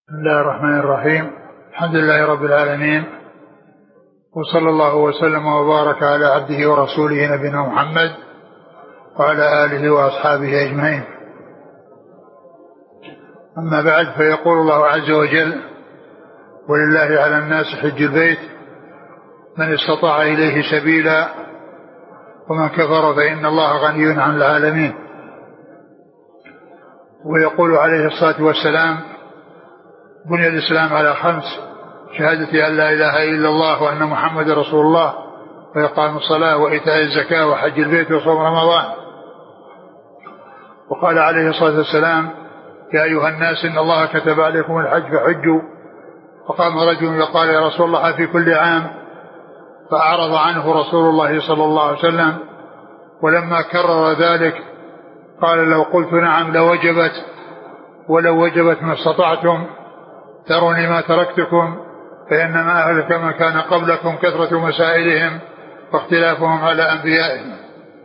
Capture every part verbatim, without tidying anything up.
بسم الله الرحمن الرحيم. الحمد لله رب العالمين، وصلى الله وسلم وبارك على عبده ورسوله نبينا محمد وعلى آله وأصحابه أجمعين. أما بعد، فيقول الله عز وجل: ولله على الناس حج البيت من استطاع إليه سبيلا ومن كفر فإن الله غني عن العالمين. ويقول عليه الصلاة والسلام: بني الإسلام على خمس: شهادة أن لا إله إلا الله وأن محمد رسول الله، وإقام الصلاة وإيتاء الزكاة وحج البيت وصوم رمضان. وقال عليه الصلاة والسلام: يا أيها الناس إن الله كتب عليكم الحج فحجوا. فقام رجل وقال: يا رسول الله في كل عام؟ فأعرض عنه رسول الله صلى الله عليه وسلم، ولما كرر ذلك قال: لو قلت نعم لوجبت، ولو وجبت ما استطعتم، تروني ما تركتكم، فإنما أهلك من كان قبلكم كثرة مسائلهم واختلافهم على أنبيائهم.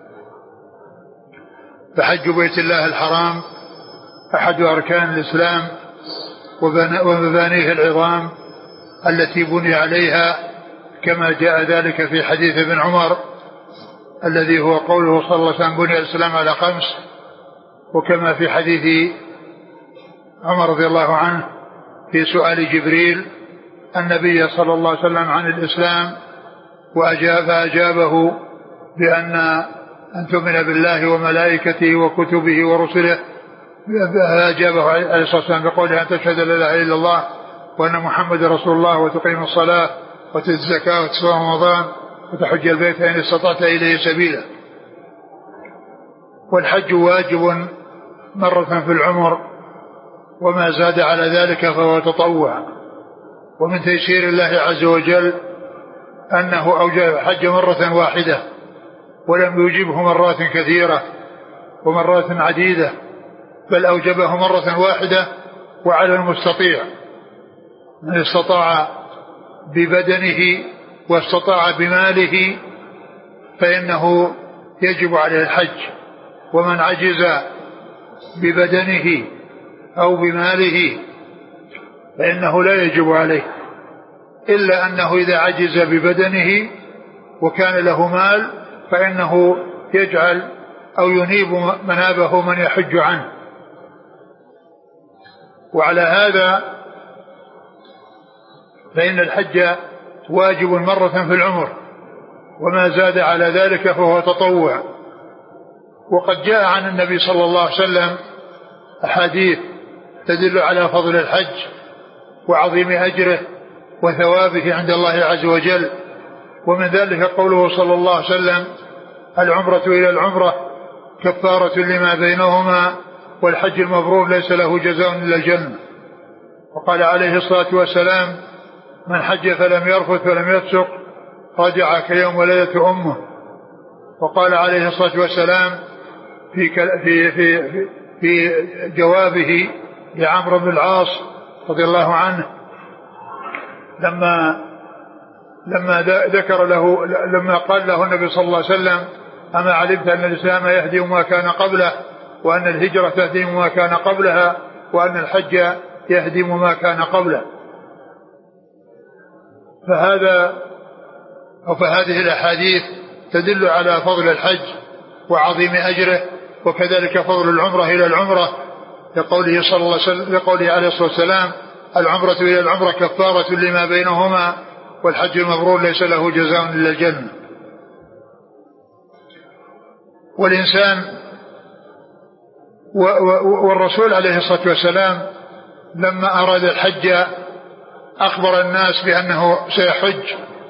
فحج بيت الله الحرام أحد أركان الإسلام ومبانيه العظام التي بني عليها، كما جاء ذلك في حديث ابن عمر الذي هو قوله صلى الله عليه وسلم: بني الإسلام على خمس. وكما في حديث عمر رضي الله عنه في سؤال جبريل النبي صلى الله عليه وسلم عن الإسلام، وأجاب أجابه بأن أن تؤمن بالله وملائكته وكتبه ورسله. أجابه عليه الصلاة والسلام بقوله: أن تشهد لا إله إلا الله وأن محمد رسول الله، وتقيم الصلاة وتؤتي الزكاة وتصوم رمضان وتحج البيت إن استطعت إليه سبيلا. والحج واجب مرة في العمر، وما زاد على ذلك فهو تطوع. ومن تيسير الله عز وجل أنه أوجب الحج مرة واحدة، ولم يوجبه مرات كثيرة ومرات عديدة، بل أوجبه مرة واحدة وعلى المستطيع. من استطاع ببدنه واستطاع بماله فإنه يجب عليه الحج، ومن عجز ببدنه أو بماله فإنه لا يجب عليه، إلا أنه إذا عجز ببدنه وكان له مال فإنه يجعل أو ينيب منابه من يحج عنه. وعلى هذا فإن الحج واجب مرة في العمر، وما زاد على ذلك فهو تطوع. وقد جاء عن النبي صلى الله عليه وسلم أحاديث تدل على فضل الحج وعظيم أجره وثوابه عند الله عز وجل. ومن ذلك قوله صلى الله عليه وسلم: العمرة إلى العمرة كفارة لما بينهما، والحج المبرور ليس له جزاء إلا الجنة. وقال عليه الصلاة والسلام: من حج فلم يرفث ولم يفسق رجع كيوم ولدته أمه. وقال عليه الصلاة والسلام في في في في جوابه لعمرو بن العاص رضي الله عنه، لما لما ذكر له لما قال له النبي صلى الله عليه وسلم: أما علمت أن الإسلام يهدم ما كان قبله، وأن الهجرة تهدم ما كان قبلها، وأن الحج يهدم ما كان قبله. فهذا أو فهذه الأحاديث تدل على فضل الحج وعظيم أجره، وكذلك فضل العمرة إلى العمرة، لقوله صلى الله عليه وسلم لقوله عليه الصلاة والسلام: العمرة إلى العمرة كفارة لما بينهما، والحج المبرور ليس له جزاء إلا الجنة. والإنسان والرسول عليه الصلاة والسلام لما أراد الحج أخبر الناس بأنه سيحج،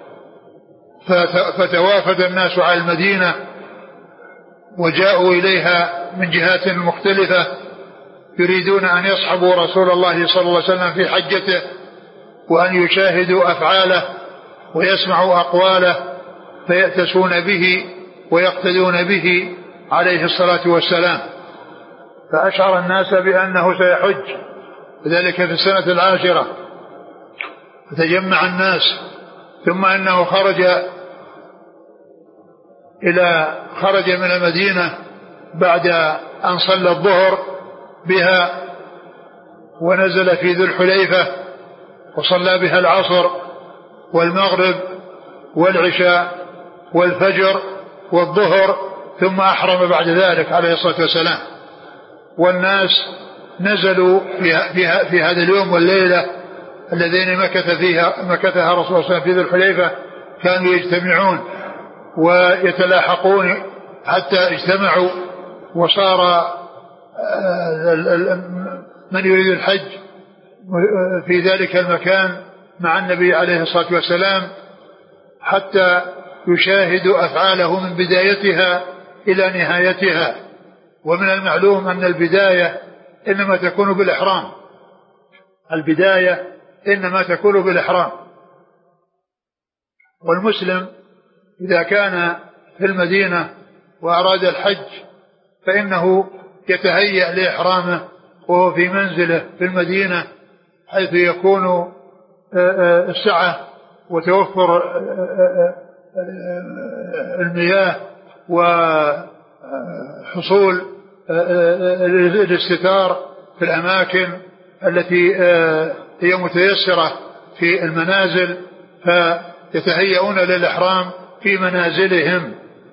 فتوافد الناس على المدينة وجاءوا إليها من جهات مختلفة يريدون أن يصحبوا رسول الله صلى الله عليه وسلم في حجته، وأن يشاهدوا أفعاله ويسمعوا أقواله فيأتسون به ويقتدون به عليه الصلاة والسلام. فأشعر الناس بأنه سيحج، وذلك في السنة العاشرة، فتجمع الناس. ثم أنه خرج إلى خرج من المدينة بعد أن صلى الظهر بها، ونزل في ذي الحليفة وصلى بها العصر والمغرب والعشاء والفجر والظهر، ثم أحرم بعد ذلك عليه الصلاة والسلام. والناس نزلوا في, في, في هذا اليوم والليلة الذين مكث فيها مكثها رسول الله صلى الله عليه وسلم في ذي الحليفة، كانوا يجتمعون ويتلاحقون حتى اجتمعوا، وصار من يريد الحج في ذلك المكان مع النبي عليه الصلاة والسلام حتى يشاهدوا أفعاله من بدايتها إلى نهايتها. ومن المعلوم أن البداية إنما تكون بالإحرام، البداية إنما تكون بالإحرام. والمسلم إذا كان في المدينة وأراد الحج فإنه يتهيأ لإحرامه وهو في منزله في المدينة، حيث يكون السعة وتوفر المياه وحصول الاستتار في الأماكن التي هي متيسرة في المنازل، فيتهيئون للإحرام في منازلهم،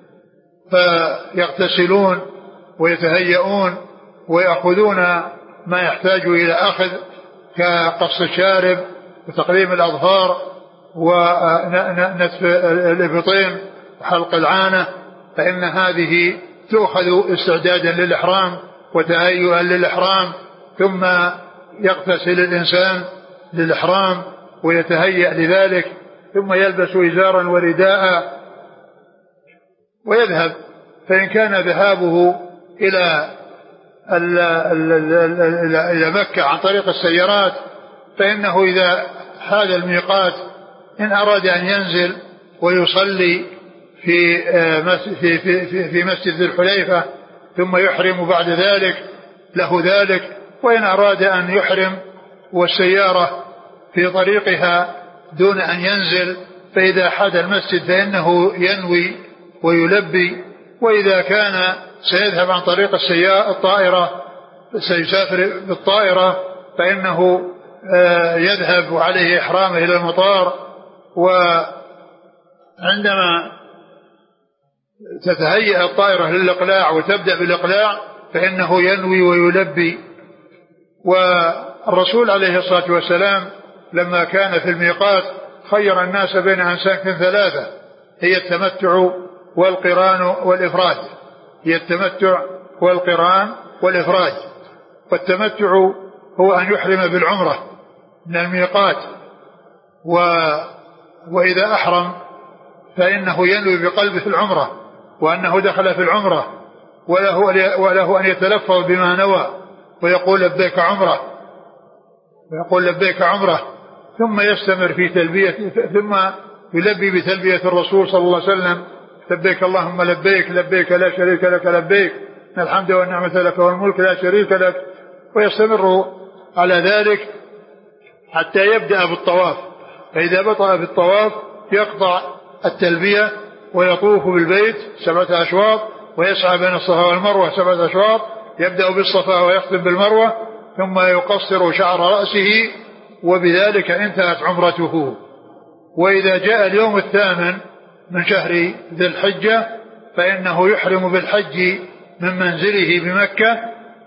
فيغتسلون ويتهيئون ويأخذون ما يحتاج إلى أخذ كقص الشارب وتقليم الأظفار ونتف الإبطين وحلق العانة، فإن هذه تؤخذ استعدادا للإحرام وتهيئا للإحرام، ثم يغتسل الإنسان للإحرام ويتهيأ لذلك، ثم يلبس إزارا ورداء ويذهب. فإن كان ذهابه إلى إلى مكة عن طريق السيارات فإنه إذا حال الميقات إن أراد أن ينزل ويصلي في في في في مسجد ذي الحليفة ثم يحرم بعد ذلك له ذلك. وإن أراد أن يحرم والسيارة في طريقها دون أن ينزل فإذا حاد المسجد فإنه ينوي ويلبي. وإذا كان سيذهب عن طريق السيارة الطائرة سيسافر بالطائرة فإنه يذهب وعليه إحرامه إلى المطار، وعندما تتهيأ الطائرة للإقلاع وتبدأ بالإقلاع فإنه ينوي ويلبي. والرسول عليه الصلاة والسلام لما كان في الميقات خير الناس بين أنساك ثلاثة، هي التمتع والقران والإفراد، هي التمتع والقران والإفراد. والتمتع هو أن يحرم بالعمرة من الميقات، و... وإذا أحرم فإنه ينوي بقلبه العمرة وأنه دخل في العمرة، وله, وله أن يتلفظ بما نوى ويقول لبيك عمرة ويقول لبيك عمرة، ثم يستمر في تلبية، ثم يلبي بتلبية الرسول صلى الله عليه وسلم لبيك اللهم لبيك لبيك لا شريك لك لبيك إن الحمد والنعمة لك والملك لا شريك لك، ويستمر على ذلك حتى يبدأ بالطواف. فإذا بطأ بالطواف يقطع التلبية ويطوف بالبيت سبعة أشواط ويسعى بين الصفا والمروة سبعة أشواط، يبدأ بالصفا ويختم بالمروة ثم يقصر شعر رأسه، وبذلك انتهت عمرته. وإذا جاء اليوم الثامن من شهر ذي الحجة فإنه يحرم بالحج من منزله بمكة،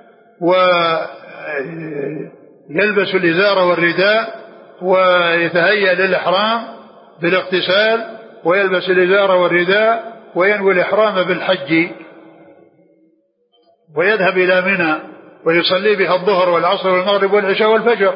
ويلبس الإزار والرداء ويتهيأ للإحرام بالاغتسال ويلبس الإزار والرداء وينوي الإحرام بالحج، ويذهب إلى منى ويصلي بها الظهر والعصر والمغرب والعشاء والفجر،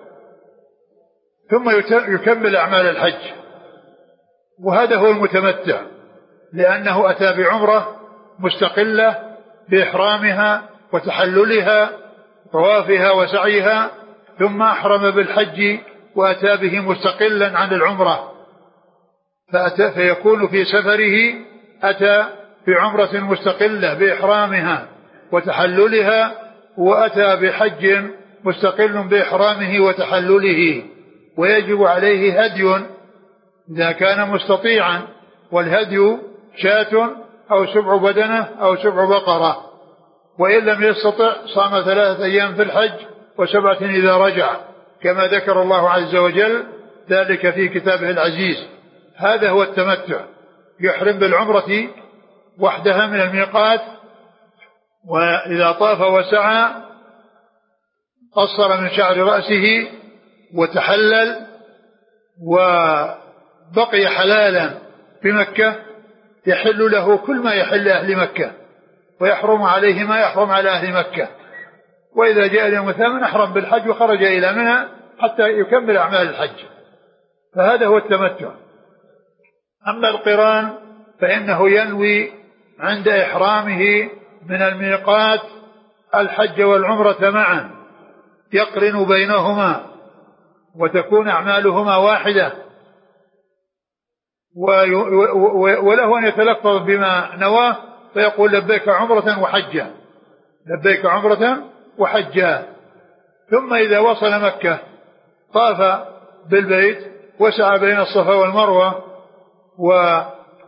ثم يكمل أعمال الحج. وهذا هو المتمتع، لأنه أتى بعمرة مستقلة بإحرامها وتحللها طوافها وسعيها، ثم أحرم بالحج وأتى به مستقلا عن العمرة، فأتى فيكون في سفره أتى بعمرة مستقلة بإحرامها وتحللها، وأتى بحج مستقل بإحرامه وتحلله. ويجب عليه هدي إذا كان مستطيعا، والهدي شاة أو سبع بدنة أو سبع بقرة، وإن لم يستطع صام ثلاثة أيام في الحج وسبعة إذا رجع، كما ذكر الله عز وجل ذلك في كتابه العزيز. هذا هو التمتع، يحرم بالعمرة وحدها من الميقات، وإذا طاف وسعى قصر من شعر رأسه وتحلل وبقي حلالا بمكة، يحل له كل ما يحل أهل مكة، ويحرم عليه ما يحرم على أهل مكة. وإذا جاء اليوم الثامن أحرم بالحج وخرج إلى منى حتى يكمل أعمال الحج. فهذا هو التمتع. أما القران فإنه ينوي عند إحرامه من الميقات الحج والعمرة معا، يقرن بينهما وتكون أعمالهما واحدة، وله أن يتلفظ بما نواه فيقول لبيك عمرة وحجا، لبيك عمرة وحجا. ثم إذا وصل مكة طاف بالبيت وسعى بين الصفا والمروة، و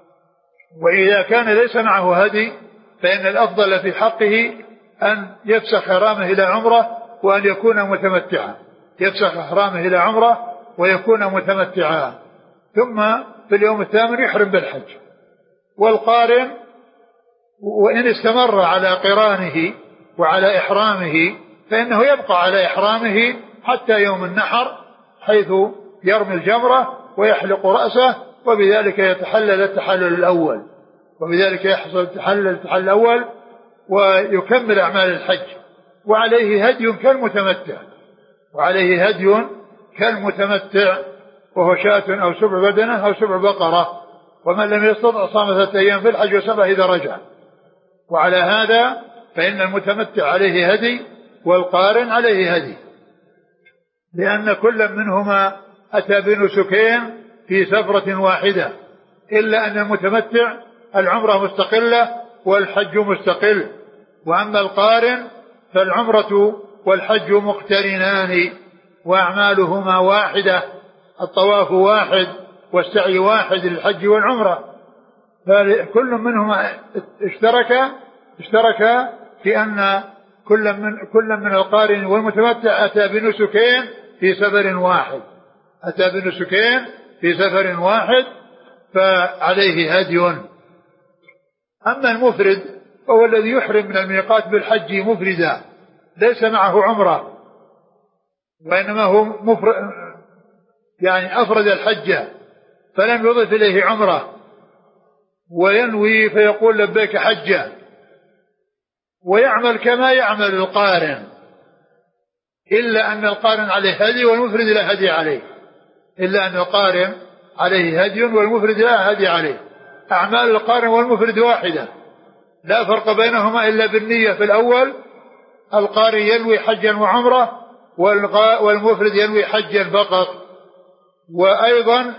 وإذا كان ليس معه هدي فإن الأفضل في حقه أن يفسخ إحرامه إلى عمرة وأن يكون متمتعا، يفسخ إحرامه إلى عمرة ويكون متمتعا، ثم في اليوم الثامن يحرم بالحج. والقارن وإن استمر على قرانه وعلى إحرامه فإنه يبقى على إحرامه حتى يوم النحر، حيث يرمي الجمرة ويحلق رأسه، وبذلك يتحلل التحلل الأول، وبذلك يحصل التحلل التحلل الأول ويكمل أعمال الحج. وعليه هدي كالمتمتع، وعليه هدي كالمتمتع، وهو شاة أو سبع بدنة أو سبع بقرة، ومن لم يستطع صام ثلاثة أيام في الحج وسبع إذا رجع. وعلى هذا فإن المتمتع عليه هدي والقارن عليه هدي، لأن كل منهما أتى بنسكين في سفرة واحدة، إلا أن المتمتع العمرة مستقلة والحج مستقل، وأما القارن فالعمرة والحج مقترنان وأعمالهما واحدة، الطواف واحد والسعي واحد للحج والعمرة، فكل منهما اشترك اشترك في أن كل من كل من القارن والمتمتع أتى بنسكين في سفر واحد، أتى بنسكين في سفر واحد فعليه هدي. أما المفرد فهو الذي يحرم من الميقات بالحج مفردا، ليس معه عمرة، وإنما هو مفرد، يعني أفرد الحج فلم يضف إليه عمرة، وينوي فيقول لبيك حجا، ويعمل كما يعمل القارن، إلا أن القارن عليه هدي والمفرد لا هدي عليه، إلا أن القارن عليه هدي والمفرد لا هدي عليه. أعمال القارن والمفرد واحدة، لا فرق بينهما إلا بالنية. في الأول القارن ينوي حجا وعمرة، والمفرد ينوي حجا فقط. وأيضا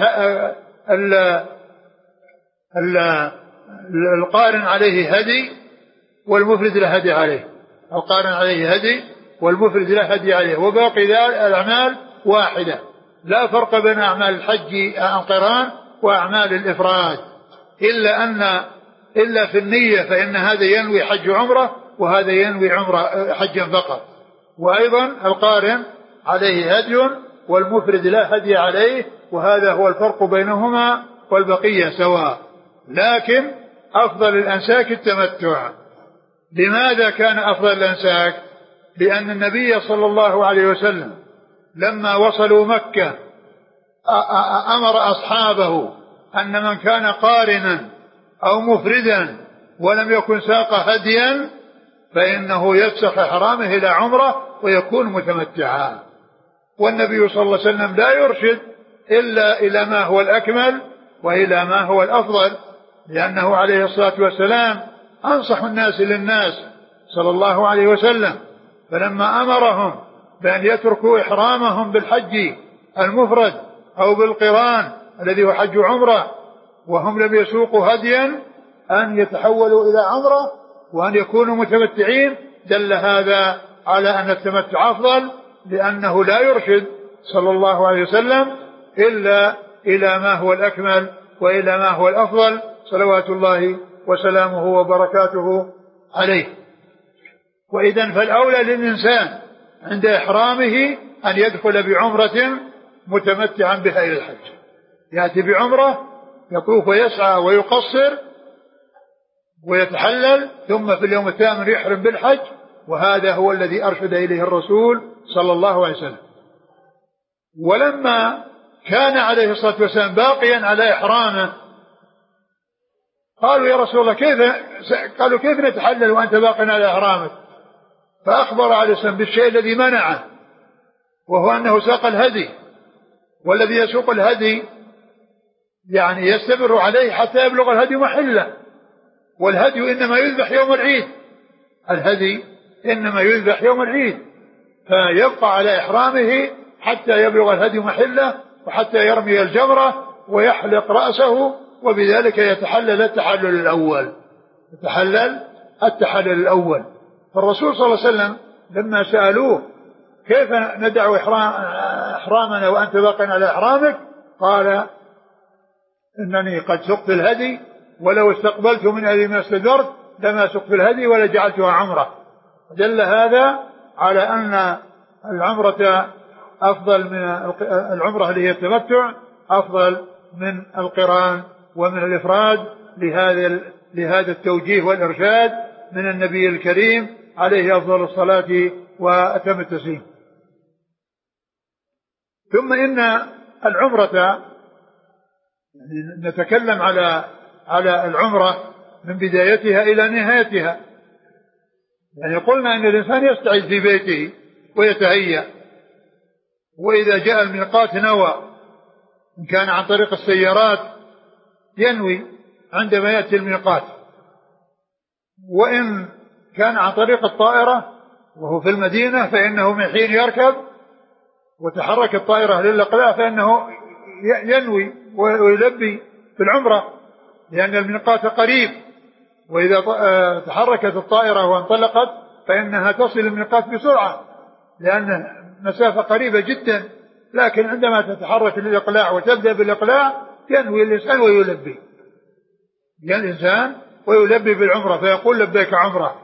القارن عليه هدي والمفرد لا هدي عليه، القارن عليه هدي والمفرد لا هدي عليه، وباقي الأعمال واحدة، لا فرق بين أعمال الحج القران وأعمال الإفراد، إلا أن إلا في النية، فإن هذا ينوي حج عمرة وهذا ينوي عمرة حجا فقط. وأيضا القارن عليه هدي والمفرد لا هدي عليه، وهذا هو الفرق بينهما، والبقية سواء. لكن أفضل الأنساك التمتع. لماذا كان أفضل الأنساك؟ لأن النبي صلى الله عليه وسلم لما وصلوا مكة أمر أصحابه أن من كان قارنا أو مفردا ولم يكن ساق هديا فإنه يفسخ إحرامه إلى عمرة ويكون متمتعا. والنبي صلى الله عليه وسلم لا يرشد إلا إلى ما هو الأكمل وإلى ما هو الأفضل، لأنه عليه الصلاة والسلام أنصح الناس للناس صلى الله عليه وسلم، فلما أمرهم بأن يتركوا إحرامهم بالحج المفرد أو بالقران الذي هو حج عمرة وهم لم يسوقوا هديا أن يتحولوا إلى عمرة وأن يكونوا متمتعين، دل هذا على أن التمتع أفضل، لأنه لا يرشد صلى الله عليه وسلم إلا إلى ما هو الأكمل وإلى ما هو الأفضل، صلوات الله وسلامه وبركاته عليه. وإذن فالأولى للإنسان عند إحرامه أن يدخل بعمرة متمتعا بها إلى الحج، يأتي بعمرة يطوف ويسعى ويقصر ويتحلل، ثم في اليوم الثامن يحرم بالحج، وهذا هو الذي أرشد إليه الرسول صلى الله عليه وسلم. ولما كان عليه الصلاة والسلام باقيا على إحرامه قالوا يا رسول الله كيف قالوا كيف نتحلل وأنت باق على إحرامك؟ فأخبر عليه السلام بالشيء الذي منعه، وهو أنه ساق الهدي، والذي يسوق الهدي يعني يستمر عليه حتى يبلغ الهدي محله، والهدي إنما يذبح يوم العيد، الهدي إنما يذبح يوم العيد، فيبقى على إحرامه حتى يبلغ الهدي محله وحتى يرمي الجمرة ويحلق رأسه، وبذلك يتحلل التحلل الأول يتحلل التحلل الأول فالرسول صلى الله عليه وسلم لما سألوه كيف ندع إحرامنا وأنت باق على إحرامك؟ قال إنني قد سقت الهدي، ولو استقبلت من هذه ما استدرت لما سقت الهدي ولا جعلتها عمرة. دل هذا على أن العمرة أفضل من العمرة اللي هي التمتع، أفضل من القران ومن الإفراد، لهذا لهذا التوجيه والإرشاد من النبي الكريم عليه أفضل الصلاة وأتم التسليم. ثم إن العمرة يعني نتكلم على على العمرة من بدايتها إلى نهايتها. يعني قلنا أن الإنسان يستعد في بيته ويتهيأ، وإذا جاء الميقات نوى، إن كان عن طريق السيارات ينوي عندما يأتي الميقات، وإن كان عن طريق الطائرة وهو في المدينة فإنه من حين يركب وتحرك الطائرة للإقلاع فإنه ينوي ويلبي في العمرة، لأن الميقات قريب، وإذا تحركت الطائرة وانطلقت فإنها تصل الميقات بسرعة لأن مسافة قريبة جدا، لكن عندما تتحرك للإقلاع وتبدأ بالإقلاع ينوي الإنسان ويلبي يعني الإنسان ويلبي بالعمرة فيقول لبيك عمرة،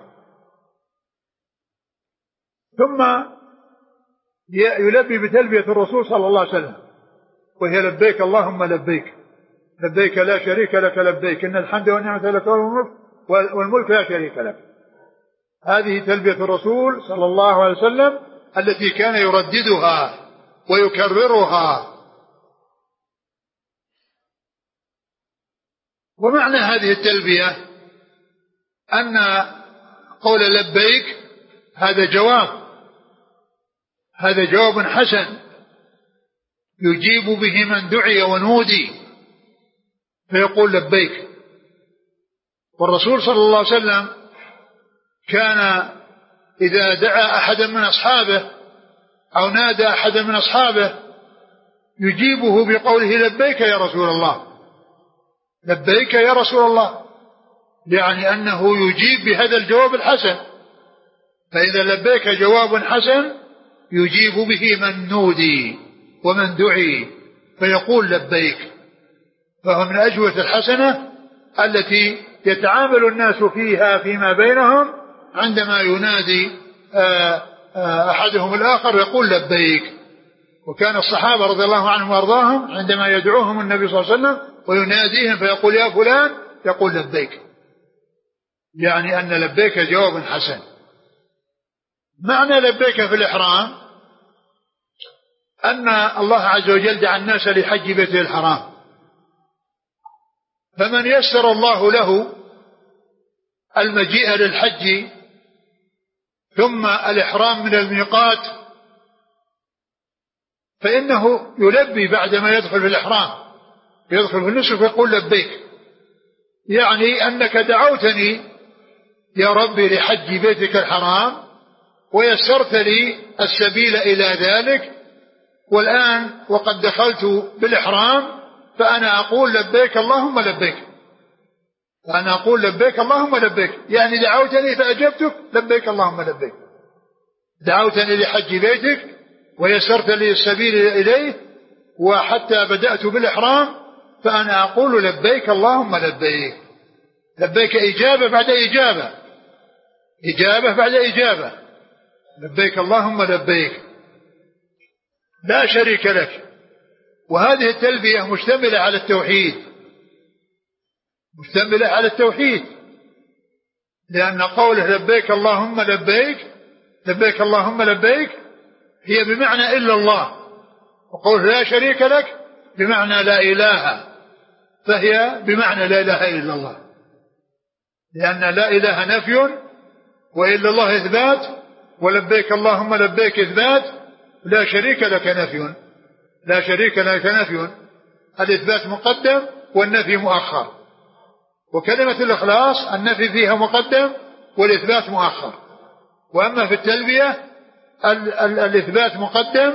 ثم يلبي بتلبية الرسول صلى الله عليه وسلم وهي لبيك اللهم لبيك لبيك لا شريك لك لبيك إن الحمد والنعمة لك والملك لا شريك لك. هذه تلبية الرسول صلى الله عليه وسلم التي كان يرددها ويكررها. ومعنى هذه التلبية أن قول لبيك هذا جواب هذا جواب حسن يجيب به من دعي ونودي فيقول لبيك. والرسول صلى الله عليه وسلم كان إذا دعا أحدا من أصحابه أو نادى أحدا من أصحابه يجيبه بقوله لبيك يا رسول الله لبيك يا رسول الله، يعني أنه يجيب بهذا الجواب الحسن. فإذا لبيك جواب حسن يجيب به من نودي ومن دعي فيقول لبيك، فهو من أجوبة الحسنة التي يتعامل الناس فيها فيما بينهم عندما ينادي أحدهم الآخر يقول لبيك. وكان الصحابة رضي الله عنهم وارضاهم عندما يدعوهم النبي صلى الله عليه وسلم ويناديهم فيقول يا فلان يقول لبيك، يعني أن لبيك جواب حسن. معنى لبيك في الإحرام أن الله عز وجل دعا الناس لحج بيته الحرام، فمن يسر الله له المجيء للحج ثم الإحرام من الميقات فإنه يلبي بعدما يدخل في الإحرام، يدخل في النسك ويقول لبيك، يعني أنك دعوتني يا ربي لحج بيتك الحرام ويسرت لي السبيل إلى ذلك، والآن وقد دخلت بالإحرام فأنا أقول لبيك اللهم لبيك فأنا أقول لبيك اللهم لبيك، يعني دعوتني فأجبتك لبيك اللهم لبيك، دعوتني لحج بيتك ويسرت لي السبيل إليه وحتى بدأت بالإحرام فأنا أقول لبيك اللهم لبيك. لبيك إجابة بعد إجابة إجابة بعد إجابة، لبيك اللهم لبيك لا شريك لك. وهذه التلبية مشتملة على التوحيد، مشتملة على التوحيد، لأن قوله لبيك اللهم لبيك لبيك اللهم لبيك هي بمعنى إلا الله، وقوله لا شريك لك بمعنى لا إله، فهي بمعنى لا إله إلا الله، لأن لا إله نفي وإلا الله إثبات، ولبيك اللهم لبيك إثبات، لا شريك لك نفي، لا شريك لك نفي، الإثبات مقدم والنفي مؤخر، وكلمة الإخلاص النفي فيها مقدم والإثبات مؤخر. وأما في التلبية ال- ال- الإثبات مقدم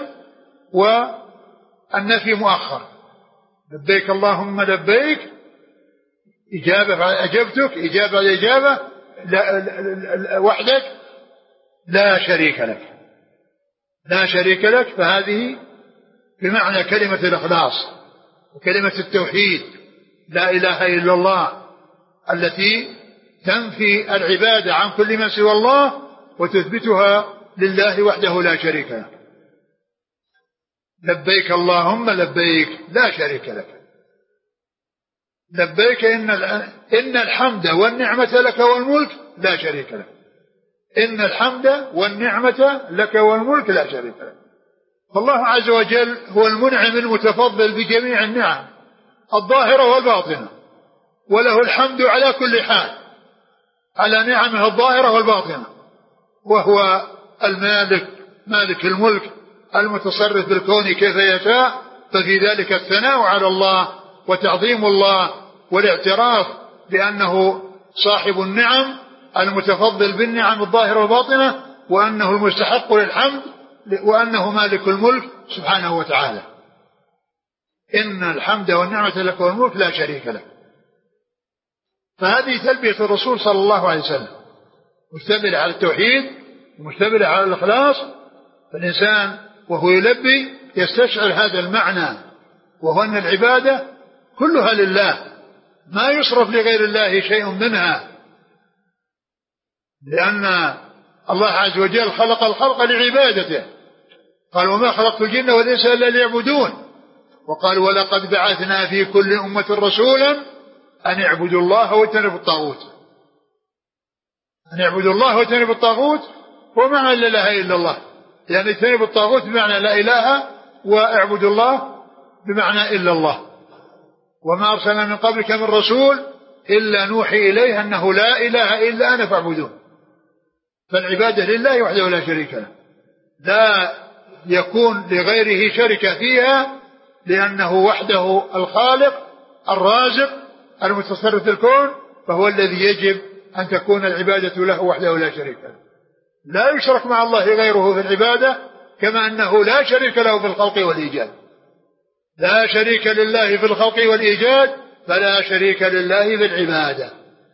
والنفي مؤخر. لبيك اللهم لبيك إجابة أجبتك، إجابة الإجابة لا لا لا وحدك لا شريك لك، لا شريك لك، فهذه بمعنى كلمة الإخلاص وكلمة التوحيد لا إله إلا الله، التي تنفي العبادة عن كل من سوى الله وتثبتها لله وحده لا شريك له. لبيك اللهم لبيك لا شريك لك. لبيك إن إن الحمد والنعمة لك والملك لا شريك لك. إن الحمد والنعمة لك والملك لا شريك لك. فالله عز وجل هو المنعم المتفضل بجميع النعم الظاهرة والباطنة، وله الحمد على كل حال على نعمه الظاهرة والباطنة، وهو المالك مالك الملك المتصرف بالكون كيف يشاء، ففي ذلك الثناء على الله وتعظيم الله والاعتراف بأنه صاحب النعم المتفضل بالنعم الظاهرة والباطنة، وأنه المستحق للحمد، وأنه مالك الملك سبحانه وتعالى. إن الحمد والنعمة لك والملك لا شريك لك. فهذه تلبية الرسول صلى الله عليه وسلم مشتملة على التوحيد ومشتملة على الإخلاص. فالإنسان وهو يلبي يستشعر هذا المعنى، وهو أن العبادة كلها لله، ما يصرف لغير الله شيء منها، لأن الله عز وجل خلق الخلق لعبادته. قال وما خلقت الجن والإنس إلا ليعبدون. وقال ولقد بعثنا في كل أمة رسولا أن اعبدوا الله واجتنبوا الطاغوت. أن اعبدوا الله واجتنبوا الطاغوت هو معنى لا إله إلا الله، يعني اجتنبوا الطاغوت بمعنى لا إله، واعبدوا الله بمعنى إلا الله. وما أرسلنا من قبلك من رسول إلا نوحي إليه أنه لا إله إلا أنا فاعبدون. فالعبادة لله وحده لا شريك له، لا يكون لغيره شركة فيها، لأنه وحده الخالق الرازق المتصرف في الكون، فهو الذي يجب أن تكون العبادة له وحده لا شريك له. لا يشرك مع الله غيره في العبادة، كما أنه لا شريك له في الخلق والإيجاد. لا شريك لله في الخلق والإيجاد، فلا شريك لله في العبادة.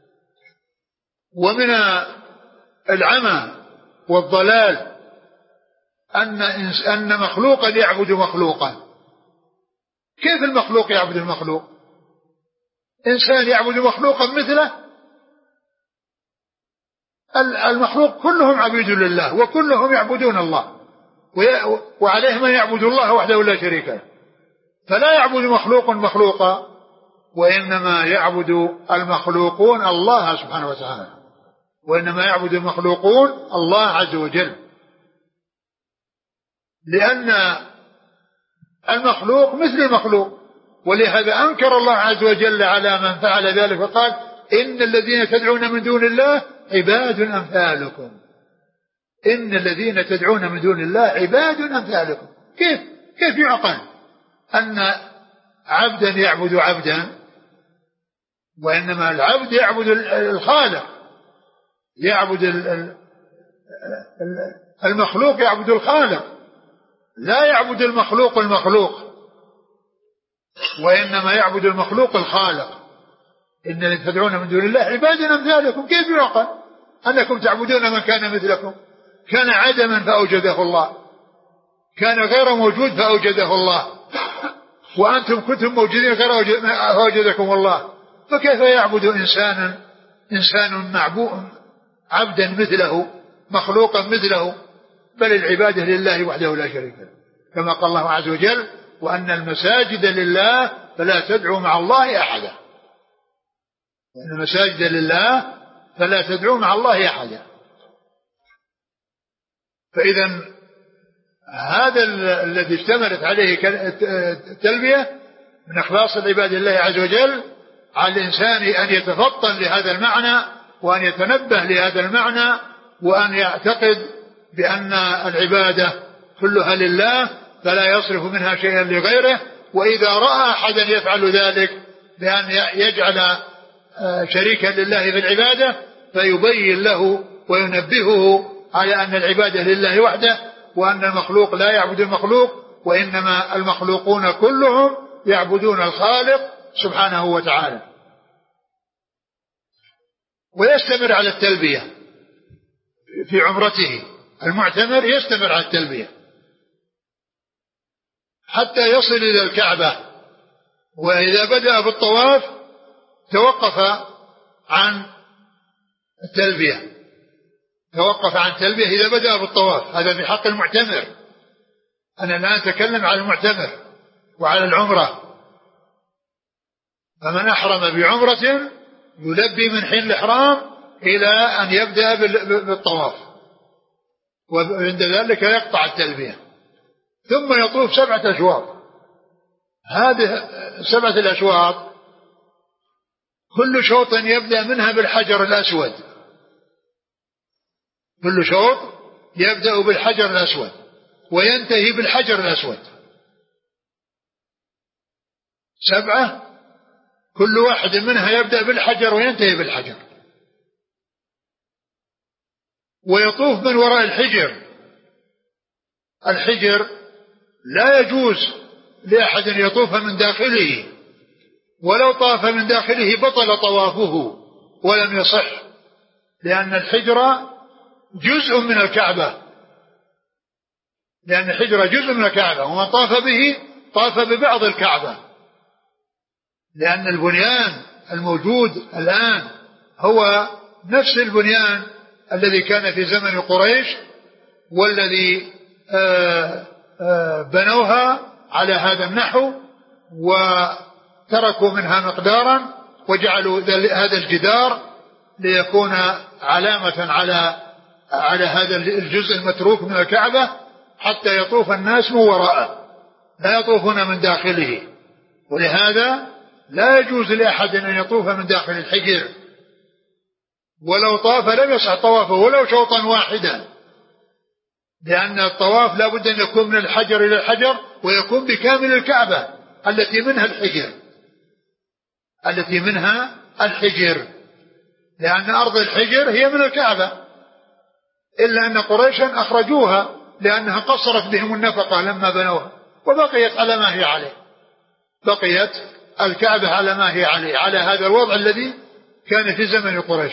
ومن العمى والضلال أن أن مخلوقا يعبد مخلوقا. كيف المخلوق يعبد المخلوق؟ إنسان يعبد مخلوقا مثله؟ المخلوق كلهم عبيد لله وكلهم يعبدون الله، وعليهم أن يعبدوا الله وحده لا شريك له. فلا يعبد مخلوق مخلوقا، وإنما يعبد المخلوقون الله سبحانه وتعالى، وإنما يعبد المخلوقون الله عز وجل، لأن المخلوق مثل المخلوق. ولهذا أنكر الله عز وجل على من فعل ذلك وقال إن الذين تدعون من دون الله عباد أمثالكم. إن الذين تدعون من دون الله عباد أمثالكم. كيف كيف يعقل أن عبدا يعبد عبدا، وإنما العبد يعبد الخالق، يعبد المخلوق يعبد الخالق، لا يعبد المخلوق المخلوق، وإنما يعبد المخلوق الخالق. إن الذين تدعون من دون الله عباد أمثالكم. كيف يعقل أنكم تعبدون من كان مثلكم؟ كان عدما فأوجده الله، كان غير موجود فأوجده الله، وأنتم كنتم موجودين غير فأوجدكم الله. فكيف يعبد إنسانا إنسان معبود عبدا مثله مخلوقا مثله بل العبادة لله وحده لا شريك له، كما قال الله عز وجل: وأن المساجد لله فلا تدعوا مع الله أحدا. وأن المساجد لله فلا تدعوا مع الله أحدا. فإذا هذا الذي اشتملت عليه التلبية من إخلاص العباد لله عز وجل، على الإنسان أن يتفطن لهذا المعنى وأن يتنبه لهذا المعنى وأن يعتقد بأن العبادة كلها لله فلا يصرف منها شيئا لغيره. وإذا رأى أحدا يفعل ذلك بأن يجعل شريكا لله في العبادة فيبين له وينبهه على أن العبادة لله وحده، وأن المخلوق لا يعبد المخلوق، وإنما المخلوقون كلهم يعبدون الخالق سبحانه وتعالى. ويستمر على التلبية في عمرته، المعتمر يستمر على التلبية حتى يصل إلى الكعبة. وإذا بدأ بالطواف توقف عن التلبية، توقف عن التلبية إذا بدأ بالطواف. هذا في حق المعتمر. أنا الآن أتكلم على المعتمر وعلى العمرة. فمن أحرم بعمرة يلبي من حين الإحرام إلى أن يبدأ بالطواف، وعند ذلك يقطع التلبية، ثم يطوف سبعة أشواط. هذه سبعة الأشواط كل شوط يبدأ منها بالحجر الأسود، كل شوط يبدأ بالحجر الأسود وينتهي بالحجر الأسود. سبعة كل واحد منها يبدأ بالحجر وينتهي بالحجر، ويطوف من وراء الحجر. الحجر لا يجوز لأحد يطوف من داخله، ولو طاف من داخله بطل طوافه ولم يصح، لأن الحجر جزء من الكعبة، لأن الحجر جزء من الكعبة، ومن طاف به طاف ببعض الكعبة، لأن البنيان الموجود الآن هو نفس البنيان الذي كان في زمن قريش، والذي آآ آآ بنوها على هذا النحو وتركوا منها مقدارا وجعلوا هذا الجدار ليكون علامة على على هذا الجزء المتروك من الكعبة، حتى يطوف الناس من وراءه لا يطوفون من داخله. ولهذا لا يجوز لأحد أن يطوف من داخل الحجر، ولو طاف لم يصح طوافه ولو شوطا واحدا، لأن الطواف لا بد أن يكون من الحجر إلى الحجر، ويكون بكامل الكعبة التي منها الحجر التي منها الحجر لأن أرض الحجر هي من الكعبة، إلا أن قريشا أخرجوها لأنها قصرت بهم النفقة لما بنوها، وبقيت على ما هي عليه، بقيت الكعبة على ما هي عليه، على هذا الوضع الذي كان في زمن قريش.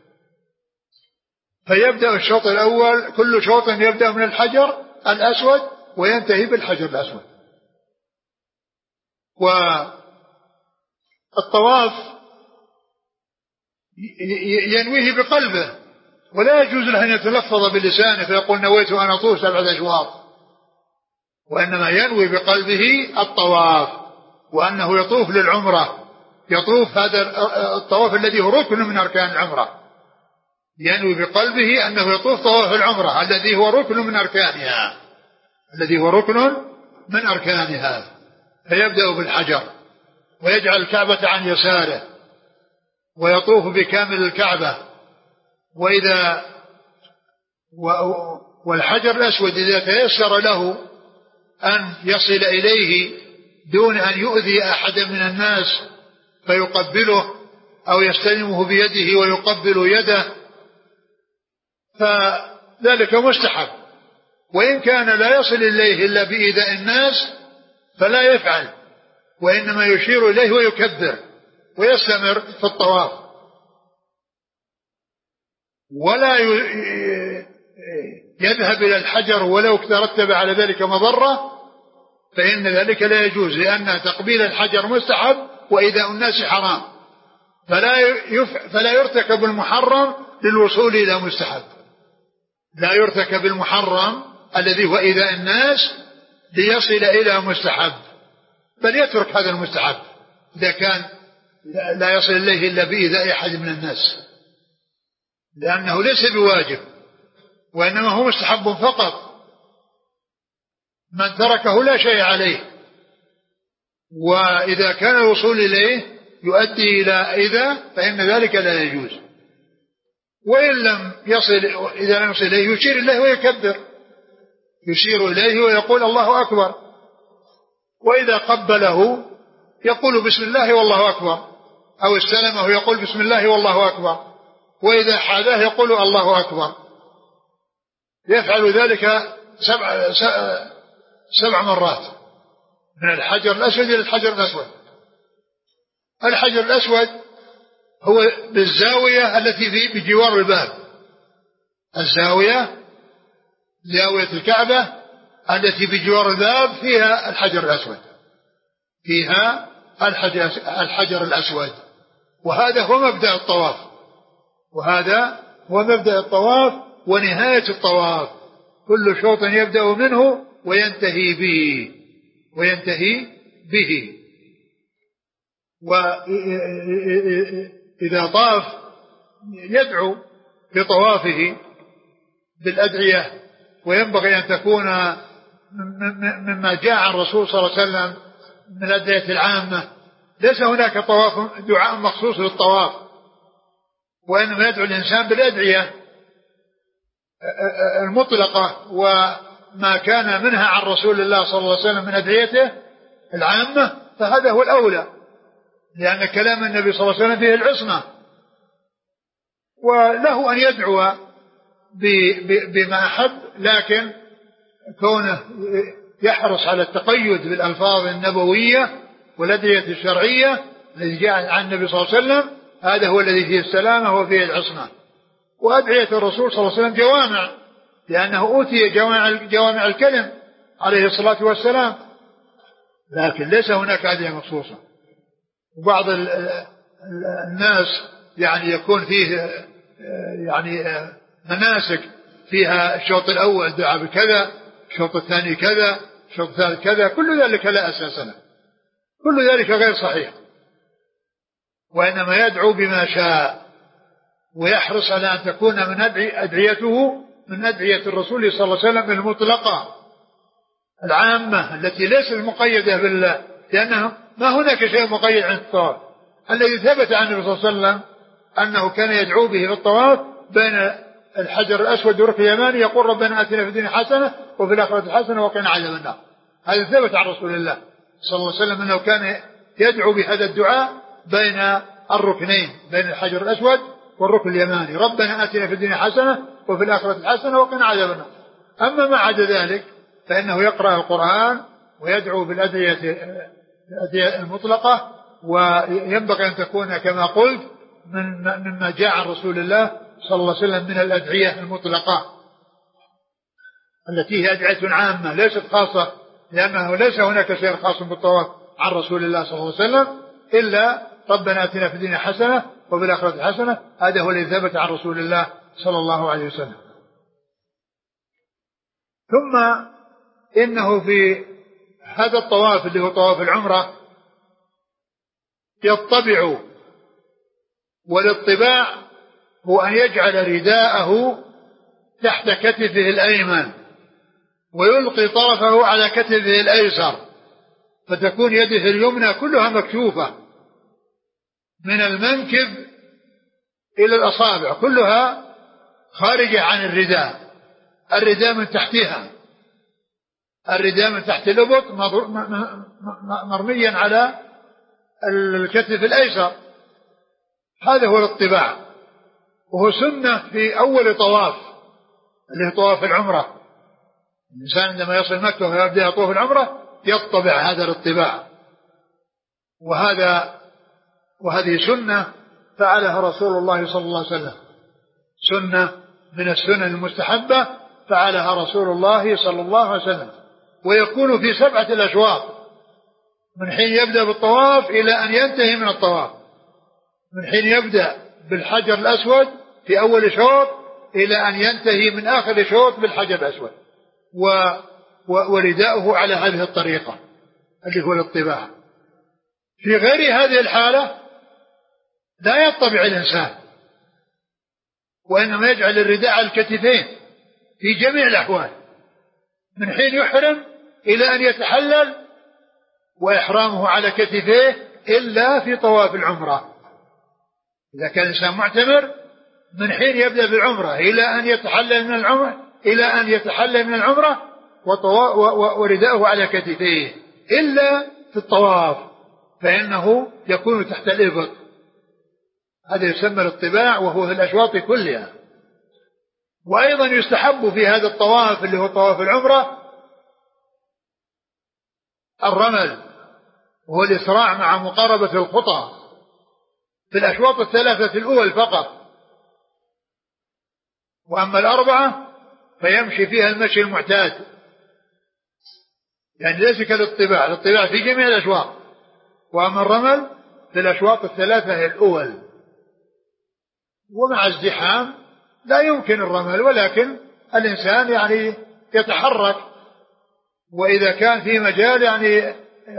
فيبدأ الشوط الأول كل شوط يبدأ من الحجر الأسود وينتهي بالحجر الأسود. والطواف ينويه بقلبه، ولا يجوز له أن يتلفظ بلسانه فيقول نويت أن أطوف سبعة أشواط، وإنما ينوي بقلبه الطواف، وأنه يطوف للعمرة، يطوف هذا الطواف الذي هو ركن من أركان العمرة، ينوي بقلبه أنه يطوف طواف العمرة الذي هو ركن من أركانها الذي هو ركن من أركانها. فيبدأ بالحجر ويجعل الكعبة عن يساره ويطوف بكامل الكعبة، وإذا والحجر الأسود إذا تيسر له أن يصل إليه دون أن يؤذي أحدا من الناس فيقبله أو يستلمه بيده ويقبل يده فذلك مستحب، وإن كان لا يصل إليه إلا بإيذاء الناس فلا يفعل، وإنما يشير إليه ويكبر ويستمر في الطواف، ولا يذهب إلى الحجر ولو ترتب على ذلك مضرة، فإن ذلك لا يجوز، لأن تقبيل الحجر مستحب وإيذاء الناس حرام، فلا فلا يرتكب المحرم للوصول إلى مستحب، لا يرتكب المحرم الذي هو إيذاء الناس ليصل إلى مستحب، بل يترك هذا المستحب إذا كان لا يصل إليه إلا بإيذاء أحد من الناس، لأنه ليس بواجب وإنما هو مستحب فقط، من تركه لا شيء عليه. وإذا كان الوصول إليه يؤدي إلى إذا فإن ذلك لا يجوز. وإن لم يصل، إذا لم يصل إليه يشير إليه ويكبر، يشير إليه ويقول الله أكبر. وإذا قبله يقول بسم الله والله أكبر، أو استلمه يقول بسم الله والله أكبر. وإذا حاذاه يقول الله أكبر. يفعل ذلك سبع, سبع مرات من الحجر الأسود إلى الحجر الأسود. الحجر الأسود هو بالزاوية التي في بجوار الباب، الزاوية زاوية الكعبة التي بجوار الباب فيها الحجر الأسود، فيها الحجر, الحجر الأسود. وهذا هو مبدأ الطواف، وهذا هو مبدأ الطواف ونهاية الطواف. كل شوط يبدأ منه وينتهي به وينتهي به. وإذا طاف يدعو في طوافه بالأدعية، وينبغي أن تكون مما جاء عن الرسول صلى الله عليه وسلم من الأدعية العامة. ليس هناك طواف دعاء مخصوص للطواف، وإنما يدعو الإنسان بالأدعية المطلقة، وما كان منها عن رسول الله صلى الله عليه وسلم من أدعيته العامة فهذا هو الأولى، لأن كلام النبي صلى الله عليه وسلم فيه العصمة. وله أن يدعو بما أحب، لكن كونه يحرص على التقيد بالألفاظ النبوية والأدعية الشرعية التي جاءت عن النبي صلى الله عليه وسلم، هذا هو الذي فيه السلامة وفيه العصمة. وأدعية الرسول صلى الله عليه وسلم جوامع، لأنه أوتي جوامع, جوامع الكلم عليه الصلاة والسلام، لكن ليس هناك أدعية مخصوصة. وبعض الناس يعني يكون فيه يعني مناسك فيها الشوط الأول دعا بكذا، الشوط الثاني كذا، الشوط الثالث كذا، كل ذلك لا أساس له، كل ذلك غير صحيح. وإنما يدعو بما شاء، ويحرص على أن تكون من أدعيته من أدعية الرسول صلى الله عليه وسلم المطلقة العامة التي ليست مقيدة بالله، لأنه ما هناك شيء مقيد عند الطواف. الذي ثبت عن النبي صلى الله عليه وسلم أنه كان يدعو به في الطواف بين الحجر الأسود والركن اليماني، يقول ربنا آتنا في الدنيا حسنة وفي الآخرة حسنة وقنا عذاب النار. هذا ثبت عن رسول الله صلى الله عليه وسلم أنه كان يدعو بهذا الدعاء بين الركنين، بين الحجر الأسود والركن اليماني، ربنا آتنا في الدنيا حسنة وفي الآخرة حسنة وقنا عذاب النار. أما ما عدا ذلك فإنه يقرأ القرآن ويدعو بالأدعية المطلقة، وينبغي أن تكون كما قلت مما جاء عن رسول الله صلى الله عليه وسلم من الأدعية المطلقة التي هي أدعية عامة ليست خاصة، لأنه ليس هناك شيء خاص بالطواف عن رسول الله صلى الله عليه وسلم إلا ربنا آتنا في الدنيا حسنة وفي الآخرة حسنة. هذا هو الذي ثبت عن رسول الله صلى الله عليه وسلم. ثم إنه في هذا الطواف اللي هو طواف العمرة يطبع، والاطباع هو أن يجعل رداءه تحت كتفه الأيمن ويلقي طرفه على كتفه الأيسر، فتكون يده اليمنى كلها مكشوفة من المنكب إلى الأصابع، كلها خارجة عن الرداء، الرداء من تحتها، الرداء من تحت الإبط مرميا على الكتف الأيسر. هذا هو الاطباع، وهو سنة في أول طواف اللي هو طواف العمرة. الإنسان عندما يصل مكة ويبدأ طواف العمرة يطبع هذا الاطباع، وهذا وهذه سنة فعلها رسول الله صلى الله عليه وسلم، سنة من السنن المستحبة فعلها رسول الله صلى الله عليه وسلم. ويكون في سبعة الأشواط من حين يبدأ بالطواف إلى أن ينتهي من الطواف، من حين يبدأ بالحجر الأسود في أول شوط إلى أن ينتهي من آخر شوط بالحجر الأسود، ورداؤه على هذه الطريقة اللي هو الاطباع. في غير هذه الحالة لا يطبع الإنسان، وإنما يجعل الرداء على الكتفين في جميع الأحوال من حين يحرم إلى أن يتحلل، وإحرامه على كتفيه إلا في طواف العمرة. إذا كان الإنسان معتمر من حين يبدأ بالعمرة إلى أن يتحلل من العمرة إلى أن يتحلل من العمرة ورداءه على كتفيه إلا في الطواف، فإنه يكون تحت الإبط. هذا يسمى الاطباع، وهو في الأشواط كلها. وأيضا يستحب في هذا الطواف اللي هو طواف العمرة الرمل، وهو الإسراع مع مقاربة الخطى في الأشواط الثلاثة الأول فقط، وأما الأربعة فيمشي فيها المشي المعتاد، يعني ليس كالاطباع، الاطباع في جميع الأشواط، وأما الرمل في الأشواط الثلاثة الأول. ومع الزحام لا يمكن الرمل، ولكن الإنسان يعني يتحرك، وإذا كان في مجال يعني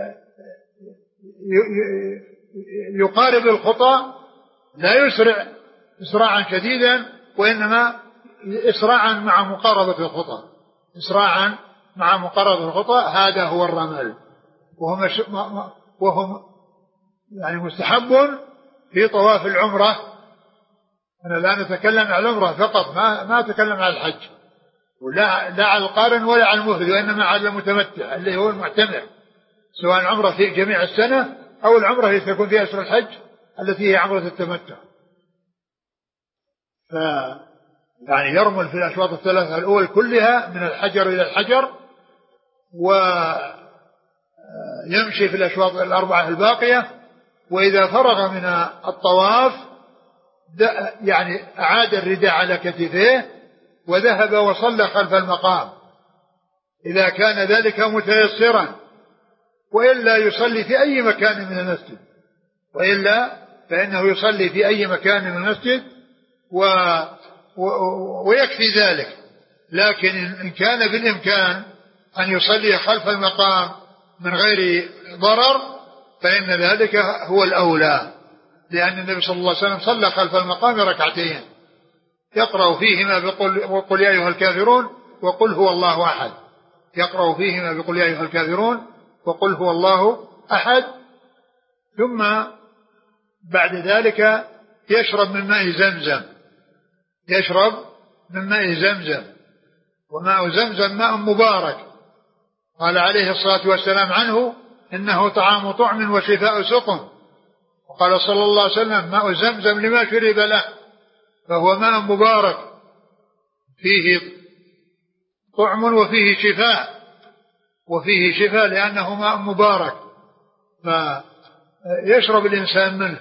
يقارب الخطى لا يسرع إسراعا شديدا، وإنما إسراعا مع مقاربة الخطى، إسراعا مع مقاربة الخطى. هذا هو الرمل، وهو, مش وهو يعني مستحب في طواف العمرة. أنا لا نتكلم عن العمرة فقط، ما ما أتكلم عن الحج، ولا لا على القارن ولا على المفرد، وإنما على المتمتع اللي هو المعتمر، سواء العمرة في جميع السنة أو العمرة التي تكون فيها أشهر الحج التي هي عمرة التمتع. ف يعني يرمل في الأشواط الثلاثة الأول كلها من الحجر إلى الحجر، ويمشي في الأشواط الأربعة الباقية. وإذا فرغ من الطواف يعني أعاد الرداء على كتفيه وذهب وصلى خلف المقام إذا كان ذلك متيسرا، وإلا يصلي في أي مكان من المسجد، وإلا فإنه يصلي في أي مكان من المسجد و ويكفي ذلك. لكن إن كان بالإمكان أن يصلي خلف المقام من غير ضرر فإن ذلك هو الأولى، لأن النبي صلى الله عليه وسلم صلى خلف المقام ركعتين يقرأ فيهما بقل, وقل يا أيها الكافرون وقل هو الله أحد، يقرأ فيهما بقل يا أيها الكافرون وقل هو الله أحد، ثم بعد ذلك يشرب من ماء زمزم، يشرب من ماء زمزم. وماء زمزم ماء مبارك، قال عليه الصلاة والسلام عنه إنه طعام طعم وشفاء سقم، وقال صلى الله عليه وسلم ماء زمزم لما شرب له، فهو ماء مبارك فيه طعم وفيه شفاء، وفيه شفاء لأنه ماء مبارك، فيشرب الإنسان منه.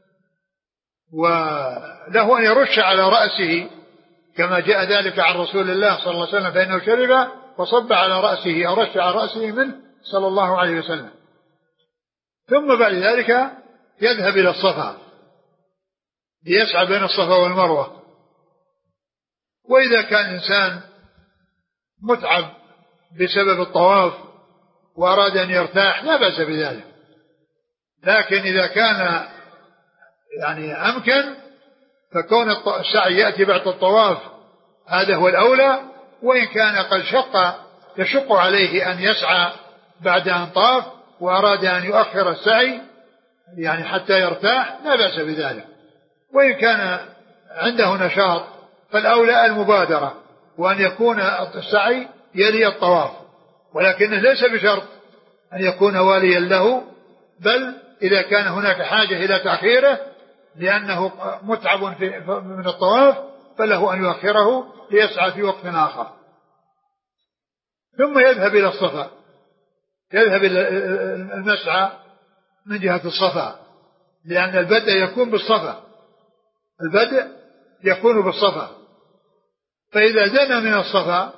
وله أن يرش على رأسه كما جاء ذلك عن رسول الله صلى الله عليه وسلم، فإنه شرب وصب على رأسه أو رش على رأسه منه صلى الله عليه وسلم. ثم بعد ذلك يذهب إلى الصفا ليسعى بين الصفا والمروة. وإذا كان إنسان متعب بسبب الطواف وأراد أن يرتاح لا بأس بذلك، لكن إذا كان يعني أمكن فكون السعي يأتي بعد الطواف هذا هو الأولى. وإن كان قد شق يشق عليه أن يسعى بعد أن طاف وأراد أن يؤخر السعي يعني حتى يرتاح لا بأس بذلك. وإن كان عنده نشاط فالأولى المبادرة، وأن يكون السعي يلي الطواف، ولكنه ليس بشرط أن يكون واليا له، بل إذا كان هناك حاجة إلى تأخيره لأنه متعب من الطواف فله أن يؤخره ليسعى في وقت آخر. ثم يذهب إلى الصفا، يذهب إلى المسعى من جهة الصفا، لأن البدء يكون بالصفا، البدء يكون بالصفا. فإذا دنا من الصفا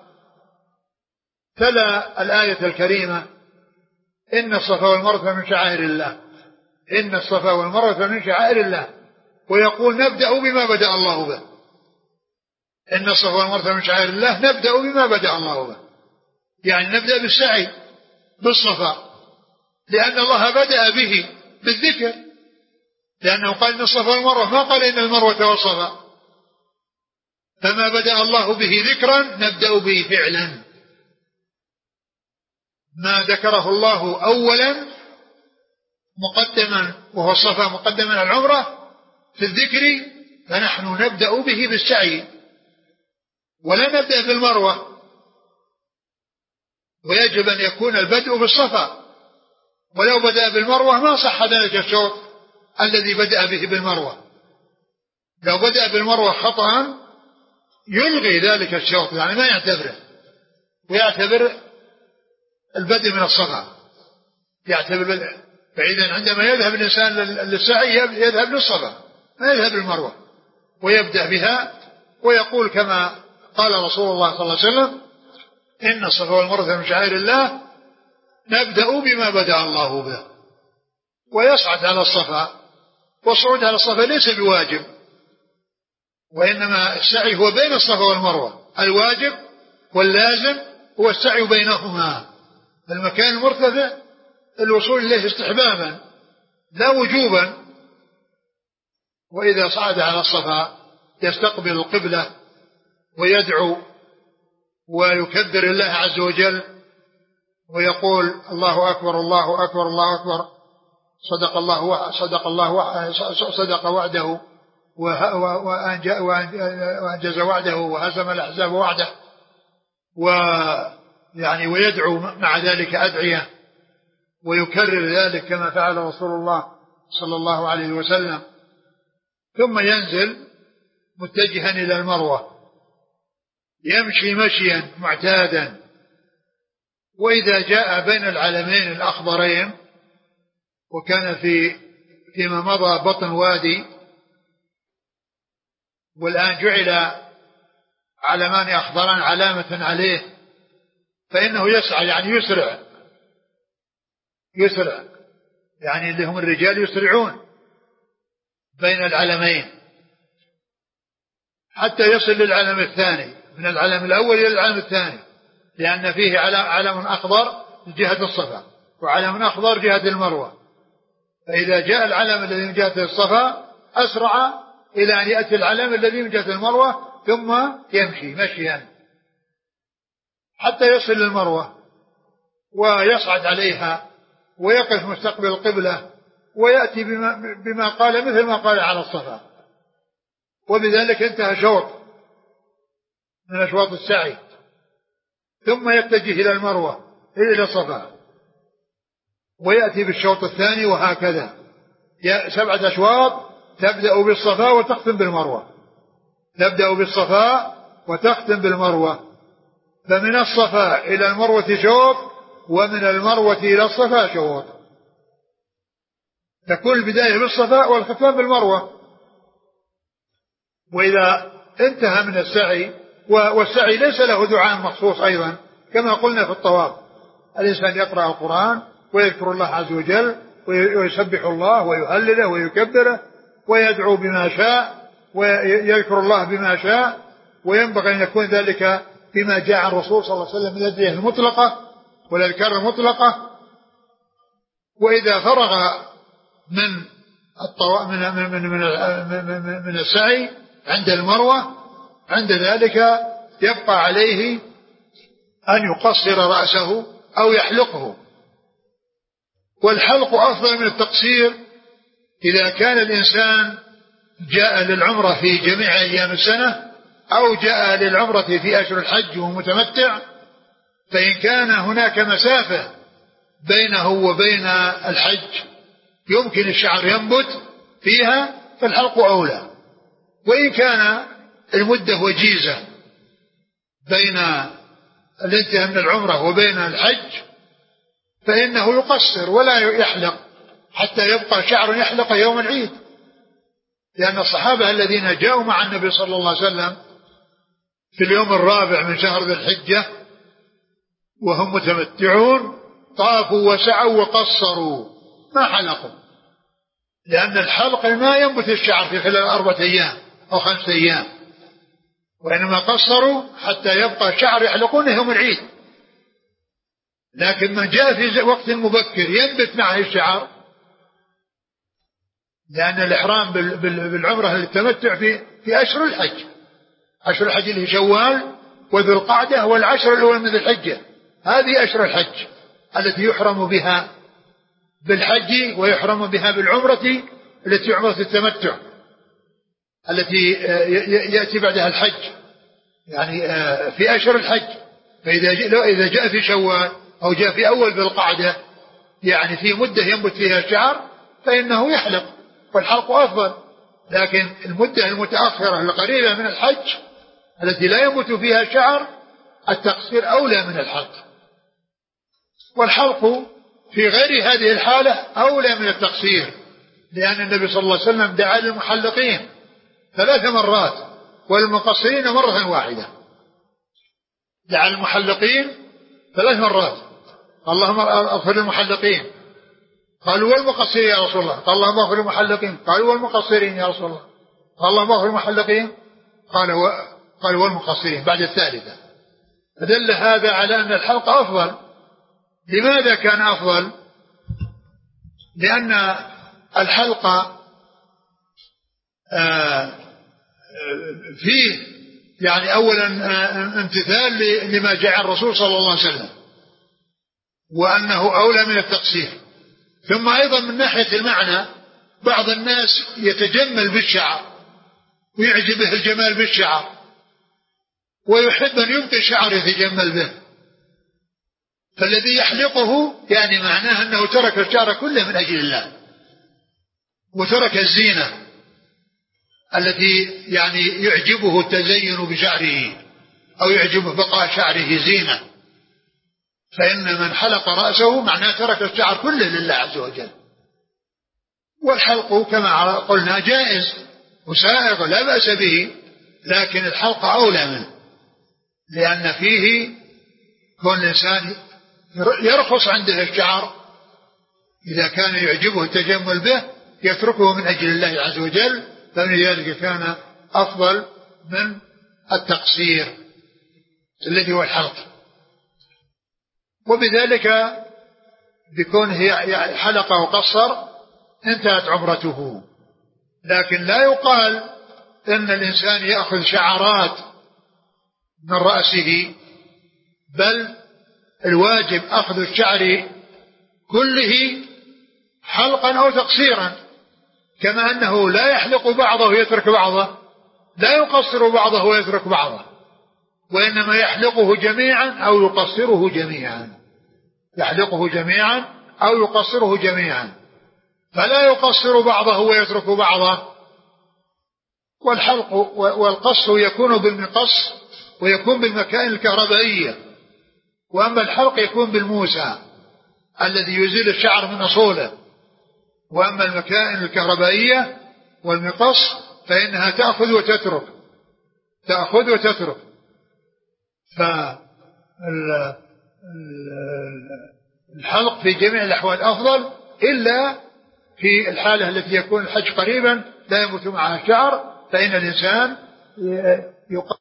تلا الآية الكريمة إن الصفا والمروة من شعائر الله، إن الصفا والمروة من شعائر الله، ويقول نبدأ بما بدأ الله به، إن الصفا والمروة من شعائر الله نبدأ بما بدأ الله به. يعني نبدأ بالسعي بالصفا، لأن الله بدأ به بالذكر، لأنه قال إن الصفا والمروة، ما قال إن المروة والصفا، فما بدأ الله به ذكرا نبدأ به فعلا. ما ذكره الله أولا مقدما وهو الصفا مقدما على العمرة في الذكر، فنحن نبدأ به بالسعي ولا نبدأ بالمروة، ويجب أن يكون البدء بالصفا، ولو بدأ بالمروة ما صح ذلك الشوط الذي بدأ به بالمروة. لو بدأ بالمروة خطأ يلغي ذلك الشوط، يعني ما يعتبره، ويعتبر البدء من الصفا، يعتبر. فإذا عندما يذهب الإنسان للسعي يذهب للصفا ما يذهب للمروة، ويبدأ بها ويقول كما قال رسول الله صلى الله عليه وسلم: إن الصفا والمروة من شعائر الله، نبدأ بما بدأ الله به. ويصعد على الصفا، والصعود على الصفا ليس بواجب، وإنما السعي هو بين الصفا والمروة، الواجب واللازم هو السعي بينهما. المكان المرتفع الوصول إليه استحبابا لا وجوبا. وإذا صعد على الصفا يستقبل القبلة ويدعو ويكبر الله عز وجل ويقول: الله أكبر الله أكبر الله أكبر، صدق الله صدق الله صدق وعده وأنجز وعده وهزم الأحزاب وعده. ويعني ويدعو مع ذلك أدعية ويكرر ذلك كما فعل رسول الله صلى الله عليه وسلم، ثم ينزل متجها إلى المروة، يمشي مشيا معتادا. وإذا جاء بين العلمين الأخضرين، وكان في فيما مضى بطن وادي، والآن جعل علمان أخضران علامة عليه، فإنه يسعى يعني يسرع يسرع يعني اللي هم الرجال يسرعون بين العلمين حتى يصل للعلم الثاني، من العلم الأول إلى العلم الثاني، لأن فيه علم أخضر جهة الصفا وعلم أخضر جهة المروة. فإذا جاء العلم الذي من جهة الصفا أسرع إلى أن يأتي العلم الذي من جهة المروة، ثم يمشي مشيا حتى يصل للمروة ويصعد عليها ويقف مستقبل القبلة ويأتي بما, بما قال مثل ما قال على الصفا. وبذلك انتهى شوط من أشواط السعي، ثم يتجه إلى المروة إلى الصفا ويأتي بالشوط الثاني، وهكذا سبعة أشواط تبدأ بالصفا وتختم بالمروة، تبدأ بالصفا وتختم بالمروة. فمن الصفا إلى المروة شوط، ومن المروة إلى الصفا شوط. تكون البداية بالصفا والختام بالمروة. وإذا انتهى من السعي، والسعي ليس له دعاء مخصوص أيضا كما قلنا في الطواف، الإنسان يقرأ القرآن ويذكر الله عز وجل ويسبح الله ويهلله ويكبره ويدعو بما شاء ويذكر الله بما شاء، وينبغي أن يكون ذلك بما جاء عن الرسول صلى الله عليه وسلم من الأدعية المطلقة والأذكار المطلقة. وإذا فرغ من الطواف من من من, من, من السعي عند المروة، عند ذلك يبقى عليه أن يقصر رأسه أو يحلقه، والحلق أفضل من التقصير إذا كان الإنسان جاء للعمرة في جميع أيام السنة أو جاء للعمرة في أشهر الحج ومتمتع. فإن كان هناك مسافة بينه وبين الحج يمكن الشعر ينبت فيها فالحلق أولى. وإن كان المدة وجيزة بين الانتهاء من العمرة وبين الحج فإنه يقصر ولا يحلق حتى يبقى شعر يحلق يوم العيد، لأن الصحابة الذين جاءوا مع النبي صلى الله عليه وسلم في اليوم الرابع من شهر ذي الحجة وهم متمتعون طافوا وسعوا وقصروا ما حلقوا، لأن الحلق ما ينبت الشعر في خلال أربعة أيام أو خمسة أيام، وإنما قصروا حتى يبقى شعر يحلقونه يوم العيد. لكن من جاء في وقت مبكر ينبت معه الشعر، لأن الإحرام بالعمرة للتمتع في في أشهر الحج، أشهر الحج اللي شوال وذو القعدة والعشر الأول من ذي الحجة، هذه أشهر الحج التي يحرم بها بالحج ويحرم بها بالعمرة التي عمرة التمتع التي يأتي بعدها الحج، يعني في أشهر الحج. فإذا جاء, إذا جاء في شوال أو جاء في أول ذي القعدة يعني في مدة ينبت فيها الشعر فإنه يحلق، والحلق أفضل. لكن المدة المتأخرة القريبة من الحج التي لا ينبت فيها شعر التقصير أولى من الحلق، والحلق في غير هذه الحالة أولى من التقصير، لأن النبي صلى الله عليه وسلم دعا للمحلقين ثلاث مرات والمقصرين مرة واحدة. دعا المحلقين ثلاث مرات، اللهم اغفر للمحلقين، قالوا والمقصرين يا رسول الله، قال اللهم اغفر للمحلقين، قالوا والمقصرين يا رسول الله، قال اللهم اغفر للمحلقين، قالوا قالوا والمقصرين بعد الثالثة. فدل هذا على أن الحلق أفضل. لماذا كان أفضل؟ لأن الحلق فيه يعني أولا امتثال لما جاء الرسول صلى الله عليه وسلم، وأنه أولى من التقصير. ثم أيضا من ناحية المعنى بعض الناس يتجمل بالشعر ويعجبه الجمال بالشعر ويحب أن يبقي شعر يتجمل به، فالذي يحلقه يعني معناه أنه ترك الشعر كله من أجل الله وترك الزينة التي يعني يعجبه التزين بشعره أو يعجبه بقاء شعره زينة. فإن من حلق رأسه معناه ترك الشعر كله لله عز وجل. والحلق كما قلنا جائز وسائغ لا بأس به، لكن الحلق أولى منه، لأن فيه كون الإنسان يرخص عنده الشعر إذا كان يعجبه التجمل به يتركه من أجل الله عز وجل، فمن ذلك كان أفضل من التقصير الذي هو الحلق. وبذلك بكونه حلق وقصر انتهت عمرته. لكن لا يقال أن الإنسان يأخذ شعرات من رأسه، بل الواجب أخذ الشعر كله حلقا أو تقصيرا، كما أنه لا يحلق بعضه ويترك بعضه، لا يقصر بعضه ويترك بعضه، وإنما يحلقه جميعا أو يقصره جميعا، يحلقه جميعا أو يقصره جميعا، فلا يقصر بعضه ويترك بعضه. والحلق والقص يكون بالمقص ويكون بالمكائن الكهربائية، وأما الحلق يكون بالموسى الذي يزيل الشعر من أصوله، وأما المكائن الكهربائية والمقص فإنها تأخذ وتترك تأخذ وتترك. فالحلق في جميع الأحوال أفضل، إلا في الحالة التي يكون الحج قريبا لا يموت معها الشعر، فإن الإنسان يقصر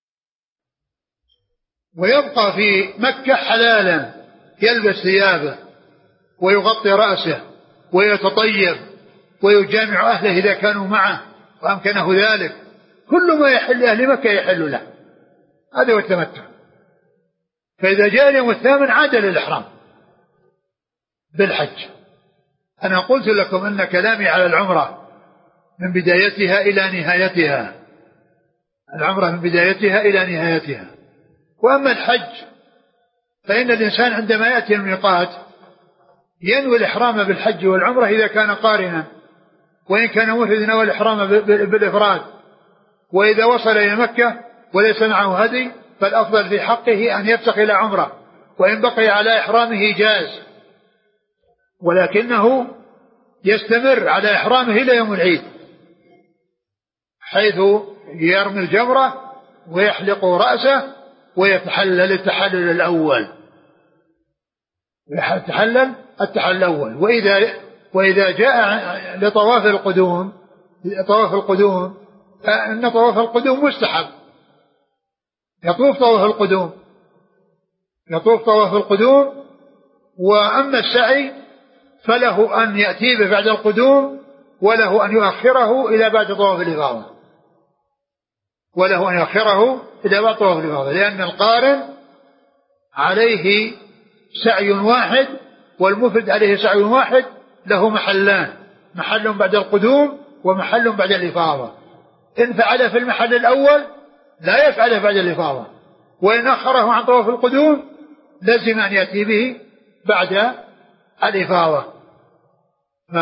ويبقى في مكة حلالا، يلبس ثيابه ويغطي رأسه ويتطيب ويجامع أهله إذا كانوا معه وأمكنه ذلك، كل ما يحل أهل مكة يحل له، هذا هو التمتع. فإذا جاء اليوم الثامن عاد للإحرام بالحج. أنا قلت لكم أن كلامي على العمرة من بدايتها إلى نهايتها، العمرة من بدايتها إلى نهايتها. وأما الحج فإن الإنسان عندما يأتي الميقات ينوي الإحرام بالحج والعمرة إذا كان قارنا، وإن كان مفردا نوى الإحرام بالإفراد. وإذا وصل إلى مكة وليس معه هدي فالأفضل في حقه أن يفتق إلى عمرة، وإن بقي على إحرامه جاز، ولكنه يستمر على إحرامه إلى يوم العيد، حيث يرمي الجمرة ويحلق رأسه ويتحلل التحلل الأول يتحلل التحلل الأول. وإذا وإذا جاء لطواف القدوم طواف القدوم فإن طواف القدوم مستحب، يطوف طواف القدوم يطوف طواف القدوم وأما السعي فله أن يأتي به بعد القدوم، وله أن يؤخره إلى بعد طواف الإفاضة، وله أن يؤخره إلى بعد طواف الإفاضة، لأن القارن عليه سعي واحد والمفرد عليه سعي واحد، له محلان، محل بعد القدوم ومحل بعد الإفاضة. إن فعل في المحل الأول لا يفعله بعد الإفاضة، وإن أخره عن طواف القدوم لازم أن يأتي به بعد الإفاضة. ف...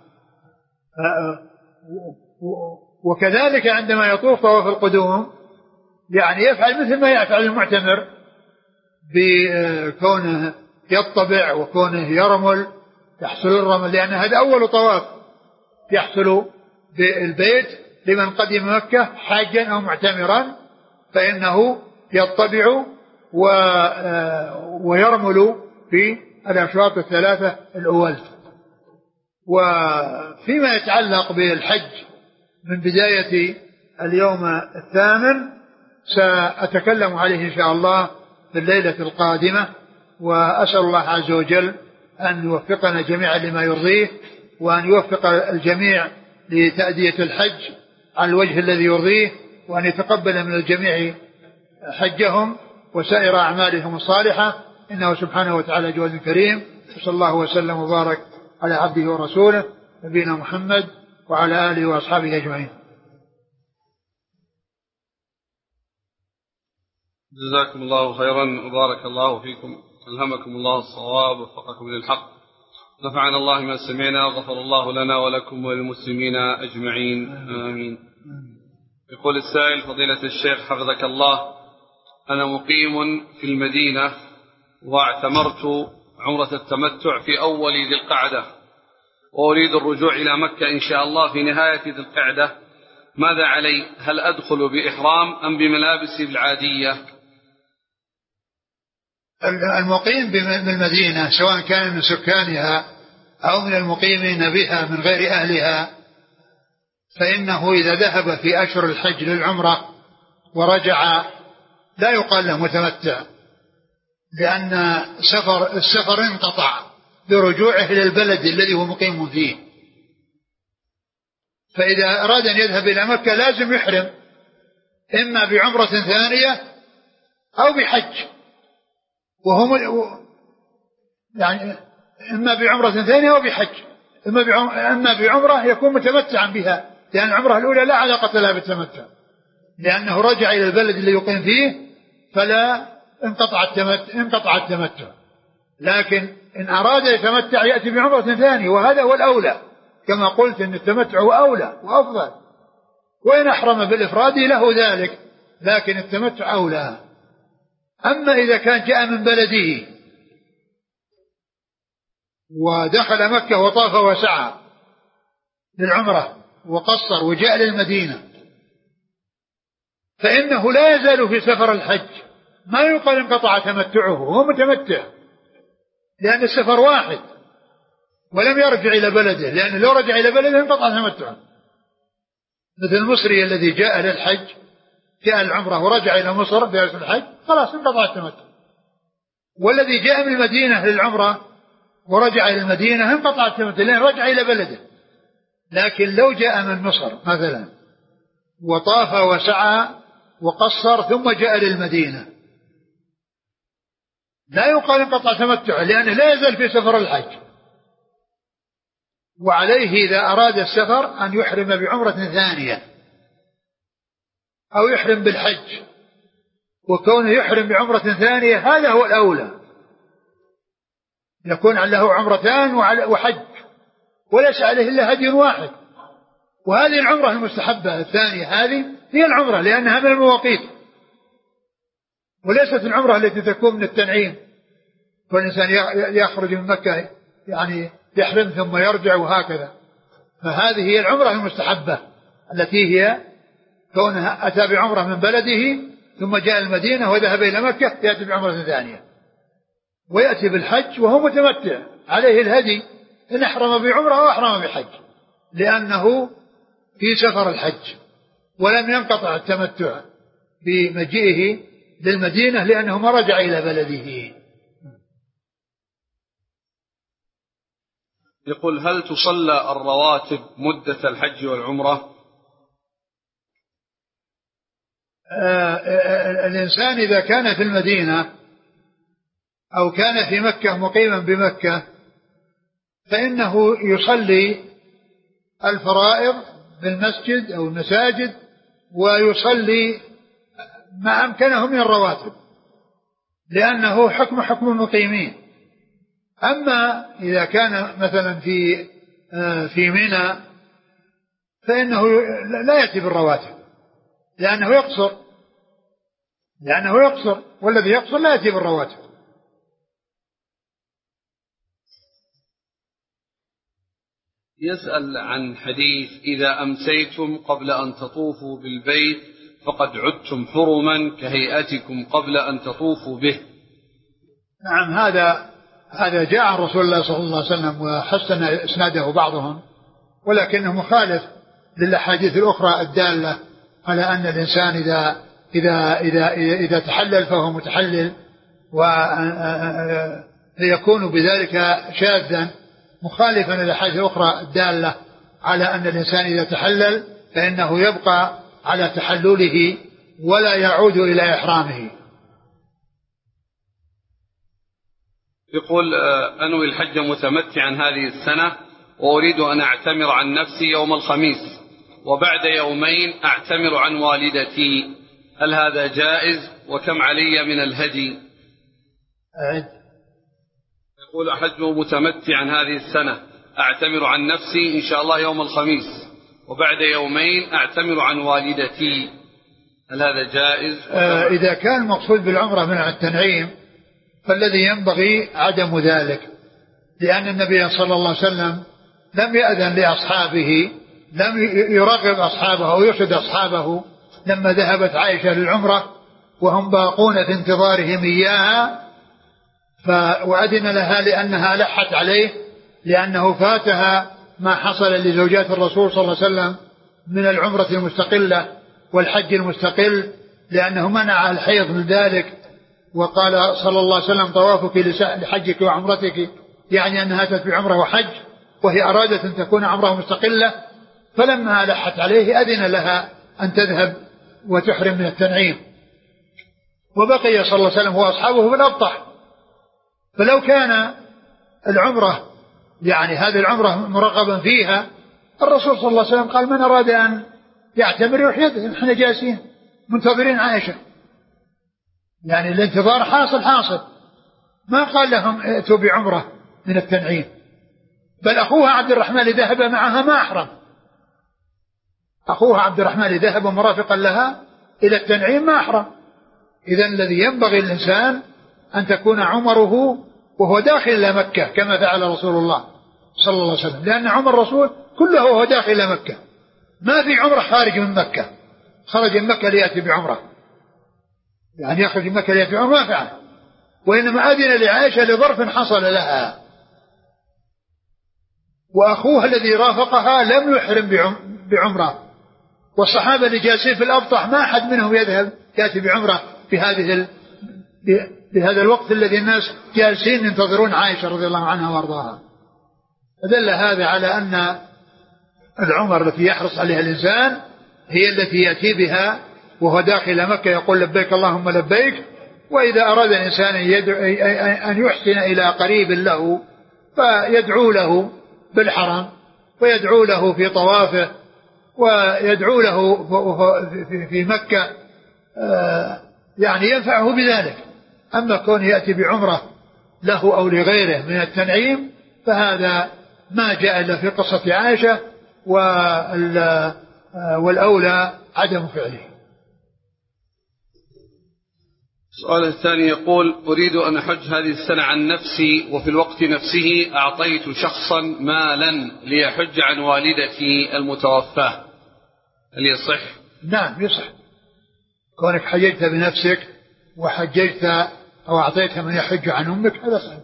وكذلك عندما يطوف طواف القدوم يعني يفعل مثل ما يفعل المعتمر بكونه يطبع وكونه يرمل، يحصل الرمل، لأن هذا أول طواف يحصل بالبيت لمن قدم مكة حاجا أو معتمرا، فإنه يطبع ويرمل في الأشواط الثلاثة الأول. وفيما يتعلق بالحج من بداية اليوم الثامن سأتكلم عليه إن شاء الله في الليلة القادمة، وأسأل الله عز وجل أن يوفقنا جميعا لما يرضيه، وأن يوفق الجميع لتأدية الحج على الوجه الذي يرضيه، وأن يتقبل من الجميع حجهم وسائر أعمالهم الصالحة، إنه سبحانه وتعالى جواد كريم. وصلى الله وسلم وبارك على عبده ورسوله نبينا محمد وعلى آله وأصحابه أجمعين. جزاكم الله خيرا وبارك الله فيكم، ألهمكم الله الصواب ووفقكم للحق، نفعنا الله ما سمعنا وغفر الله لنا ولكم وللمسلمين أجمعين، آمين. يقول السائل: فضيلة الشيخ حفظك الله، أنا مقيم في المدينة واعتمرت عمرة التمتع في أول ذي القعدة، وأريد الرجوع إلى مكة إن شاء الله في نهاية ذي القعدة، ماذا علي؟ هل أدخل بإحرام أم بملابسي العادية؟ المقيم بالمدينة سواء كان من سكانها أو من المقيمين بها من غير أهلها، فإنه إذا ذهب في أشهر الحج للعمرة ورجع لا يقال له متمتع، لأن سفر السفر انقطع برجوعه إلى البلد الذي هو مقيم فيه. فإذا أراد أن يذهب إلى مكة لازم يحرم إما بعمرة ثانية أو بحج، وهم يعني إما بعمرة ثانية أو بحج، إما بعمرة يكون متمتعا بها، لأن العمرة الأولى لا علاقة لها بالتمتع، لأنه رجع إلى البلد اللي يقيم فيه فلا انقطع التمتع, انقطع التمتع. لكن إن أراد يتمتع يأتي بعمرة ثانية، وهذا هو الأولى، كما قلت إن التمتع هو أولى وأفضل، وإن أحرم بالإفراد له ذلك، لكن التمتع أولى. أما إذا كان جاء من بلده ودخل مكة وطاف وسعى للعمرة وقصر وجاء للمدينة، فإنه لا يزال في سفر الحج، ما يقال انقطع تمتعه، هو متمتع، لأن السفر واحد ولم يرجع إلى بلده، لأنه لو رجع إلى بلده انقطع تمتعه، مثل المصري الذي جاء للحج، جاء العمرة ورجع إلى مصر في الحج، خلاص انقطع التمتع. والذي جاء من المدينة للعمرة ورجع إلى المدينة انقطع التمتع، لأنه رجع إلى بلده. لكن لو جاء من مصر مثلا وطاف وسعى وقصر ثم جاء للمدينة لا يقال انقطع تمتعه، لأنه لا يزال في سفر الحج. وعليه إذا أراد السفر أن يحرم بعمرة ثانية أو يحرم بالحج، وكونه يحرم بعمرة ثانية هذا هو الأولى، يكون له عمرتان وحج وليس عليه إلا هدي واحد. وهذه العمرة المستحبة الثانية هذه هي العمرة، لأنها من المواقيت، وليست العمرة التي تكون من التنعيم، فالإنسان يخرج من مكة يعني يحرم ثم يرجع وهكذا. فهذه هي العمرة المستحبة التي هي كونها أتى بعمرة من بلده ثم جاء المدينة وذهب إلى مكة، يأتي بعمرة ثانية، ويأتي بالحج وهو متمتع عليه الهدي إن أحرم بعمرة أو أحرم بحج، لأنه في سفر الحج ولم ينقطع التمتع بمجيئه للمدينة، لأنه ما رجع إلى بلده. يقول هل تصلى الرواتب مدة الحج والعمرة؟ آه الإنسان إذا كان في المدينة أو كان في مكة مقيما بمكة فإنه يصلي الفرائض بالمسجد أو المساجد ويصلي ما أمكنه من الرواتب لأنه حكم حكم المقيمين. أما إذا كان مثلا في في منى فإنه لا يأتي بالرواتب لأنه يقصر لأنه يقصر والذي يقصر لا يأتي بالرواتب. يسأل عن حديث إذا أمسيتم قبل أن تطوفوا بالبيت فقد عدتم حرما كهيئتكم قبل أن تطوفوا به. نعم هذا هذا جاء عن رسول الله صلى الله عليه وسلم وحسن إسناده بعضهم ولكنه مخالف للأحاديث الأخرى الدالة على أن الإنسان إذا إذا إذا إذا تحلل فهو متحلل ويكون بذلك شاذا مخالفا للأحاديث الأخرى الدالة على أن الإنسان إذا تحلل فإنه يبقى على تحلله ولا يعود إلى إحرامه. يقول أنوي الحج متمتعا هذه السنة وأريد أن أعتمر عن نفسي يوم الخميس وبعد يومين أعتمر عن والدتي، هل هذا جائز وكم علي من الهدي؟ أعد. يقول أحج متمتعا هذه السنة أعتمر عن نفسي إن شاء الله يوم الخميس وبعد يومين أعتمر عن والدتي، هل هذا جائز؟ آه إذا كان المقصود بالعمرة من التنعيم فالذي ينبغي عدم ذلك لأن النبي صلى الله عليه وسلم لم يأذن لأصحابه لم يرغب أصحابه أو يرشد أصحابه لما ذهبت عائشة للعمرة وهم باقون في انتظارهم إياها وأذن لها لأنها لحت عليه لأنه فاتها ما حصل لزوجات الرسول صلى الله عليه وسلم من العمرة المستقلة والحج المستقل لأنه منع الحيض من ذلك وقال صلى الله عليه وسلم طوافك لحجك وعمرتك يعني أنها تتبع عمره وحج وهي أرادت أن تكون عمره مستقلة فلما لحت عليه أذن لها أن تذهب وتحرم من التنعيم وبقي صلى الله عليه وسلم وأصحابه في الأبطح. فلو كان العمرة يعني هذه العمرة مرغبا فيها الرسول صلى الله عليه وسلم قال من أراد أن يعتمر يحيد نحن جالسين منتظرين عائشة يعني الانتظار حاصل حاصل ما قال لهم ائتوا بعمرة من التنعيم بل أخوها عبد الرحمن ذهب معها ما أحرم أخوها عبد الرحمن ذهب مرافقا لها إلى التنعيم ما أحرم. إذن الذي ينبغي الإنسان أن تكون عمره وهو داخل إلى مكة كما فعل رسول الله صلى الله عليه وسلم لأن عمر الرسول كله وهو داخل إلى مكة ما في عمره خارج من مكة خرج من مكة ليأتي بعمره يعني يخرج من مكة ليأتي بعمره ما فعل وإنما أذن لعائشة لظرف حصل لها وأخوها الذي رافقها لم يحرم بعمره والصحابة اللي جالسين في الأبطح ما أحد منهم يذهب يأتي بعمره في هذه ال... بهذا الوقت الذي الناس جالسين ينتظرون عائشة رضي الله عنها وارضاها. فدل هذا على أن العمر التي يحرص عليها الإنسان هي التي يأتي بها وهو داخل مكة يقول لبيك اللهم لبيك وإذا أراد الإنسان أن يحسن إلى قريب له فيدعو له بالحرم ويدعو له في طوافه ويدعو له في مكة يعني ينفعه بذلك. أما كون يأتي بعمرة له أو لغيره من التنعيم فهذا ما جاء إلا في قصة عائشة والأولى عدم فعله. السؤال الثاني يقول أريد أن أحج هذه السنة عن نفسي وفي الوقت نفسه أعطيت شخصا مالا ليحج عن والدتي المتوفاة، هل يصح؟ نعم يصح كونك حججت بنفسك وحججت أو أعطيتها من يحج عن أمك هذا صحيح.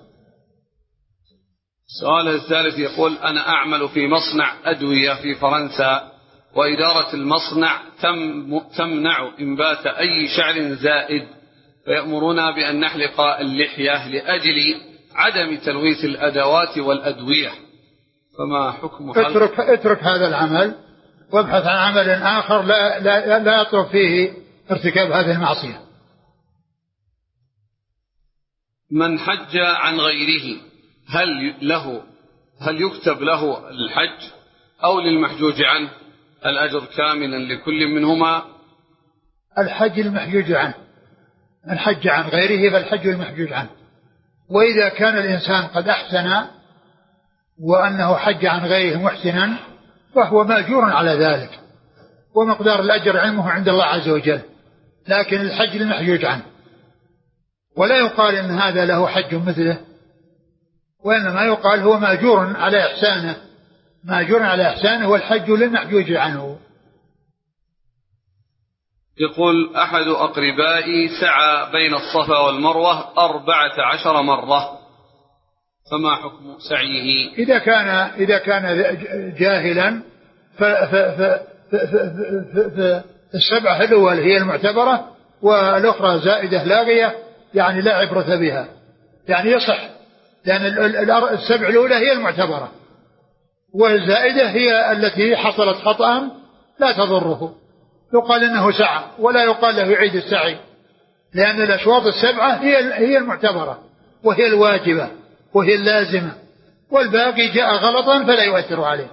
السؤال الثالث يقول أنا أعمل في مصنع أدوية في فرنسا وإدارة المصنع تم تمنع إنبات أي شعر زائد فيأمرنا بأن نحلق اللحية لأجل عدم تلويث الأدوات والأدوية، فما حكم اترك, اترك هذا العمل وابحث عن عمل آخر لا, لا, لا يطلب فيه ارتكاب هذه المعصية. من حج عن غيره هل له هل يكتب له الحج أو للمحجوج عنه الأجر كاملا لكل منهما؟ الحج المحجوج عنه، من حج عن غيره فالحج المحجوج عنه. وإذا كان الإنسان قد أحسن وأنه حج عن غيره محسنا فهو مأجور على ذلك، ومقدار الأجر علمه عند الله عز وجل، لكن الحج المحجوج عنه. ولا يقال إن هذا له حج مثله، وإنما يقال هو مأجور على إحسانه، مأجور على إحسانه، والحج للمحجوج عنه. يقول أحد أقربائي سعى بين الصفا والمروة أربعة عشر مرة، فما حكم سعيه؟ إذا كان إذا كان جاهلا فالسبعة الأول هي المعتبرة والأخرى زائدة لاغية، يعني لا عبرة بها، يعني يصح، لأن السبع الأولى هي المعتبرة والزائدة هي التي حصلت خطأ لا تضره، يقال إنه سعى ولا يقال له يعيد السعي، لأن الأشواط السبعة هي هي المعتبرة وهي الواجبة وهي اللازمة، والباقي جاء غلطا فلا يؤثر عليه.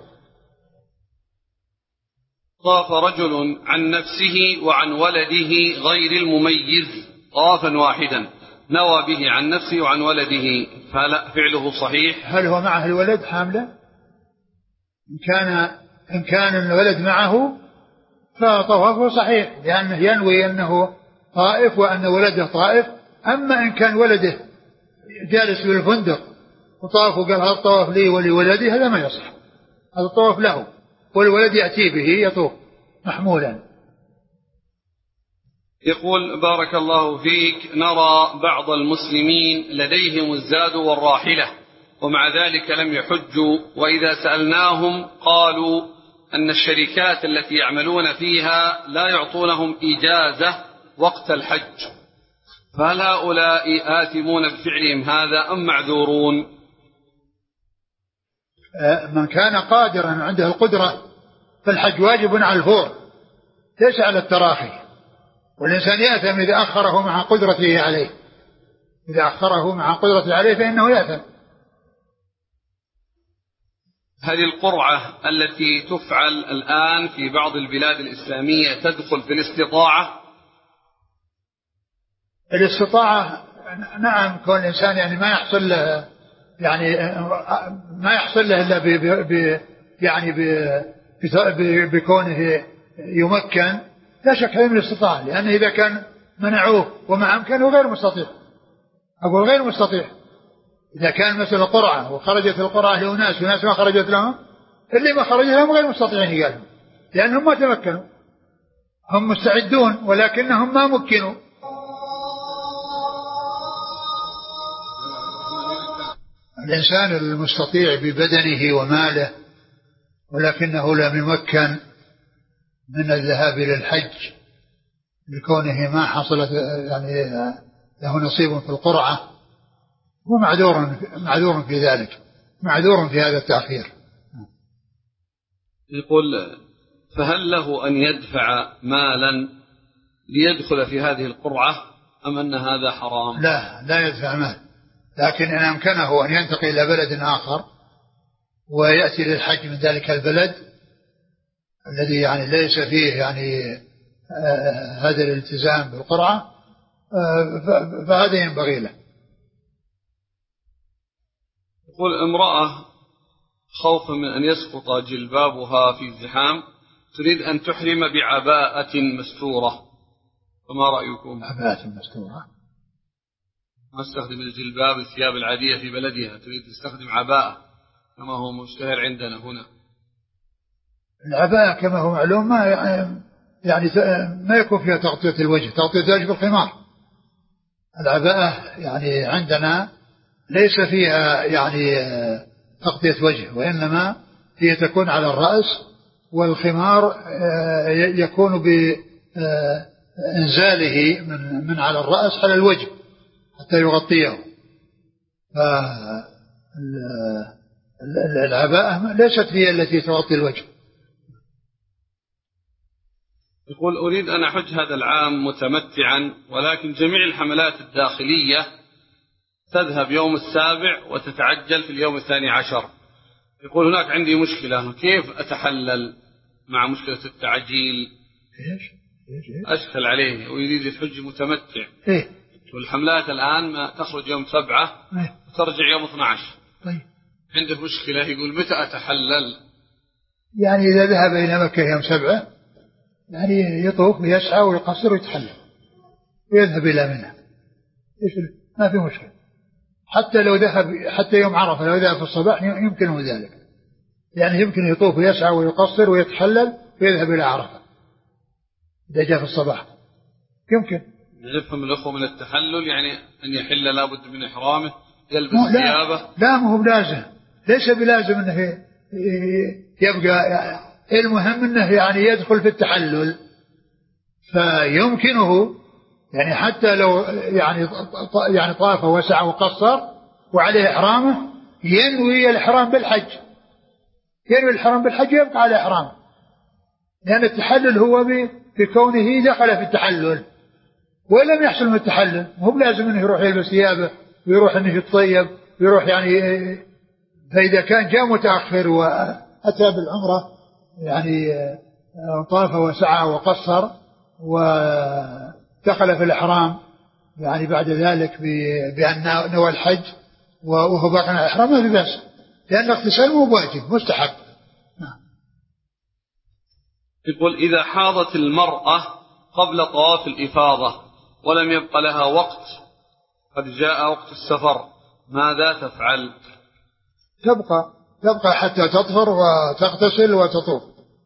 طاف رجل عن نفسه وعن ولده غير المميز طوافا واحدا، نوى به عن نفسه وعن ولده، فهل فعله صحيح؟ هل هو معه الولد حامله؟ إن كان إن كان الولد معه فطوافه صحيح، لأنه ينوي أنه طائف وأن ولده طائف. أما إن كان ولده جالس بالفندق وطاف وقال هذا الطواف لي ولولدي، هذا ما يصح، هذا الطواف له والولد يأتي به يطوف محمولا. يقول بارك الله فيك، نرى بعض المسلمين لديهم الزاد والراحلة ومع ذلك لم يحجوا، وإذا سألناهم قالوا أن الشركات التي يعملون فيها لا يعطونهم إجازة وقت الحج، فهل هؤلاء آثمون بفعلهم هذا أم معذورون؟ من كان قادرا عنده القدرة فالحج واجب على الفور ليس على التراخي، والإنسان يأثم إذا أخره مع قدرته عليه، إذا أخره مع قدرته عليه فإنه يأثم. هل القرعة التي تفعل الآن في بعض البلاد الإسلامية تدخل في الاستطاعة؟ الاستطاعة نعم، كون الإنسان يعني ما يحصل له يعني ما يحصل له إلا ب ب يعني ب بكونه يمكن، لا شك هذا من الاستطاعة، لأنه إذا كان منعوه ومع أمكانه غير مستطيع، أقول غير مستطيع. إذا كان مثل قرعة وخرجت القرعة لأناس وناس ما خرجت لهم، اللي ما خرج لهم غير مستطيعين يقالهم، لأنهم ما تمكنوا، هم مستعدون ولكنهم ما مكنوا. الإنسان المستطيع ببدنه وماله ولكنه لم يمكن من الذهاب إلى الحج لكونه ما حصلت يعني له نصيب في القرعة، ومعذور معذور في ذلك، معذور في هذا التأخير. يقول فهل له أن يدفع مالا ليدخل في هذه القرعة أم أن هذا حرام؟ لا لا يدفع مال، لكن إن أمكنه أن ينتقل إلى بلد آخر ويأتي للحج من ذلك البلد الذي يعني ليس فيه يعني آه هذا الالتزام بالقرعة، آه فهذا ينبغي له. يقول امرأة خوفا من أن يسقط جلبابها في الزحام تريد أن تحرم بعباءة مستورة، فما رأيكم؟ عباءة مستورة؟ ما تستخدم الجلباب الثياب العادية في بلدها، تريد تستخدم عباءة كما هو مشتهر عندنا هنا. العباءة كما هو معلوم ما يعني ما يكون فيها تغطية الوجه، تغطية الوجه بالخمار. العباءة يعني عندنا ليس فيها يعني تغطية وجه، وإنما هي تكون على الرأس، والخمار يكون بإنزاله من من على الرأس على الوجه حتى يغطيه. العباءة ليست هي التي تغطي الوجه. يقول أريد أن أحج هذا العام متمتعا، ولكن جميع الحملات الداخلية تذهب يوم السابع وتتعجل في اليوم الثاني عشر. يقول هناك عندي مشكلة، كيف أتحلل مع مشكلة التعجيل؟ إيش؟ أشكل عليه ويريد الحج متمتع. إيه؟ والحملات الآن ما تخرج يوم سبعة إيه؟ وترجع يوم اثني عشر. طيب. عنده مشكلة، يقول متى أتحلل؟ يعني إذا ذهب إلى مكة يوم سبعة يعني يطوف ويسعى ويقصر ويتحلل ويذهب إلى منى، إيش ما في مشكلة. حتى لو ذهب حتى يوم عرفة لو ذهب في الصباح يمكنه ذلك، يعني يمكن يطوف ويسعى ويقصر ويتحلل ويذهب إلى عرفة إذا جاء في الصباح يمكن. نفهم الأخوة من التحلل يعني أن يحل لابد من إحرامه، يلبس ثيابه. لا ما هو بلازم، ليس بلازم أنه يبقى، المهم أنه يعني يدخل في التحلل، فيمكنه يعني حتى لو يعني يعني طاف وسعى وقصر وعليه إحرامه ينوي الإحرام بالحج، ينوي الإحرام بالحج يبقى على إحرامه، لأن التحلل هو بكونه دخل في التحلل ولم يحصل من التحلل. مو بلازم أنه يروح يلبس ثيابه ويروح أنه يتطيب ويروح يعني. فإذا كان جاء متأخر وأتى بالعمرة يعني طاف وسعى وقصر ودخل في الإحرام يعني بعد ذلك بأن نوى الحج وهو باقي على الإحرام ما في بأس، لأن الاغتسال مو واجب مستحب. يقول إذا حاضت المرأة قبل طواف الإفاضة ولم يبق لها وقت، قد جاء وقت السفر، ماذا تفعل؟ تبقى تبقى حتى تطهر وتغتسل وتطوف.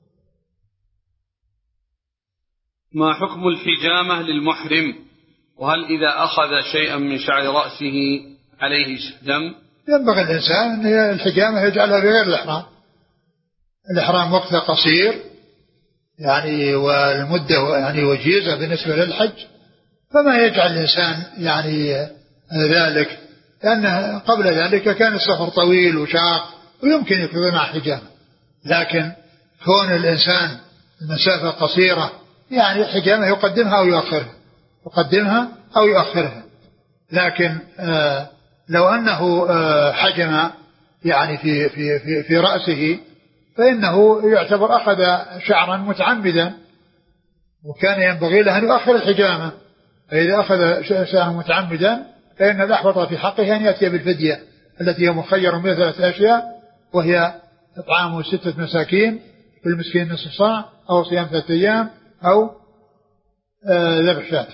ما حكم الحجامة للمحرم؟ وهل إذا أخذ شيئا من شعر رأسه عليه دم؟ ينبغي الإنسان أن الحجامة يجعلها بغير الإحرام. الإحرام وقته قصير يعني والمدة يعني وجيزة بالنسبة للحج، فما يجعل الإنسان يعني ذلك، لأن قبل ذلك كان السفر طويل وشاق ويمكن يقضي مع حجامة، لكن كون الإنسان المسافة قصيرة يعني الحجامة يقدمها أو يؤخرها، يقدمها أو يؤخرها. لكن آه لو أنه آه حجم يعني في, في, في, في رأسه فإنه يعتبر أخذ شعرا متعمدا، وكان ينبغي له أن يؤخر الحجامة. فإذا أخذ شعرا متعمدا فإن الأحوط في حقه أن يأتي بالفدية التي هي مخير من ثلاثة أشياء، وهي إطعام ستة مساكين في المسكين نصف صاع، أو صيام ثلاثة أيام، أو ذبح شاة.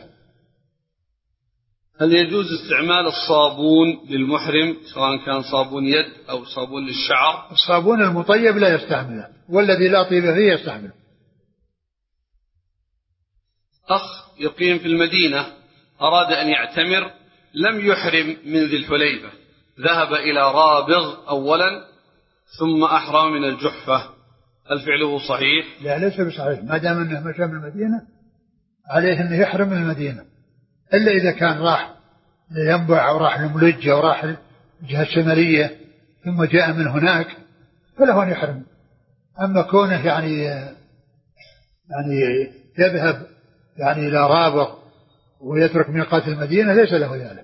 هل يجوز استعمال الصابون للمحرم سواء كان صابون يد أو صابون للشعر؟ الصابون المطيب لا يستعمله، والذي لا طيب فيه يستعمله. أخ يقيم في المدينة أراد أن يعتمر، لم يحرم من ذي الحليفة، ذهب إلى رابغ أولا ثم أحرم من الجحفة، هل فعله صحيح؟ لا ليس بصحيح، ما دام أنه مشى من المدينة عليه أنه يحرم من المدينة، إلا إذا كان راح لينبع أو راح لملج أو راح الجهة الشمالية ثم جاء من هناك فله أن يحرم. أما كونه يعني يعني يذهب يعني إلى رابغ ويترك ميقات المدينة ليس له ذلك.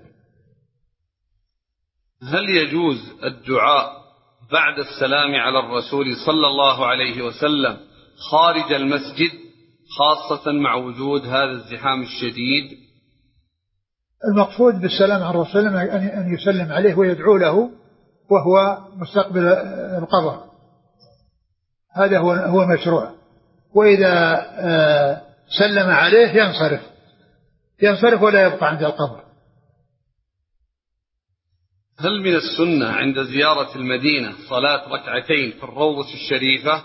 هل يجوز الدعاء بعد السلام على الرسول صلى الله عليه وسلم خارج المسجد، خاصة مع وجود هذا الزحام الشديد؟ المقصود بالسلام على الرسول أن يسلم عليه ويدعو له وهو مستقبل القبر، هذا هو هو مشروع. وإذا سلم عليه ينصرف ينصرف ولا يبقى عند القبر. هل من السنة عند زيارة المدينة صلاة ركعتين في الروضة الشريفة؟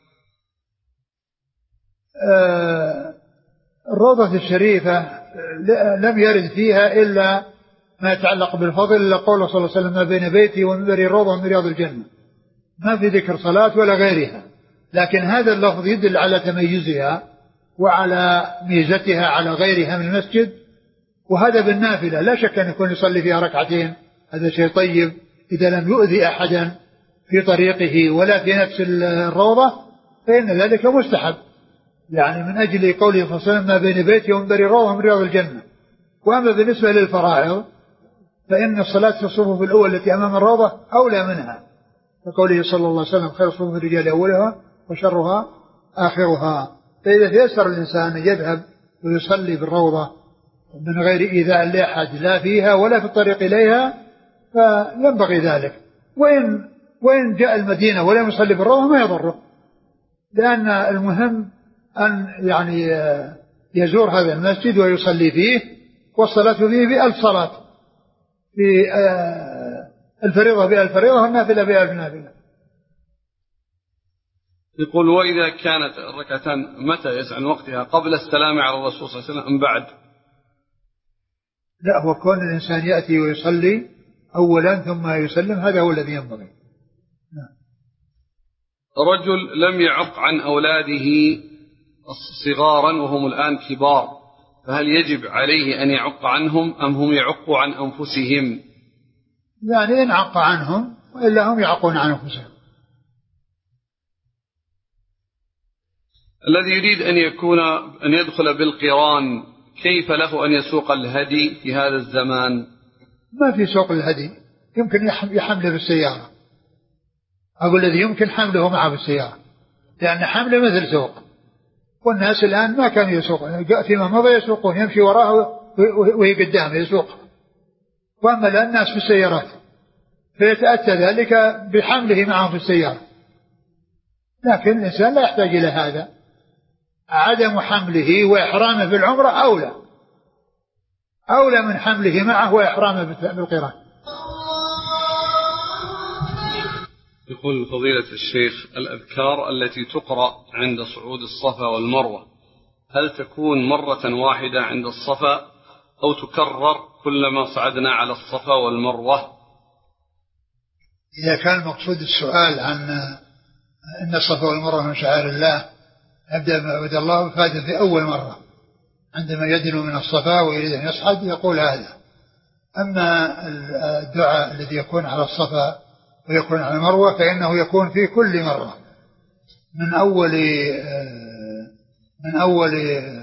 آه الروضة الشريفة لم يرد فيها إلا ما يتعلق بالفضل، إلا قوله صلى الله عليه وسلم ما بين بيتي ومنبري روضة من رياض الجنة، ما في ذكر صلاة ولا غيرها. لكن هذا اللفظ يدل على تميزها وعلى ميزتها على غيرها من المسجد، وهذا بالنافلة لا شك أن يكون يصلي فيها ركعتين، هذا شيء طيب إذا لم يؤذي أحدا في طريقه ولا في نفس الروضة فإن ذلك مستحب، يعني من أجل قوله صلى الله عليه وسلم ما بين بيتي ومنبري روضة من رياض الجنة. وأما بالنسبة للفرائض فإن الصلاة في الصفوف الأول التي أمام الروضة أولى منها، كقوله صلى الله عليه وسلم خير صفوف الرجال أولها وشرها آخرها. فإذا تيسر الإنسان أن يذهب ويصلي بالروضة من غير إيذاء لأحد لا فيها ولا في الطريق إليها فينبغي ذلك. وإن, وإن جاء المدينة ولم يصلي بالروضة ما يضره، لأن المهم أن يعني يزور هذا المسجد ويصلي فيه، والصلاة فيه بألف صلاة، في الفريضة بألف فريضة والنافلة بألف نافلة. يقول وإذا كانت الركعتان متى يسعى وقتها؟ قبل السلام على الرسول صلى الله عليه وسلم أم بعد؟ لا، هو كون الإنسان يأتي ويصلي أولا ثم يسلم هذا هو الذي ينبغي. رجل لم يعق عن أولاده صغارا وهم الآن كبار، فهل يجب عليه أن يعق عنهم أم هم يعقوا عن أنفسهم؟ يعني إن عق عنهم وإلا هم يعقون عن أنفسهم. الذي يريد أن يكون أن يدخل بالقران كيف له أن يسوق الهدي في هذا الزمان؟ ما في سوق الهدي، يمكن يحمله بالسيارة. أقول الذي يمكن حمله معه بالسيارة، لأن حمله مثل سوق، والناس الآن ما كانوا يسوقون، فيما مضى يسوقون، يمشي وراءه وهي قدامه يسوق. وأما الآن الناس في السيارات فيتأتى ذلك بحمله معه في السيارة، لكن الإنسان لا يحتاج إلى هذا. عدم حمله وإحرامه بالعمرة أولى أولى من حمله معه وإحرامه بالقران. يقول فضيلة الشيخ الأذكار التي تقرأ عند صعود الصفا والمروة هل تكون مرة واحدة عند الصفا أو تكرر كلما صعدنا على الصفا والمروة؟ إذا كان مقصود السؤال عن أن الصفا والمروة من شعائر الله أبدأ ما بدأ الله فهذا في أول مرة عندما يدنو من الصفا ويريد أن يصعد يقول هذا. أما الدعاء الذي يكون على الصفا ويكون على المروة فإنه يكون في كل مرة من أول من أول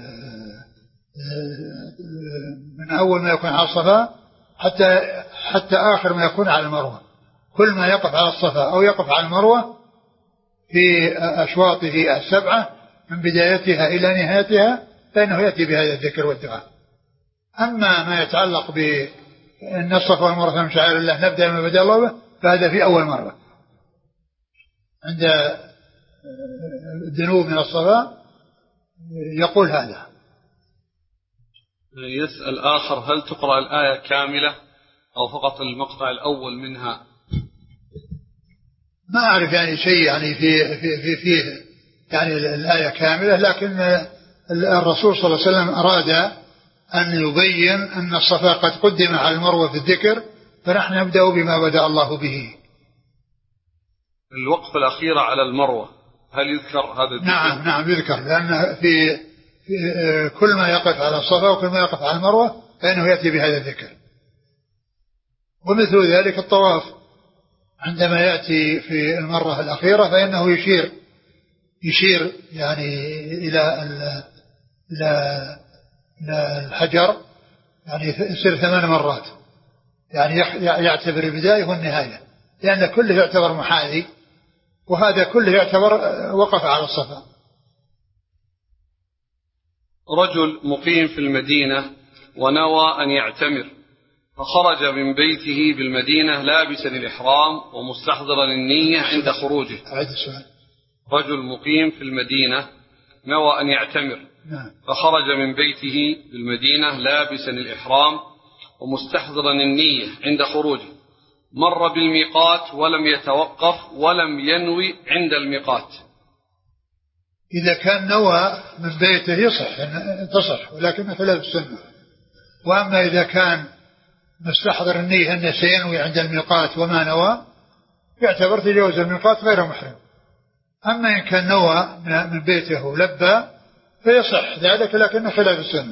من أول ما يكون على الصفا حتى حتى آخر ما يكون على المروة. كل ما يقف على الصفا أو يقف على المروة في أشواطه السبعة من بدايتها إلى نهايتها فإنه يأتي بهذا الذكر والدعاء. أما ما يتعلق بأن الصفا والمروة من شعائر الله نبدأ ما بدأ الله فهذا في أول مرة عند الذنوب من الصفا يقول هذا. يسأل آخر هل تقرأ الآية كاملة أو فقط المقطع الأول منها؟ ما أعرف يعني شيء يعني في في في فيه يعني الآية كاملة، لكن الرسول صلى الله عليه وسلم أراد أن يبين أن الصفا قد قدم على المروة في الذكر فنحن نبدأ بما بدأ الله به. الوقفة الأخيرة على المروة هل يذكر هذا الذكر؟ نعم نعم يذكر، لأن في, في كل ما يقف على الصفا وكل ما يقف على المروة فإنه يأتي بهذا الذكر. ومثل ذلك الطواف عندما يأتي في المرة الأخيرة فإنه يشير يشير يعني إلى إلى الحجر، يعني يصير ثمان مرات، يعني يعتبر البداية والنهاية، لأن كله يعتبر محاذي وهذا كله يعتبر وقف على الصفا. رجل مقيم في المدينة ونوى أن يعتمر فخرج من بيته بالمدينة لابسا الإحرام ومستحضرا النية عند خروجه. أعد السؤال. رجل مقيم في المدينة نوى أن يعتمر نعم. فخرج من بيته بالمدينة لابسا الإحرام ومستحضرا النية عند خروجه، مر بالميقات ولم يتوقف ولم ينوي عند الميقات. إذا كان نوى من بيته يصح تصح ولكن خلاف السنة. وأما إذا كان مستحضر النية أنه سينوي عند الميقات وما نوى يعتبر تجاوز الميقات غير محرم. أما إن كان نوى من بيته لبى فيصح ذلك لكن خلاف السنة.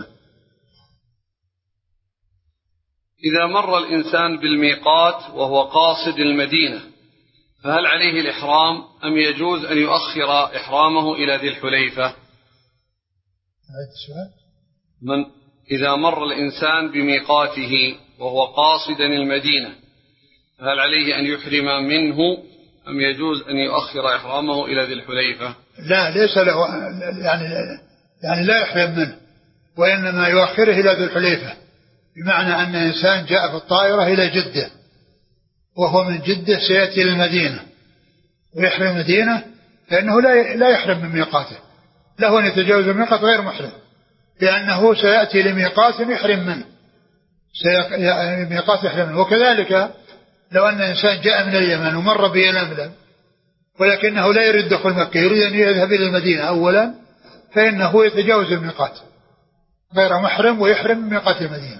إذا مر الإنسان بالميقات وهو قاصد المدينة فهل عليه الإحرام أم يجوز أن يؤخر إحرامه إلى ذي الحليفة؟ من إذا مر الإنسان بميقاته وهو قاصدا المدينة فهل عليه أن يحرم منه أم يجوز أن يؤخر إحرامه إلى ذي الحليفة؟ لا، ليس له يعني يعني لا يحرم منه، وإنما يؤخره إلى ذي الحليفة، بمعنى أن إنسان جاء في الطائرة إلى جدة وهو من جدة سيأتي للمدينة ويحرم المدينة، فإنه لا لا يحرم من ميقاته، له أن يتجاوز الميقات غير محرم، لأنه سيأتي لميقات يحرم منه، ميقات يحرم منه. وكذلك لو أن إنسان جاء من اليمن ومر بيلملم ولكنه لا يريد دخول مكة، يريد أن يذهب إلى المدينة أولا، فإنه يتجاوز الميقات غير محرم ويحرم من ميقات المدينة.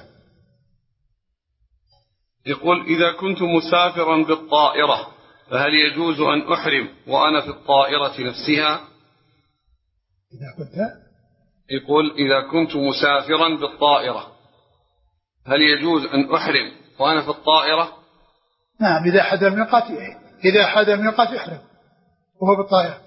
يقول إذا كنت مسافرا بالطائرة فهل يجوز أن أحرم وأنا في الطائرة نفسها؟ إذا كنت يقول إذا كنت مسافرا بالطائرة هل يجوز أن أحرم وأنا في الطائرة؟ نعم، إذا حد الميقات إذا حد الميقات يحرم وهو بالطائرة.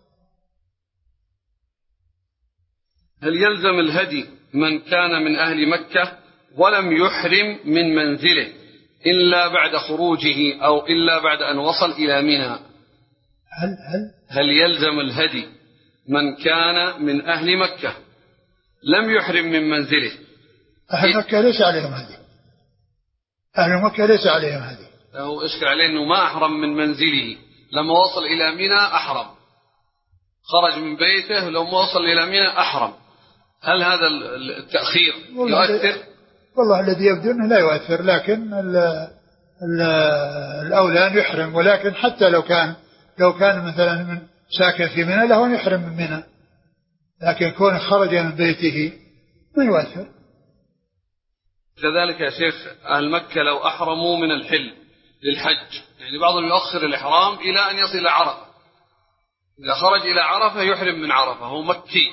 هل يلزم الهدي من كان من أهل مكة ولم يحرم من منزله إلا بعد خروجه أو إلا بعد أن وصل إلى منى؟ هل هل هل يلزم الهدي من كان من أهل مكة لم يحرم من منزله؟ أهل مكة ليس عليهم هدي، أهل مكة ليس عليهم هدي. له إشكال عليه أنه ما أحرم من منزله، لما وصل إلى منى أحرم، خرج من بيته ولما وصل إلى منى أحرم. هل هذا التأخير يؤثر؟ والله الذي يبدو أنه لا يؤثر، لكن ال ال الأولى أن يحرم، ولكن حتى لو كان لو كان مثلا من ساكن في منى له أن يحرم من منى، لكن كون خرج من بيته ما يؤثر. كذلك يا شيخ أهل مكة لو أحرموا من الحل للحج، يعني بعضهم يؤخر الإحرام إلى أن يصل إلى عرفة، إذا خرج إلى عرفة يحرم من عرفة، هو مكي.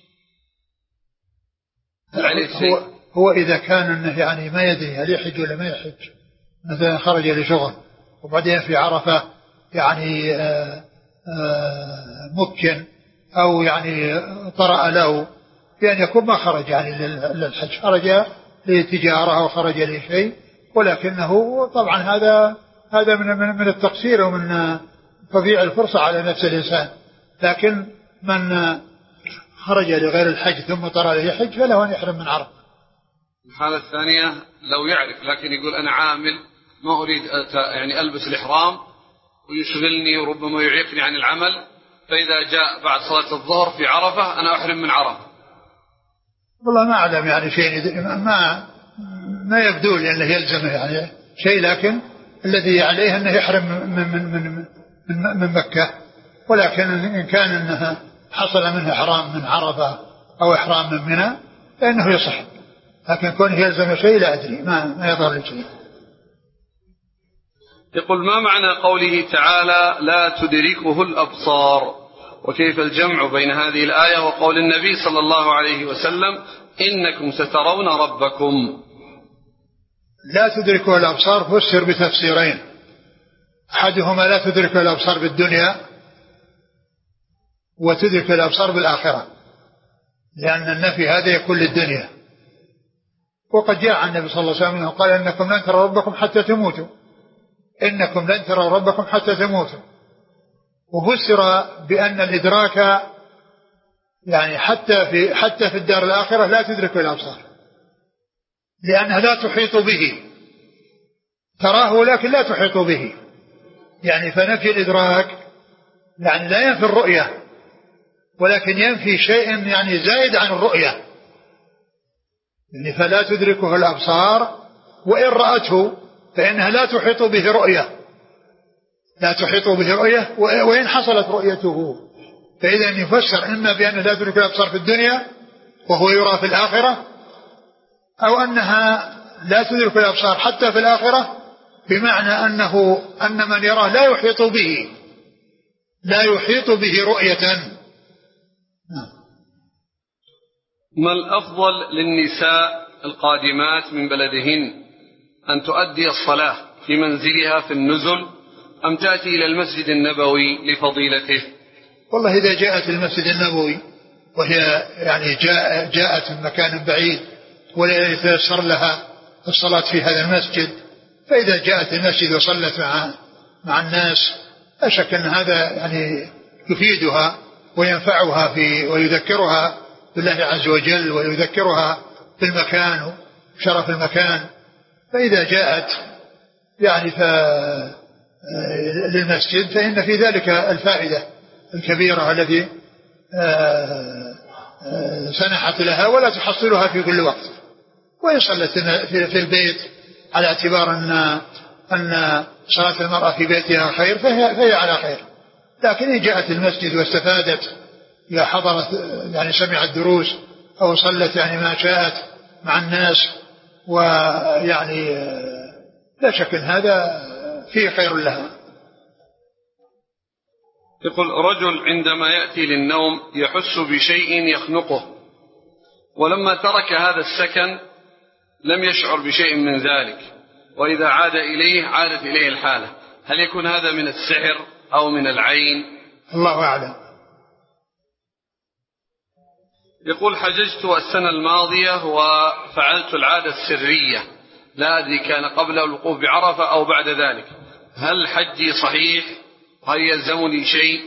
هو, هو إذا كان أنه يعني ما يدري هل يحج ولا ما يحج، مثلا خرج لشغل وبعدين في عرفة يعني آآ آآ ممكن أو يعني طرأ له بأن يكون ما خرج يعني للحج، خرج لتجارة أو خرج لشيء، ولكنه طبعا هذا هذا من من التقصير ومن تضييع الفرصة على نفس الإنسان. لكن من خرج لغير الحج ثم طرأ له يحج فله أن يحرم من عرفة. الحالة الثانية لو يعرف لكن يقول أنا عامل ما أريد يعني ألبس الإحرام ويشغلني وربما يعيقني عن العمل، فإذا جاء بعد صلاة الظهر في عرفة أنا أحرم من عرفة. والله ما أعلم يعني شيء، ما ما يبدو لي أنه يلزمه يعني شيء، لكن الذي عليه أنه يحرم من من من من, من مكة، ولكن إن كان أنها حصل منه إحرام من عرفة أو إحرام من منى فإنه يصح، لكن كونه يلزم شيء لا أدري، ما ما يظهر لي شيء. يقول ما معنى قوله تعالى لا تدركه الأبصار، وكيف الجمع بين هذه الآية وقول النبي صلى الله عليه وسلم إنكم سترون ربكم؟ لا تدركه الأبصار فسر بتفسيرين، أحدهما لا تدركه الأبصار بالدنيا وتدرك الأبصار بالآخرة، لأن النفي هذا يكون للدنيا. وقد جاء عن النبي صلى الله عليه وسلم قال إنكم لن تروا ربكم حتى تموتوا، إنكم لن تروا ربكم حتى تموتوا. وفسر بأن الإدراك يعني حتى في حتى في الدار الآخرة لا تدرك الأبصار، لأنها لا تحيط به، تراه لكن لا تحيط به، يعني فنفي الإدراك يعني لا ينفي الرؤية، ولكن ينفي شيء يعني زائد عن الرؤية، يعني فلا تدركه الأبصار وإن رأته فإنها لا تحيط به رؤية، لا تحيط به رؤية وإن حصلت رؤيته. فإذا يفسر إما بأنه لا تدرك الأبصار في الدنيا وهو يرى في الآخرة، أو أنها لا تدرك الأبصار حتى في الآخرة، بمعنى أنه أن من يراه لا يحيط به لا يحيط به رؤية. ما الأفضل للنساء القادمات من بلدهن أن تؤدي الصلاة في منزلها في النزل أم تأتي إلى المسجد النبوي لفضيلته؟ والله إذا جاءت المسجد النبوي وهي يعني جاء جاءت من مكان بعيد ولا يتيسر لها الصلاة في هذا المسجد، فإذا جاءت المسجد وصلت مع مع الناس لا شك أن هذا يعني يفيدها وينفعها في ويذكرها بالله عز وجل ويذكرها بالمكان وشرف المكان. فإذا جاءت يعني ف للمسجد فإن في ذلك الفائدة الكبيرة التي سنحت لها ولا تحصلها في كل وقت. وإن صلت في البيت على اعتبار أن أن صلاة المرأة في بيتها خير فهي, فهي على خير، لكن إن جاءت المسجد واستفادت إذا حضرت يعني سمعت دروس أو صلت يعني ما شاءت مع الناس ويعني لا شك أن هذا فيه خير لها. يقول رجل عندما يأتي للنوم يحس بشيء يخنقه، ولما ترك هذا السكن لم يشعر بشيء من ذلك، وإذا عاد إليه عادت إليه الحالة، هل يكون هذا من السحر أو من العين؟ الله أعلم. يقول حججت السنة الماضية وفعلت العادة السرية، لا أدري كان قبل الوقوف بعرفة أو بعد ذلك، هل حجي صحيح؟ هل يلزمني شيء؟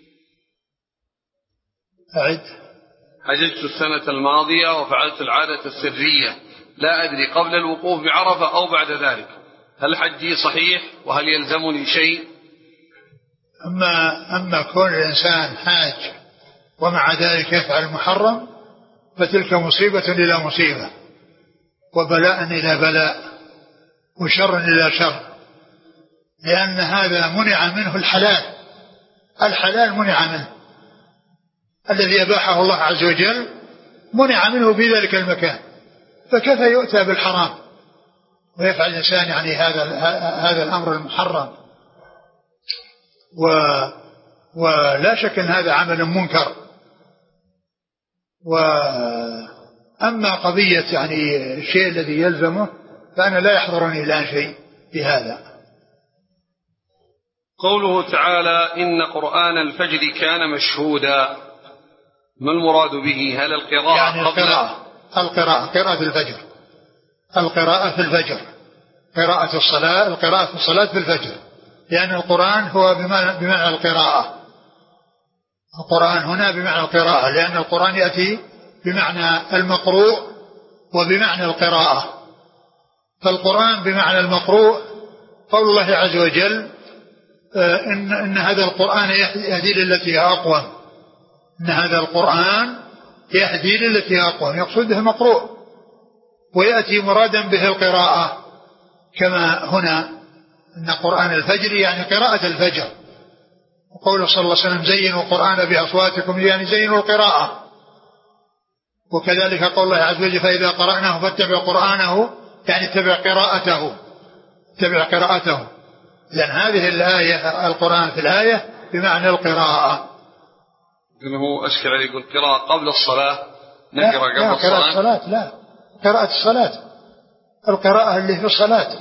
أعد. حججت السنة الماضية وفعلت العادة السرية، لا أدري قبل الوقوف بعرفة أو بعد ذلك، هل حجي صحيح وهل يلزمني شيء؟ أما, أما كون الإنسان حاج ومع ذلك يفعل المحرم فتلك مصيبة إلى مصيبة وبلاء إلى بلاء وشر إلى شر، لأن هذا منع منه الحلال، الحلال منع منه الذي أباحه الله عز وجل منع منه في ذلك المكان، فكيف يؤتى بالحرام ويفعل الإنسان يعني هذا هذا الأمر المحرم؟ و ولا شك أن هذا عمل منكر. وأما قضية يعني الشيء الذي يلزمه فأنا لا يحضرني الآن شيء بهذا. قوله تعالى إن قرآن الفجر كان مشهودا، ما المراد به؟ هل القراءة يعني قبل القراءة القراءة قراءة الفجر، القراءة في الفجر، قراءة الصلاة، القراءة في الصلاة في الفجر، لأن القرآن هو بمعنى, بمعنى القراءة، القرآن هنا بمعنى القراءة، لأن القرآن يأتي بمعنى المقروء وبمعنى القراءة. فالقرآن بمعنى المقروء قول الله عز وجل إن, إن هذا القرآن يهدي للتي هي أقوم، إن هذا القرآن يهدي للتي هي أقوم، يقصد به مقروء، ويأتي مرادا به القراءة كما هنا إن قرآن الفجر يعني قراءة الفجر. وقوله صلى الله عليه وسلم زينوا القرآن بأصواتكم يعني زينوا القراءة. وكذلك قول الله عز وجل فإذا قرأناه فاتبع قرآنه يعني اتبع قراءته، اتبع قراءته، لأن هذه الآية القرآن في الآية بمعنى القراءة. إنه أشكر عليه يقول قراءة قبل الصلاة، نقرأ قبل الصلاة. قراءة الصلاة لا، قراءة الصلاة، القراءة اللي في الصلاة.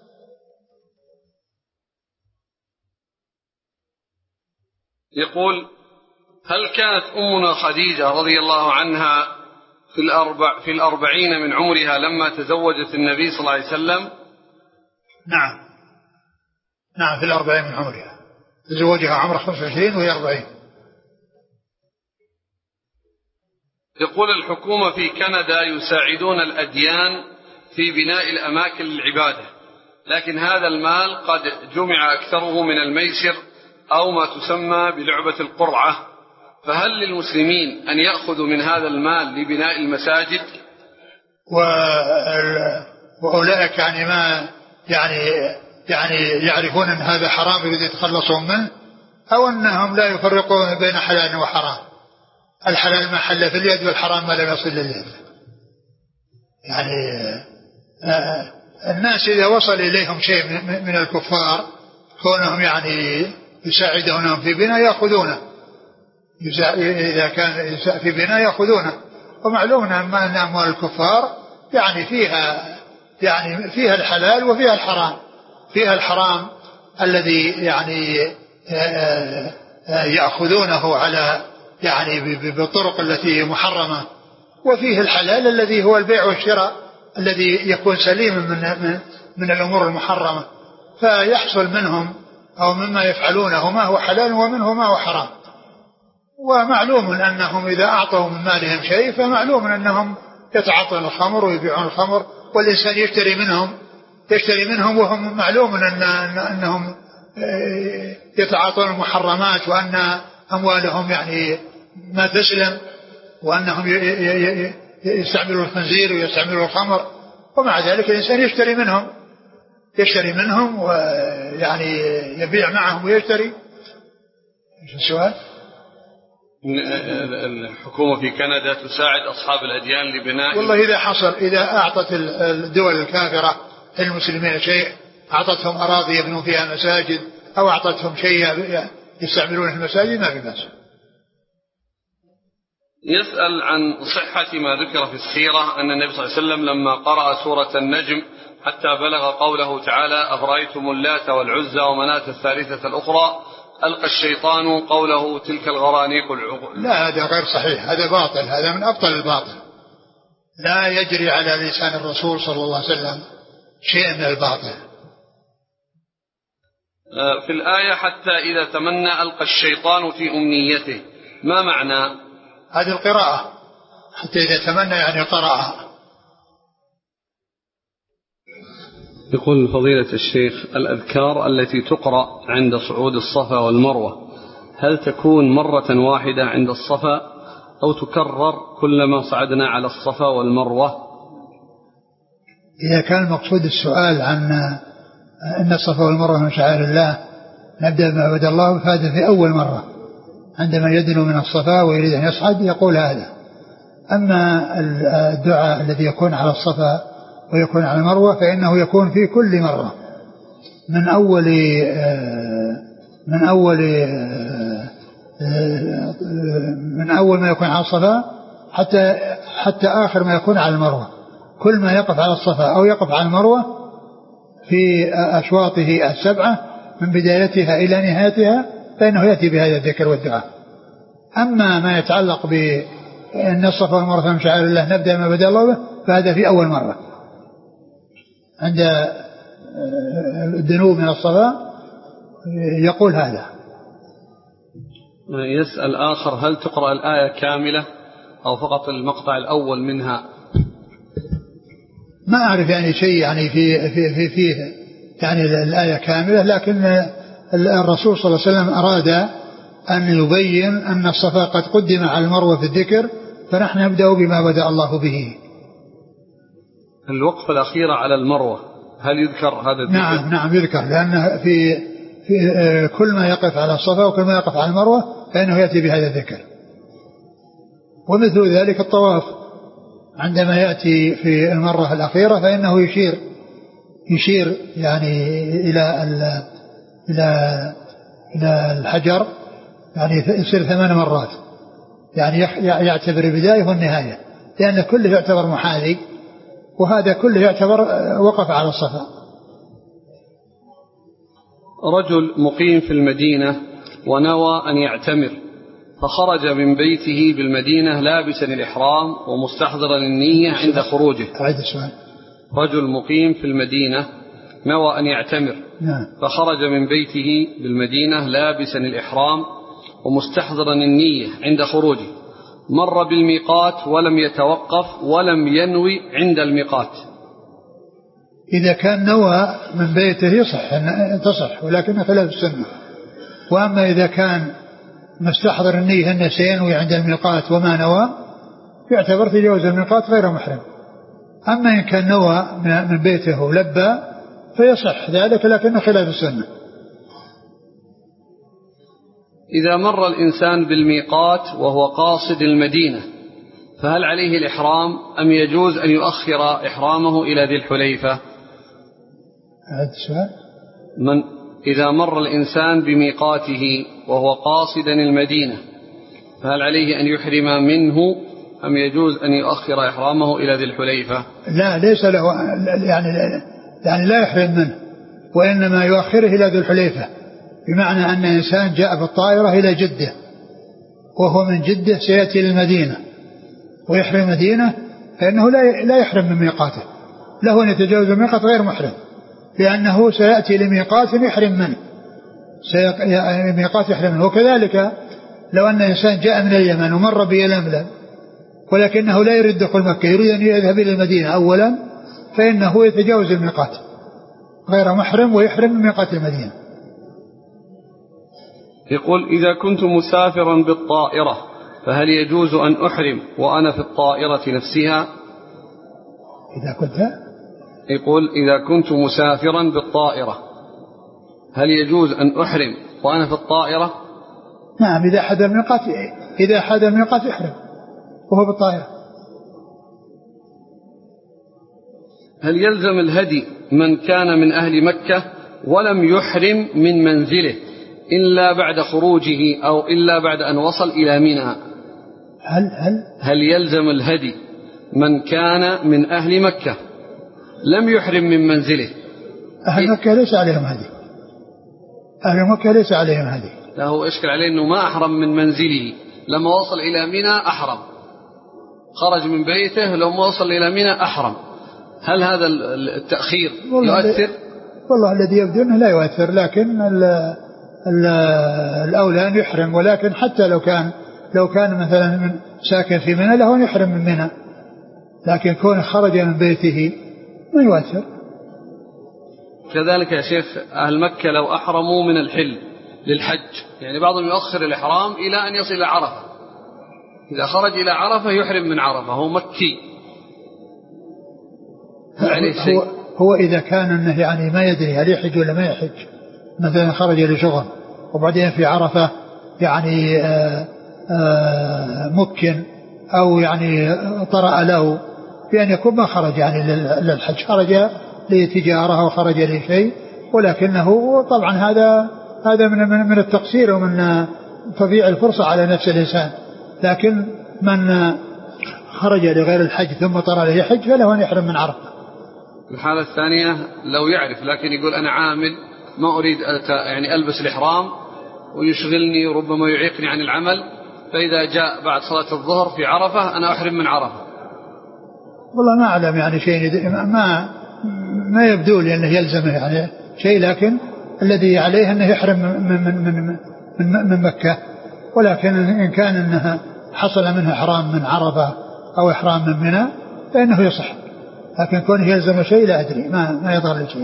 يقول هل كانت أمنا خديجة رضي الله عنها في الأربع في الأربعين من عمرها لما تزوجت النبي صلى الله عليه وسلم؟ نعم نعم في الأربعين من عمرها، تزوجها عمر خمسة وعشرين وهي أربعين. يقول الحكومة في كندا يساعدون الأديان في بناء الأماكن للعبادة، لكن هذا المال قد جمع أكثره من الميسر أو ما تسمى بلعبة القرعة، فهل للمسلمين أن يأخذوا من هذا المال لبناء المساجد؟ وأولئك يعني ما يعني يعني يعرفون أن هذا حرام يريد يتخلصون منه، أو أنهم لا يفرقون بين حلال وحرام، الحلال ما حل في اليد والحرام ما لم يصل لليد. يعني الناس إذا وصل إليهم شيء من الكفار كونهم يعني يساعدونهم في بناء يأخذونه، إذا كان في بناء يأخذونه. ومعلوم أن أموال الكفار يعني فيها يعني فيها الحلال وفيها الحرام، فيها الحرام الذي يعني يأخذونه على يعني بالطرق التي محرمة، وفيه الحلال الذي هو البيع والشراء الذي يكون سليما من, من, من الأمور المحرمة، فيحصل منهم أو مما يفعلونه ما هو حلال ومنه ما هو حرام. ومعلوم أنهم إذا أعطوا من مالهم شيء فمعلوم أنهم يتعاطون الخمر ويبيعون الخمر، والإنسان يشتري منهم يشتري منهم وهم معلوم أن أنهم يتعاطون المحرمات، وأن أموالهم يعني ما تسلم، وأنهم يستعملوا الخنزير ويستعملوا الخمر، ومع ذلك الإنسان يشتري منهم يشتري منهم ويعني يبيع معهم ويشتري. ايش السؤال؟ الحكومة في كندا تساعد أصحاب الأديان لبناء. والله إذا حصل إذا أعطت الدول الكافرة المسلمين شيء، أعطتهم أراضي يبنون فيها مساجد أو أعطتهم شيء يستعملون في المساجد ما في بأس. يسأل عن صحة ما ذكر في السيرة أن النبي صلى الله عليه وسلم لما قرأ سورة النجم حتى بلغ قوله تعالى أفرأيتم اللات والعزى ومناة الثالثة الأخرى ألقى الشيطان قوله تلك الغرانيق العقول. لا هذا غير صحيح، هذا باطل، هذا من أبطل الباطل، لا يجري على لسان الرسول صلى الله عليه وسلم شيء من الباطل. في الآية حتى إذا تمنى ألقى الشيطان في أمنيته، ما معنى هذه القراءة؟ حتى إذا تمنى يعني قرأها. يقول فضيلة الشيخ الأذكار التي تقرأ عند صعود الصفا والمروة هل تكون مرة واحدة عند الصفا أو تكرر كلما صعدنا على الصفا والمروة؟ إذا كان المقصود السؤال عن أن الصفا والمروة من شعائر الله نبدأ بما بدأ الله، فهذا في أول مرة عندما يدنو من الصفا ويريد أن يصعد يقول هذا. أما الدعاء الذي يكون على الصفا ويكون على المروة فإنه يكون في كل مرة من أول من أول من أول ما يكون على الصفا حتى حتى آخر ما يكون على المروة. كل ما يقف على الصفا أو يقف على المروة في أشواطه السبعة من بدايتها إلى نهايتها فإنه يأتي بهذا الذكر والدعاء. أما ما يتعلق بأن الصفا والمروة من شعائر الله نبدأ ما بدأ الله به فهذا في أول مرة عند الدنو من الصفا يقول هذا. يسأل آخر هل تقرأ الآية كاملة أو فقط المقطع الأول منها؟ ما أعرف يعني شيء يعني في في في فيه يعني الآية كاملة، لكن الرسول صلى الله عليه وسلم أراد أن يبين أن الصفا قد قدم على المروة في الذكر، فنحن نبدأ بما بدأ الله به. الوقفة الأخيرة على المروة هل يذكر هذا الذكر؟ نعم نعم يذكر، لأن في, في كل ما يقف على الصفا وكل ما يقف على المروة فإنه يأتي بهذا الذكر. ومثل ذلك الطواف عندما يأتي في المرة الأخيرة فإنه يشير يشير يعني إلى إلى إلى الحجر، يعني يصير ثمان مرات، يعني يعتبر البداية والنهاية، لأن كله يعتبر محاذي وهذا كله يعتبر وقف على الصفا. رجل مقيم في المدينة ونوى أن يعتمر فخرج من بيته بالمدينة لابسا الإحرام ومستحضرا النية عند خروجه. أعيد السؤال. رجل مقيم في المدينة نوى أن يعتمر نعم. فخرج من بيته بالمدينة لابسا الإحرام ومستحضرا النية عند خروجه، مر بالميقات ولم يتوقف ولم ينوي عند الميقات. إذا كان نوى من بيته يصح تصح، ولكن خلاف السنة. وأما إذا كان مستحضر النية أنه سينوي عند الميقات وما نوى يعتبر تجاوز الميقات غير محرم. أما إن كان نوى من بيته ولبى فيصح ذلك، لكن خلاف السنة. إذا مر الإنسان بالميقات وهو قاصد المدينة فهل عليه الإحرام أم يجوز أن يؤخر إحرامه إلى ذي الحليفة؟ هذا السؤال. من إذا مر الإنسان بميقاته وهو قاصدا المدينة فهل عليه أن يحرم منه أم يجوز أن يؤخر إحرامه إلى ذي الحليفة؟ لا ليس له يعني يعني لا يحرم منه، وإنما يؤخره إلى ذو الحليفة، بمعنى أن إنسان جاء بالطائرة إلى جدة وهو من جدة سيأتي للمدينة ويحرم المدينة، فإنه لا يحرم من ميقاته، له أن يتجاوز الميقات غير محرم، لأنه سيأتي لميقات يحرم منه، ميقات يحرم منه. وكذلك لو أن إنسان جاء من اليمن ومر بيلملم ولكنه لا يريد دخول مكة، يريد أن يذهب إلى المدينة أولا، فإنه يتجاوز الميقات غير محرم ويحرم من ميقات المدينة. يقول: إذا كنت مسافرا بالطائرة فهل يجوز أن أحرم وأنا في الطائرة نفسها؟ إذا كنت يقول: إذا كنت مسافرا بالطائرة هل يجوز أن أحرم وأنا في الطائرة؟ نعم، إذا حد الميقات إذا حد الميقات يحرم وهو بالطائرة. هل يلزم الهدي من كان من أهل مكة ولم يحرم من منزله إلا بعد خروجه أو إلا بعد أن وصل إلى منى؟ هل هل هل يلزم الهدي من كان من أهل مكة لم يحرم من منزله؟ أهل مكة ليس عليهم هدي، أهل مكة ليس عليهم هدي. لا، هو إشكل عليه أنه ما أحرم من منزله، لما وصل إلى منى أحرم، خرج من بيته لما وصل إلى منى أحرم. هل هذا التأخير يؤثر؟ والله الذي يبدو أنه لا يؤثر، لكن ال ال الأولى أن يحرم، ولكن حتى لو كان لو كان مثلا من ساكن في منى له أن يحرم من منى، لكن كون خرج من بيته ما يؤثر. كذلك يا شيخ أهل مكة لو أحرموا من الحل للحج، يعني بعضهم يؤخر الإحرام إلى أن يصل إلى عرفة، إذا خرج إلى عرفة يحرم من عرفة، هو مكي، عليه شيء؟ هو, هو إذا كان أنه يعني ما يدري هل يحج ولا ما يحج، مثلا خرج لشغل وبعدين في عرفة يعني آآ آآ ممكن أو يعني طرأ له بأن يكون ما خرج يعني للحج، خرج لتجارة وخرج لشيء، ولكنه طبعا هذا هذا من من التقصير ومن تضييع الفرصة على نفس الإنسان. لكن من خرج لغير الحج ثم طرأ له حج فله أن يحرم من عرفة. الحالة الثانية لو يعرف لكن يقول أنا عامل ما أريد يعني ألبس الإحرام ويشغلني وربما يعيقني عن العمل، فإذا جاء بعد صلاة الظهر في عرفة أنا أحرم من عرفة. والله ما أعلم يعني شيء، ما ما يبدو لي أنه يلزمه يعني شيء، لكن الذي عليه أنه يحرم من من من من, من مكة، ولكن إن كان أنها حصل منه إحرام من عرفة أو إحرام من منى فإنه يصح، لكن كونه يلزم شيء لا أدري، ما ما يضر شيء.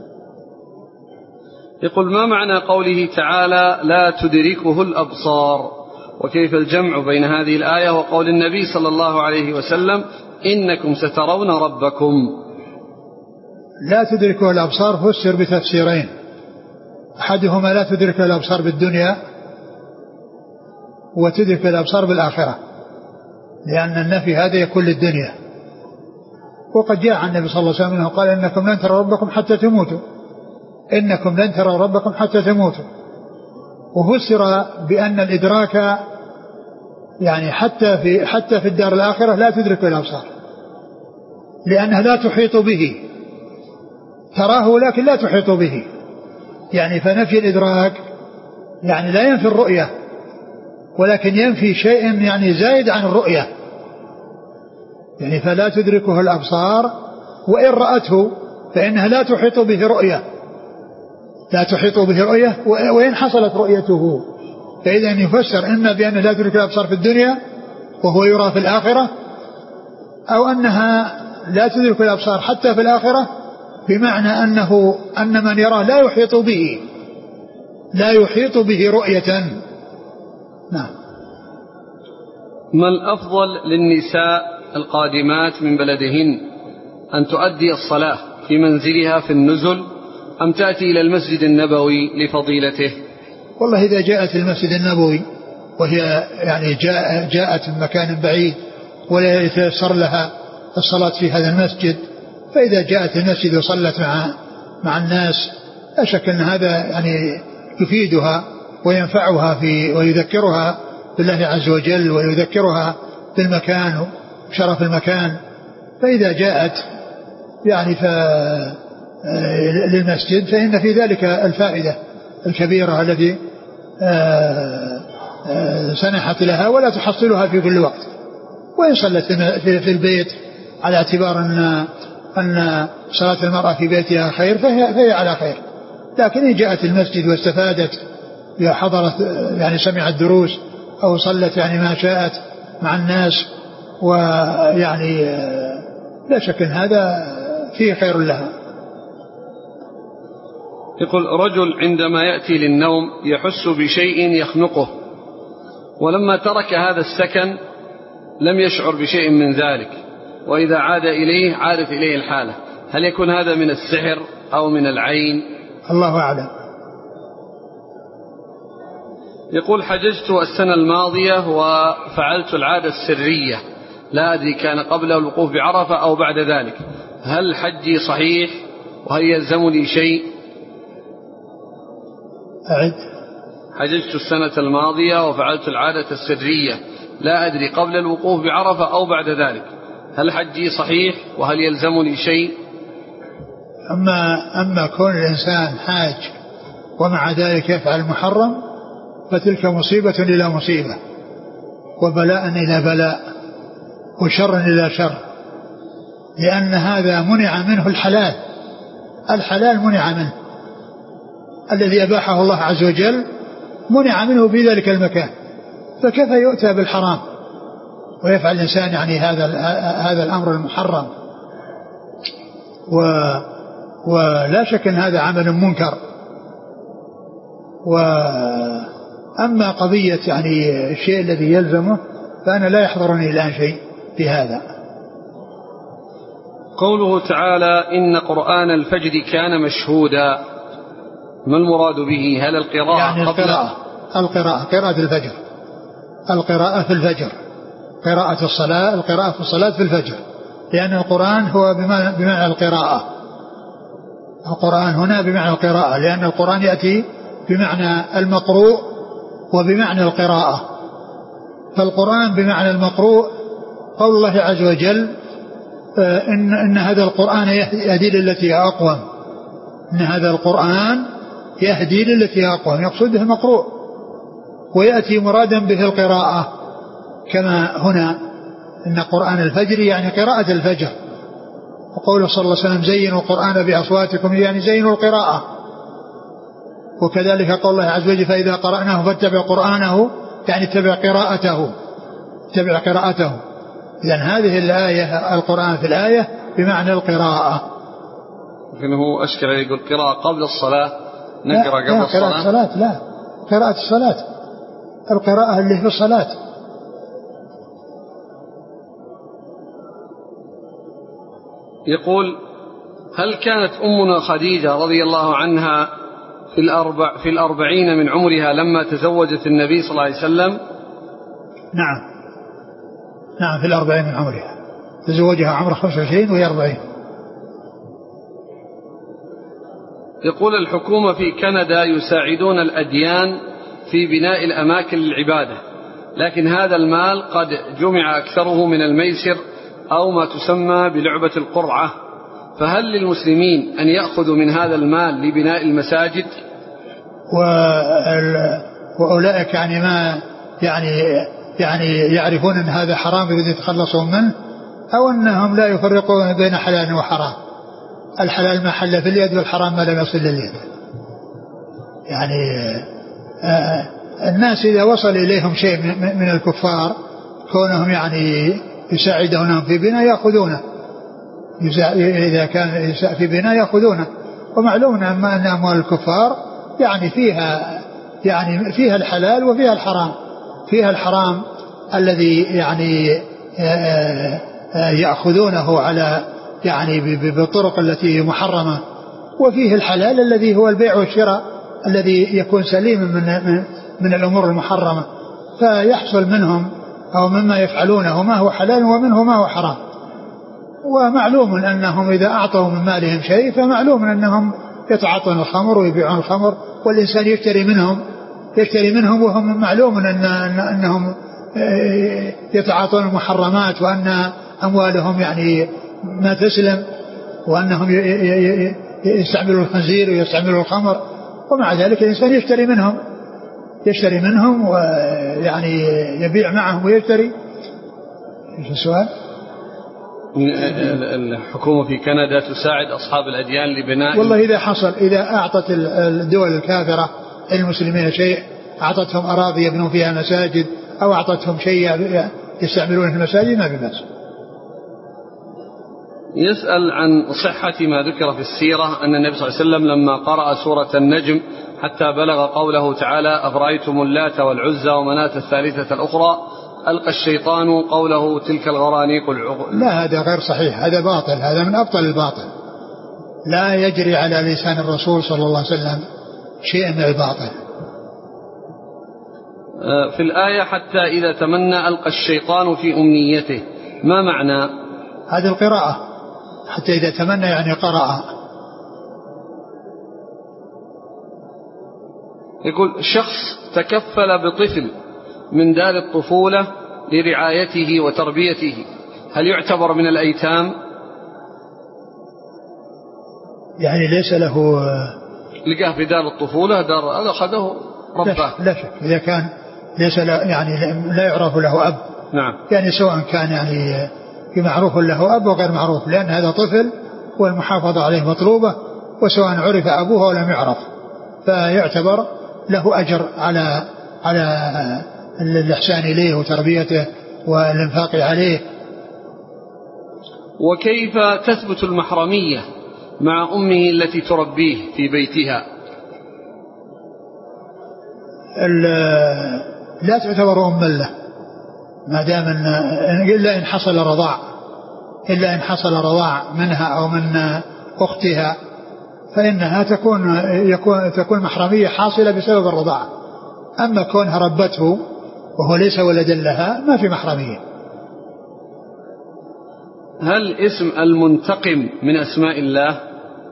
يقول: ما معنى قوله تعالى لا تدركه الأبصار، وكيف الجمع بين هذه الآية وقول النبي صلى الله عليه وسلم إنكم سترون ربكم؟ لا تدركه الأبصار فسر بتفسيرين، أحدهما لا تدرك الأبصار بالدنيا وتدرك الأبصار بالآخرة، لأن النفي هذا يكون للدنيا، وقد جاء عن النبي صلى الله عليه وسلم قال إنكم لن تروا ربكم حتى تموتوا، إنكم لن تروا ربكم حتى تموتوا. وفسر بأن الإدراك يعني حتى في حتى في الدار الآخرة لا تدرك الأبصار، لأنها لا تحيط به، تراه لكن لا تحيط به، يعني فنفي الإدراك يعني لا ينفي الرؤية، ولكن ينفي شيء يعني زايد عن الرؤية، يعني فلا تدركه الأبصار وإن رأته فإنها لا تحيط به رؤية، لا تحيط به رؤية وإن حصلت رؤيته. فإذا يفسر إما بأن لا تدرك الأبصار في الدنيا وهو يرى في الآخرة، أو أنها لا تدرك الأبصار حتى في الآخرة، بمعنى أنه أن من يراه لا يحيط به لا يحيط به رؤية. نعم. ما الأفضل للنساء القادمات من بلدهن أن تؤدي الصلاة في منزلها في النزل أم تأتي إلى المسجد النبوي لفضيلته؟ والله إذا جاءت المسجد النبوي وهي يعني جاء جاءت من مكان بعيد ولا يتيسر لها الصلاة في هذا المسجد، فإذا جاءت المسجد وصلت مع مع الناس لا شك أن هذا يعني يفيدها وينفعها في ويذكرها بالله عز وجل ويذكرها بالمكان وشرف المكان. فإذا جاءت يعني ف للمسجد فإن في ذلك الفائدة الكبيرة التي سنحت لها ولا تحصلها في كل وقت. وإن صلت في البيت على اعتبار أن أن صلاة المرأة في بيتها خير فهي, فهي على خير، لكن إن جاءت المسجد واستفادت حضرت يعني سمعت دروس أو صلت يعني ما شاءت مع الناس ويعني لا شك أن هذا فيه خير لها. يقول رجل عندما يأتي للنوم يحس بشيء يخنقه، ولما ترك هذا السكن لم يشعر بشيء من ذلك، وإذا عاد إليه عادت إليه الحالة، هل يكون هذا من السحر أو من العين؟ الله أعلم. يقول حججت السنة الماضية وفعلت العادة السرية، لا أدري كان قبل الوقوف بعرفة أو بعد ذلك، هل حجي صحيح وهل يلزمني شيء؟ أعد. حججت السنة الماضية وفعلت العادة السرية، لا أدري قبل الوقوف بعرفة أو بعد ذلك، هل حجي صحيح وهل يلزمني شيء؟ أما, أما كون الإنسان حاج ومع ذلك يفعل محرم فتلك مصيبة إلى مصيبة، وبلاء إلى بلاء، وشر إلى شر، لأن هذا منع منه الحلال، الحلال منع منه الذي أباحه الله عز وجل منع منه في ذلك المكان، فكيف يؤتى بالحرام ويفعل الإنسان يعني هذا هذا الأمر المحرم؟ و ولا شك أن هذا عمل منكر. وأما قضية يعني الشيء الذي يلزمه فأنا لا يحضرني الآن شيء في هذا. قوله تعالى إن قرآن الفجر كان مشهودا، ما المراد به؟ هل القراءة يعني القراءة القراءة قراءة الفجر، القراءة في الفجر، قراءة الصلاة، القراءة في الصلاة في الفجر، لأن القرآن هو بمعنى, بمعنى القراءة، القرآن هنا بمعنى القراءة، لأن القرآن يأتي بمعنى المقروء وبمعنى القراءة، فالقرآن بمعنى المقروء قول الله عز وجل إن, إن هذا القرآن يهدي للتي هي أقوم، إن هذا القرآن يهدي للتي هي أقوم، يقصد به المقروء، ويأتي مرادا به القراءة كما هنا إن قرآن الفجر يعني قراءة الفجر، وقوله صلى الله عليه وسلم زينوا القرآن بأصواتكم يعني زينوا القراءة، وكذلك قول الله عز وجل فإذا قرأناه فاتبع قرآنه يعني اتبع قراءته، اتبع قراءته. إذن هذه الآية القرآن في الآية بمعنى القراءة. لكن هو أشكر يقول قراءة قبل الصلاة، نقرأ قبل الصلاة. قراءة الصلاة لا، قراءة الصلاة القراءة اللي في الصلاة. يقول هل كانت أمنا خديجة رضي الله عنها في الأربع في الأربعين من عمرها لما تزوجت النبي صلى الله عليه وسلم؟ نعم نعم في الأربعين من عمرها، تزوجها عمر خمسة وعشرين وهي أربعين. يقول الحكومة في كندا يساعدون الأديان في بناء الأماكن للعبادة، لكن هذا المال قد جمع أكثره من الميسر أو ما تسمى بلعبة القرعة، فهل للمسلمين أن يأخذوا من هذا المال لبناء المساجد؟ وأولئك يعني ما يعني يعني يعرفون أن هذا حرام يريدون يتخلصون منه، أو أنهم لا يفرقون بين حلال وحرام، الحلال ما حل في اليد والحرام ما لم يصل لليد. يعني آه الناس إذا وصل إليهم شيء من الكفار كونهم يعني يساعدونهم في بناء يأخذونه، إذا كان في بناء يأخذونه، ومعلوم أن أموال الكفار يعني فيها يعني فيها الحلال وفيها الحرام، فيها الحرام الذي يعني يأخذونه على يعني بالطرق التي محرمة، وفيه الحلال الذي هو البيع والشراء الذي يكون سليما من من الأمور المحرمة، فيحصل منهم أو مما يفعلونه ما هو حلال ومنه ما هو حرام. ومعلوم أنهم إذا أعطوا من مالهم شيء فمعلوم أنهم يتعاطون الخمر ويبيعون الخمر، والإنسان يشتري منهم يشتري منهم وهم معلوم أن أنهم يتعاطون المحرمات، وأن أموالهم يعني ما تسلم، وأنهم يستعملوا الخنزير ويستعملوا الخمر، ومع ذلك الإنسان يشتري منهم يشتري منهم ويعني يبيع معهم ويشتري. ايش السؤال؟ الحكومة في كندا تساعد أصحاب الأديان لبناء. والله إذا حصل إذا أعطت الدول الكافرة المسلمين شيء، أعطتهم أراضي يبنون فيها مساجد أو أعطتهم شيء يستعملونه في المساجد ما بمس. يسأل عن صحة ما ذكر في السيرة أن النبي صلى الله عليه وسلم لما قرأ سورة النجم حتى بلغ قوله تعالى أفرأيتم اللات والعزى ومناة الثالثة الأخرى ألقى الشيطان قوله تلك الغرانيق العقل. لا هذا غير صحيح، هذا باطل، هذا من أبطل الباطل، لا يجري على لسان الرسول صلى الله عليه وسلم شيء من الباطل. في الآية حتى إذا تمنى ألقى الشيطان في أمنيته، ما معنى هذه القراءة؟ حتى إذا تمنى يعني قرأ. يقول شخص تكفل بطفل من دار الطفولة لرعايته وتربيته، هل يعتبر من الأيتام؟ يعني ليس له لقاه في دار الطفولة، دار أخذه رباه. لا شك إذا كان ليس يعني لا يعرف له أب. نعم. يعني سواء كان يعني في معروف له أب وغير معروف، لأن هذا طفل والمحافظة عليه مطلوبة، وسواء عرف أبوه أو لم يعرف فيعتبر له أجر على على الإحسان إليه وتربيته والإنفاق عليه. وكيف تثبت المحرمية مع أمه التي تربيه في بيتها؟ لا تعتبر أم له ما دام إلا إن حصل رضاع إلا إن حصل رضاع منها أو من أختها، فإنها تكون يكون تكون محرمية حاصلة بسبب الرضاعة. أما كونها ربته وهو ليس ولدا لها ما في محرمية. هل اسم المنتقم من أسماء الله؟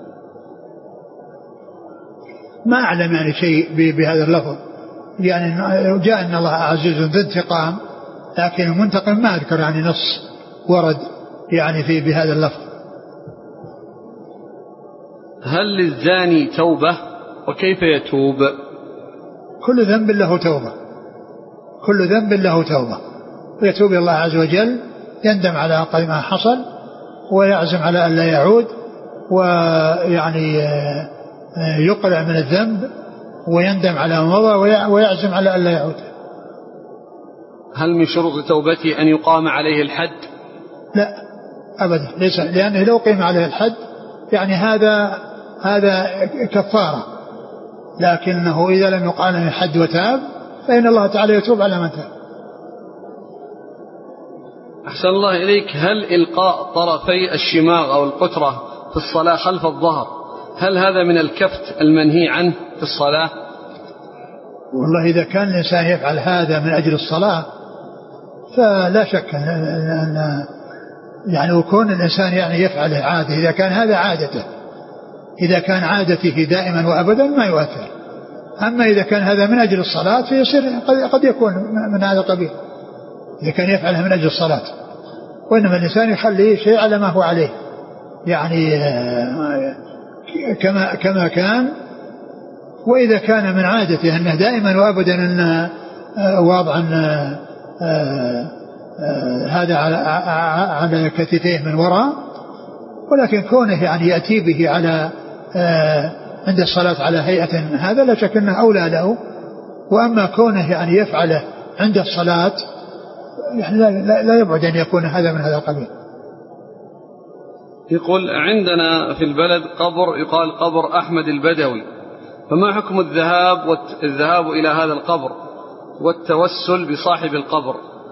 ما أعلم يعني شيء بهذا اللفظ، يعني جاء أن الله عزيز ذو انتقام، لكن المنتقم ما أذكر يعني نص ورد يعني في بهذا اللفظ. هل للزاني توبة وكيف يتوب؟ كل ذنب له توبة، كل ذنب له توبة، ويتوب الله عز وجل، يندم على ما حصل ويعزم على أن لا يعود، ويعني يقلع من الذنب ويندم على ما مضى ويعزم على أن لا يعود. هل من شروط توبته أن يقام عليه الحد؟ لا أبدا، ليس، لأنه لو قيم عليه الحد يعني هذا هذا كفارة، لكنه إذا لم يقام عليه الحد وتاب فإن الله تعالى يتوب على من تاب. أحسن الله إليك، هل إلقاء طرفي الشماغ أو القترة في الصلاة خلف الظهر هل هذا من الكفت المنهي عنه في الصلاة؟ والله إذا كان الإنسان يفعل هذا من أجل الصلاة فلا شك أن يعني وكون الإنسان يعني يفعل عادة، إذا كان هذا عادته إذا كان عادته دائما وأبدا ما يؤثر. أما إذا كان هذا من أجل الصلاة فيصير قد يكون من هذا القبيل إذا كان يفعلها من أجل الصلاة، وإنما الإنسان يخلي شيء على ما هو عليه، يعني كما كما كان. وإذا كان من عادته أنه دائما وأبدا أن واضعا هذا على على كتفيه من وراء، ولكن كونه يعني يأتي به على عند الصلاة على هيئة هذا لا شك أنه أولى له. وأما كونه يعني يفعله عند الصلاة يعني لا, لا يبعد أن يكون هذا من هذا القبيل. يقول عندنا في البلد قبر يقال قبر أحمد البدوي، فما حكم الذهاب والذهاب إلى هذا القبر والتوسل بصاحب القبر؟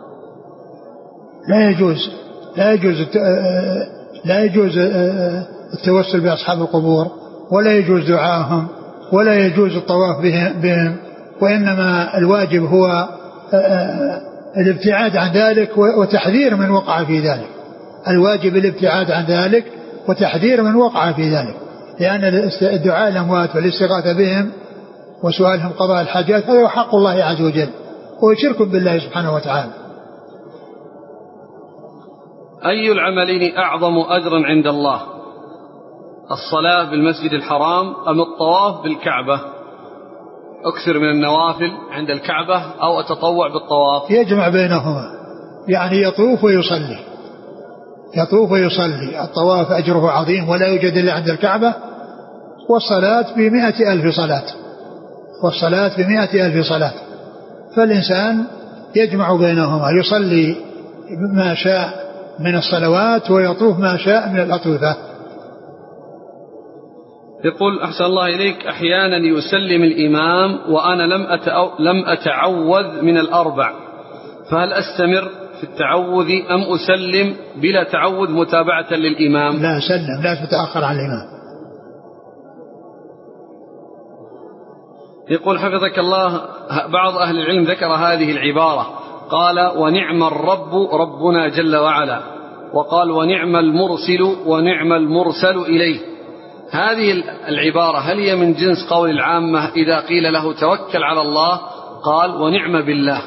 لا يجوز لا يجوز لا يجوز التوسل بأصحاب القبور، ولا يجوز دعاهم، ولا يجوز الطواف بهم، وإنما الواجب هو الابتعاد عن ذلك وتحذير من وقع في ذلك. الواجب الابتعاد عن ذلك وتحذير من وقع في ذلك، لأن الدعاء الأموات والاستغاثة بهم وسؤالهم قضاء الحاجات هذا حق الله عز وجل وشرك بالله سبحانه وتعالى. أي العملين أعظم أجرا عند الله؟ الصلاة بالمسجد الحرام أم الطواف بالكعبة؟ أكثر من النوافل عند الكعبة أو أتطوع بالطواف؟ يجمع بينهما، يعني يطوف ويصلي، يطوف ويصلي. الطواف أجره عظيم ولا يوجد إلا عند الكعبة، والصلاة بمئة ألف صلاة، والصلاة بمئة ألف صلاة. فالإنسان يجمع بينهما، يصلي ما شاء من الصلوات ويطوف ما شاء من الأطوفة. يقول أحسن الله إليك، أحيانا يسلم الإمام وأنا لم أتعو... لم أتعوذ من الأربع، فهل أستمر في التعوذ أم أسلم بلا تعوذ متابعة للإمام؟ لا سلم، لا تتأخر عن الإمام. يقول حفظك الله، بعض أهل العلم ذكر هذه العبارة، قال ونعم الرب ربنا جل وعلا، وقال ونعم المرسل ونعم المرسل إليه. هذه العبارة هل هي من جنس قول العامة إذا قيل له توكل على الله قال ونعم بالله؟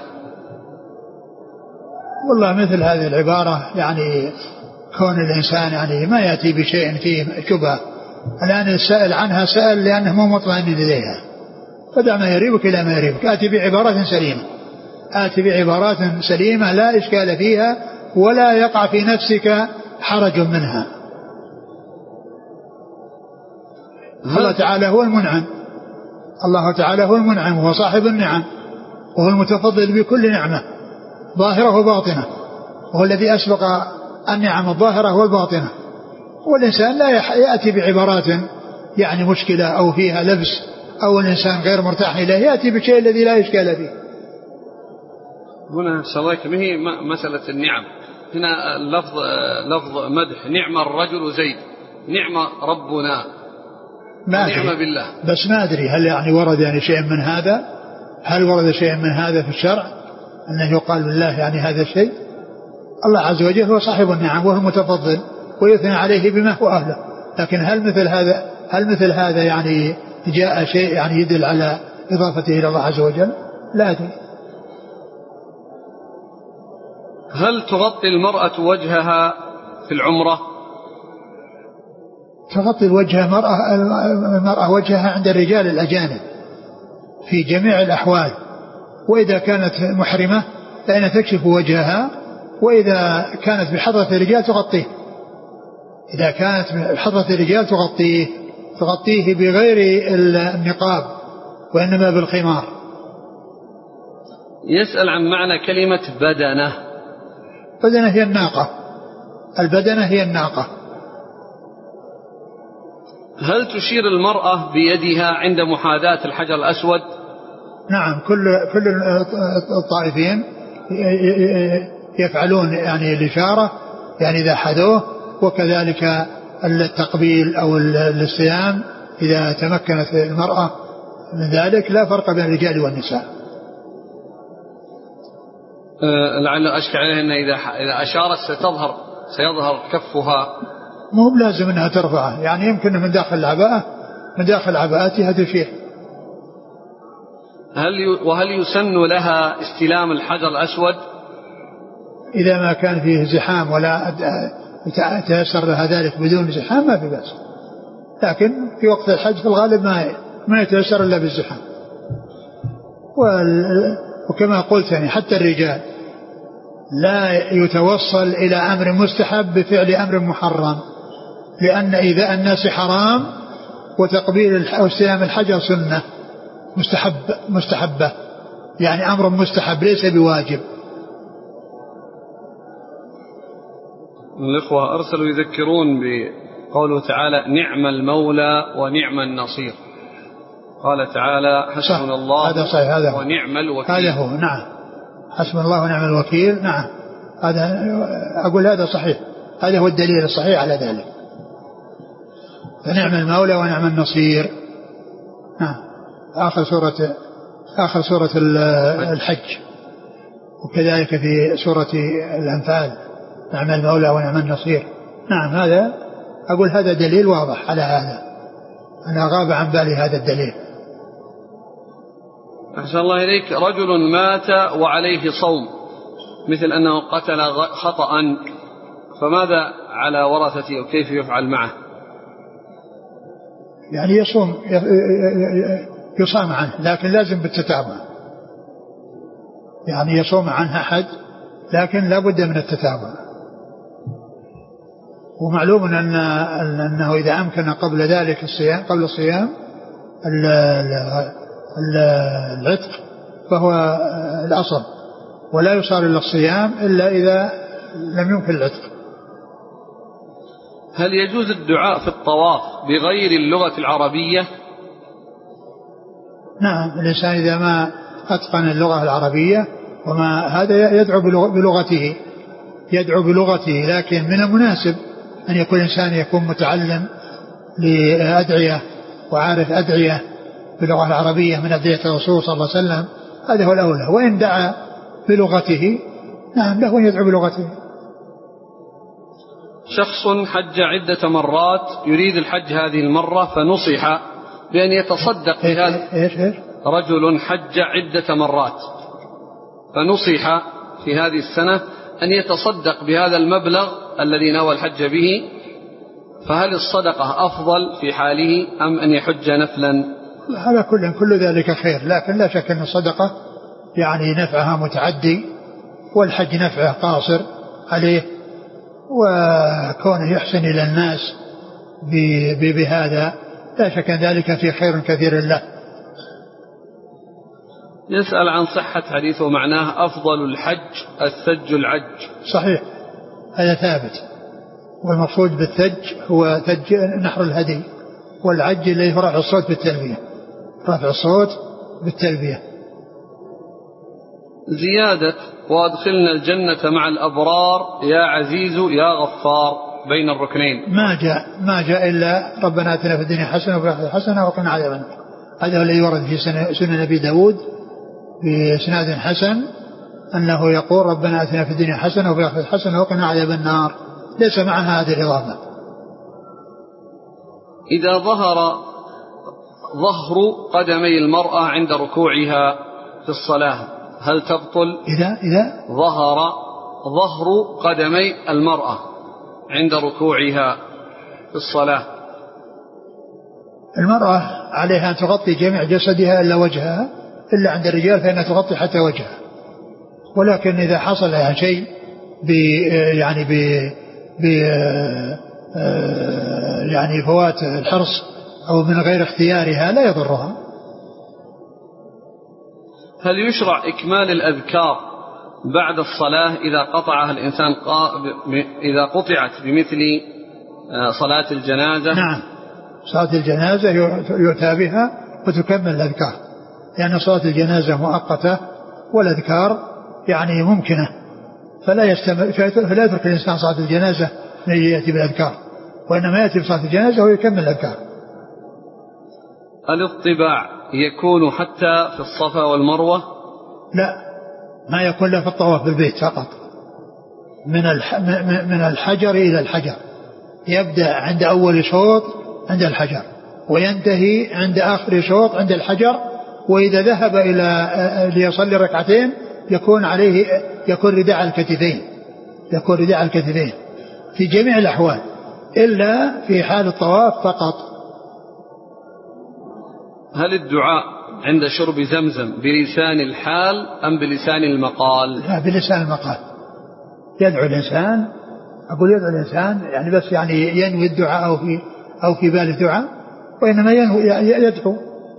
والله مثل هذه العبارة يعني كون الإنسان يعني ما يأتي بشيء فيه شبهة. الآن السائل عنها سأل لأنه مو مطمئن إليها، فدع ما يريبك إلى ما يريبك. آتي بعبارات سليمة، آتي بعبارات سليمة لا إشكال فيها ولا يقع في نفسك حرج منها. الله تعالى هو المنعم، الله تعالى هو المنعم وهو صاحب النعم، وهو المتفضل بكل نعمة ظاهرة وباطنة، وهو الذي أسبق النعم الظاهرة والباطنة. والإنسان لا يأتي بعبارات يعني مشكلة أو فيها لبس أو الإنسان غير مرتاح إليه، يأتي بشيء الذي لا إشكال فيه. هنا صليك ما هي مسألة النعم، هنا لفظ لفظ مدح، نعم الرجل زيد، نعم ربنا، نعم بالله. بس ما أدري هل يعني ورد يعني شيء من هذا، هل ورد شيء من هذا في الشرع أنه يقال بالله يعني هذا الشيء؟ الله عز وجل هو صاحب النعم وهو المتفضل ويثنى عليه بما هو أهله، لكن هل مثل هذا هل مثل هذا يعني جاء شيء يعني يدل على إضافته إلى الله عز وجل؟ لا أدري. هل تغطي المرأة وجهها في العمرة؟ تغطي الوجه المرأة, المرأة وجهها عند الرجال الأجانب في جميع الأحوال، وإذا كانت محرمة فإن تكشف وجهها، وإذا كانت بحضرة الرجال تغطيه، إذا كانت بحضرة الرجال تغطيه تغطيه بغير النقاب وإنما بالخمار. يسأل عن معنى كلمة بدنة. بدنة هي الناقة، البدنة هي الناقة. هل تشير المرأة بيدها عند محاذاة الحجر الأسود؟ نعم، كل كل الطائفين يفعلون يعني الإشارة يعني إذا حذوه، وكذلك التقبيل أو الصيام إذا تمكنت المرأة من ذلك، لا فرق بين الرجال والنساء. أه لعل أشكى عليه أن إذا إذا أشارت ستظهر سيظهر كفها، مو بلازم أنها ترفعه، يعني يمكن من داخل العباءة من داخل عباءتها تشير. هل وهل يسن لها استلام الحجر الأسود؟ إذا ما كان فيه زحام ولا تيسر لها ذلك بدون زحام ما في بأس، لكن في وقت الحج في الغالب ما ما يتيسر إلا بالزحام. وكما قلت يعني حتى الرجال لا يتوصل إلى أمر مستحب بفعل أمر محرم، لأن إذا الناس حرام وتقبيل أو استلام الحجر سنة مستحب مستحبة، يعني أمر مستحب ليس بواجب. الإخوة أرسلوا يذكرون بقوله تعالى نعم المولى ونعم النصير. قال تعالى حسبنا الله هذا صحيح، هذا ونعم الوكيل. هذا هو، نعم، حسبنا الله ونعم الوكيل، نعم، هذا أقول هذا صحيح، هذا هو الدليل الصحيح على ذلك. فنعم المولى ونعم النصير. نعم، آخر سورة آخر سورة الحج، وكذلك في سورة الأنفال نعم المولى ونعم النصير. نعم، هذا أقول هذا دليل واضح على هذا، أنا غاب عن بالي هذا الدليل. أحسن الله إليك، رجل مات وعليه صوم مثل أنه قتل خطأ، فماذا على ورثته وكيف يفعل معه؟ يعني يصوم يصام عنه، لكن لازم بالتتابع، يعني يصوم عنها حد لكن لا بد من التتابع. ومعلوم أن أنه إذا أمكن قبل ذلك الصيام قبل الصيام العتق فهو الأصل، ولا يصار إلى الصيام إلا إذا لم يمكن العتق. هل يجوز الدعاء في الطواف بغير اللغة العربية؟ نعم، الإنسان إذا ما أتقن اللغة العربية وما هذا يدعو بلغته يدعو بلغته لكن من المناسب أن يكون الإنسان يكون متعلم لأدعية وعارف أدعية باللغة العربية من أدعية الرسول صلى الله عليه وسلم، هذا هو الأولى. وإن دعا بلغته نعم له أن يدعو بلغته. شخص حج عدة مرات يريد الحج هذه المرة فنصح بأن يتصدق بهذا. إيش إيش رجل حج عدة مرات فنصح في هذه السنة أن يتصدق بهذا المبلغ الذي نوى الحج به، فهل الصدقة أفضل في حاله أم أن يحج نفلا؟ هذا كل كل ذلك خير، لكن لا شك أن الصدقة يعني نفعها متعدي والحج نفعه قاصر عليه، وكونه يحسن إلى الناس بهذا لا شك أن ذلك في خير كثير له. يسأل عن صحة حديث ومعناه أفضل الحج الثج العج. صحيح، هذا ثابت، والمقصود بالثج هو ثج نحر الهدي، والعج اللي هو رفع الصوت بالتلبية، رفع الصوت بالتلبية. زيادة وادخلنا الجنة مع الأبرار يا عزيز يا غفار بين الركنين ما جاء ما جاء إلا ربنا آتنا في الدنيا حسنة وفي الآخرة حسنة وقنا عذاب النار. هذا هو الذي ورد في سنن نبي داود بإسناد حسن أنه يقول ربنا آتنا في الدنيا حسنة وفي الآخرة حسنة وقنا عذاب النار، ليس معها هذه الإضافة. إذا ظهر ظهر قدمي المرأة عند ركوعها في الصلاة هل تبطل؟ إذا إذا ظهر ظهر قدمي المرأة عند ركوعها في الصلاة، المرأة عليها أن تغطي جميع جسدها إلا وجهها، إلا عند الرجال فإنها تغطي حتى وجهها. ولكن إذا حصل لها شيء ب يعني ب ب يعني فوات الحرص أو من غير اختيارها لا يضرها. هل يشرع إكمال الأذكار بعد الصلاة إذا قطعها الإنسان قا... إذا قطعت بمثل صلاة الجنازة؟ نعم، صلاة الجنازة يؤتى بها وتكمل الأذكار، لأن صلاة الجنازة مؤقتة والأذكار يعني ممكنة، فلا يستمر فلا يترك الإنسان صلاة الجنازة من يأتي بالأذكار، وإنما يأتي بصلاة الجنازة ويكمل الأذكار. الاطباع يكون حتى في الصفا والمروة؟ لا، ما يكون له في الطواف بالبيت فقط، من من الحجر إلى الحجر، يبدأ عند أول شوط عند الحجر وينتهي عند آخر شوط عند الحجر، وإذا ذهب إلى ليصلي ركعتين يكون عليه يكون رداء الكتفين يكون رداء الكتفين في جميع الأحوال إلا في حال الطواف فقط. هل الدعاء عند شرب زمزم بلسان الحال أم بلسان المقال؟ لا، بلسان المقال. يدعو الإنسان، أقول يدعو الإنسان يعني بس يعني ينوي الدعاء أو في أو في باله الدعاء، وإنما ينوي يدعو.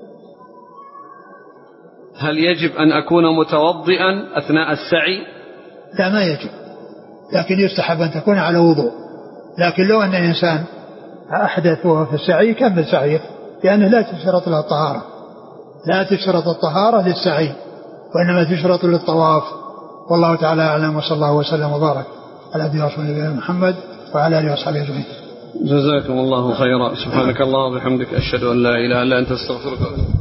هل يجب أن أكون متوضئا أثناء السعي؟ لا، ما يجب، لكن يستحب أن تكون على وضوء. لكن لو أن الإنسان أحدث وهو في السعي كمل سعيه، لأنه لا تشترط له الطهارة لا تشترط الطهارة للسعي، وإنما تشترط للطواف. والله تعالى أعلم، وصلى الله وسلم وبارك على عبده ورسوله محمد وعلى آله وصحبه أجمعين. جزاكم الله خيرا. سبحانك اللهم وبحمدك أشهد أن لا إله إلا أنت أستغفرك.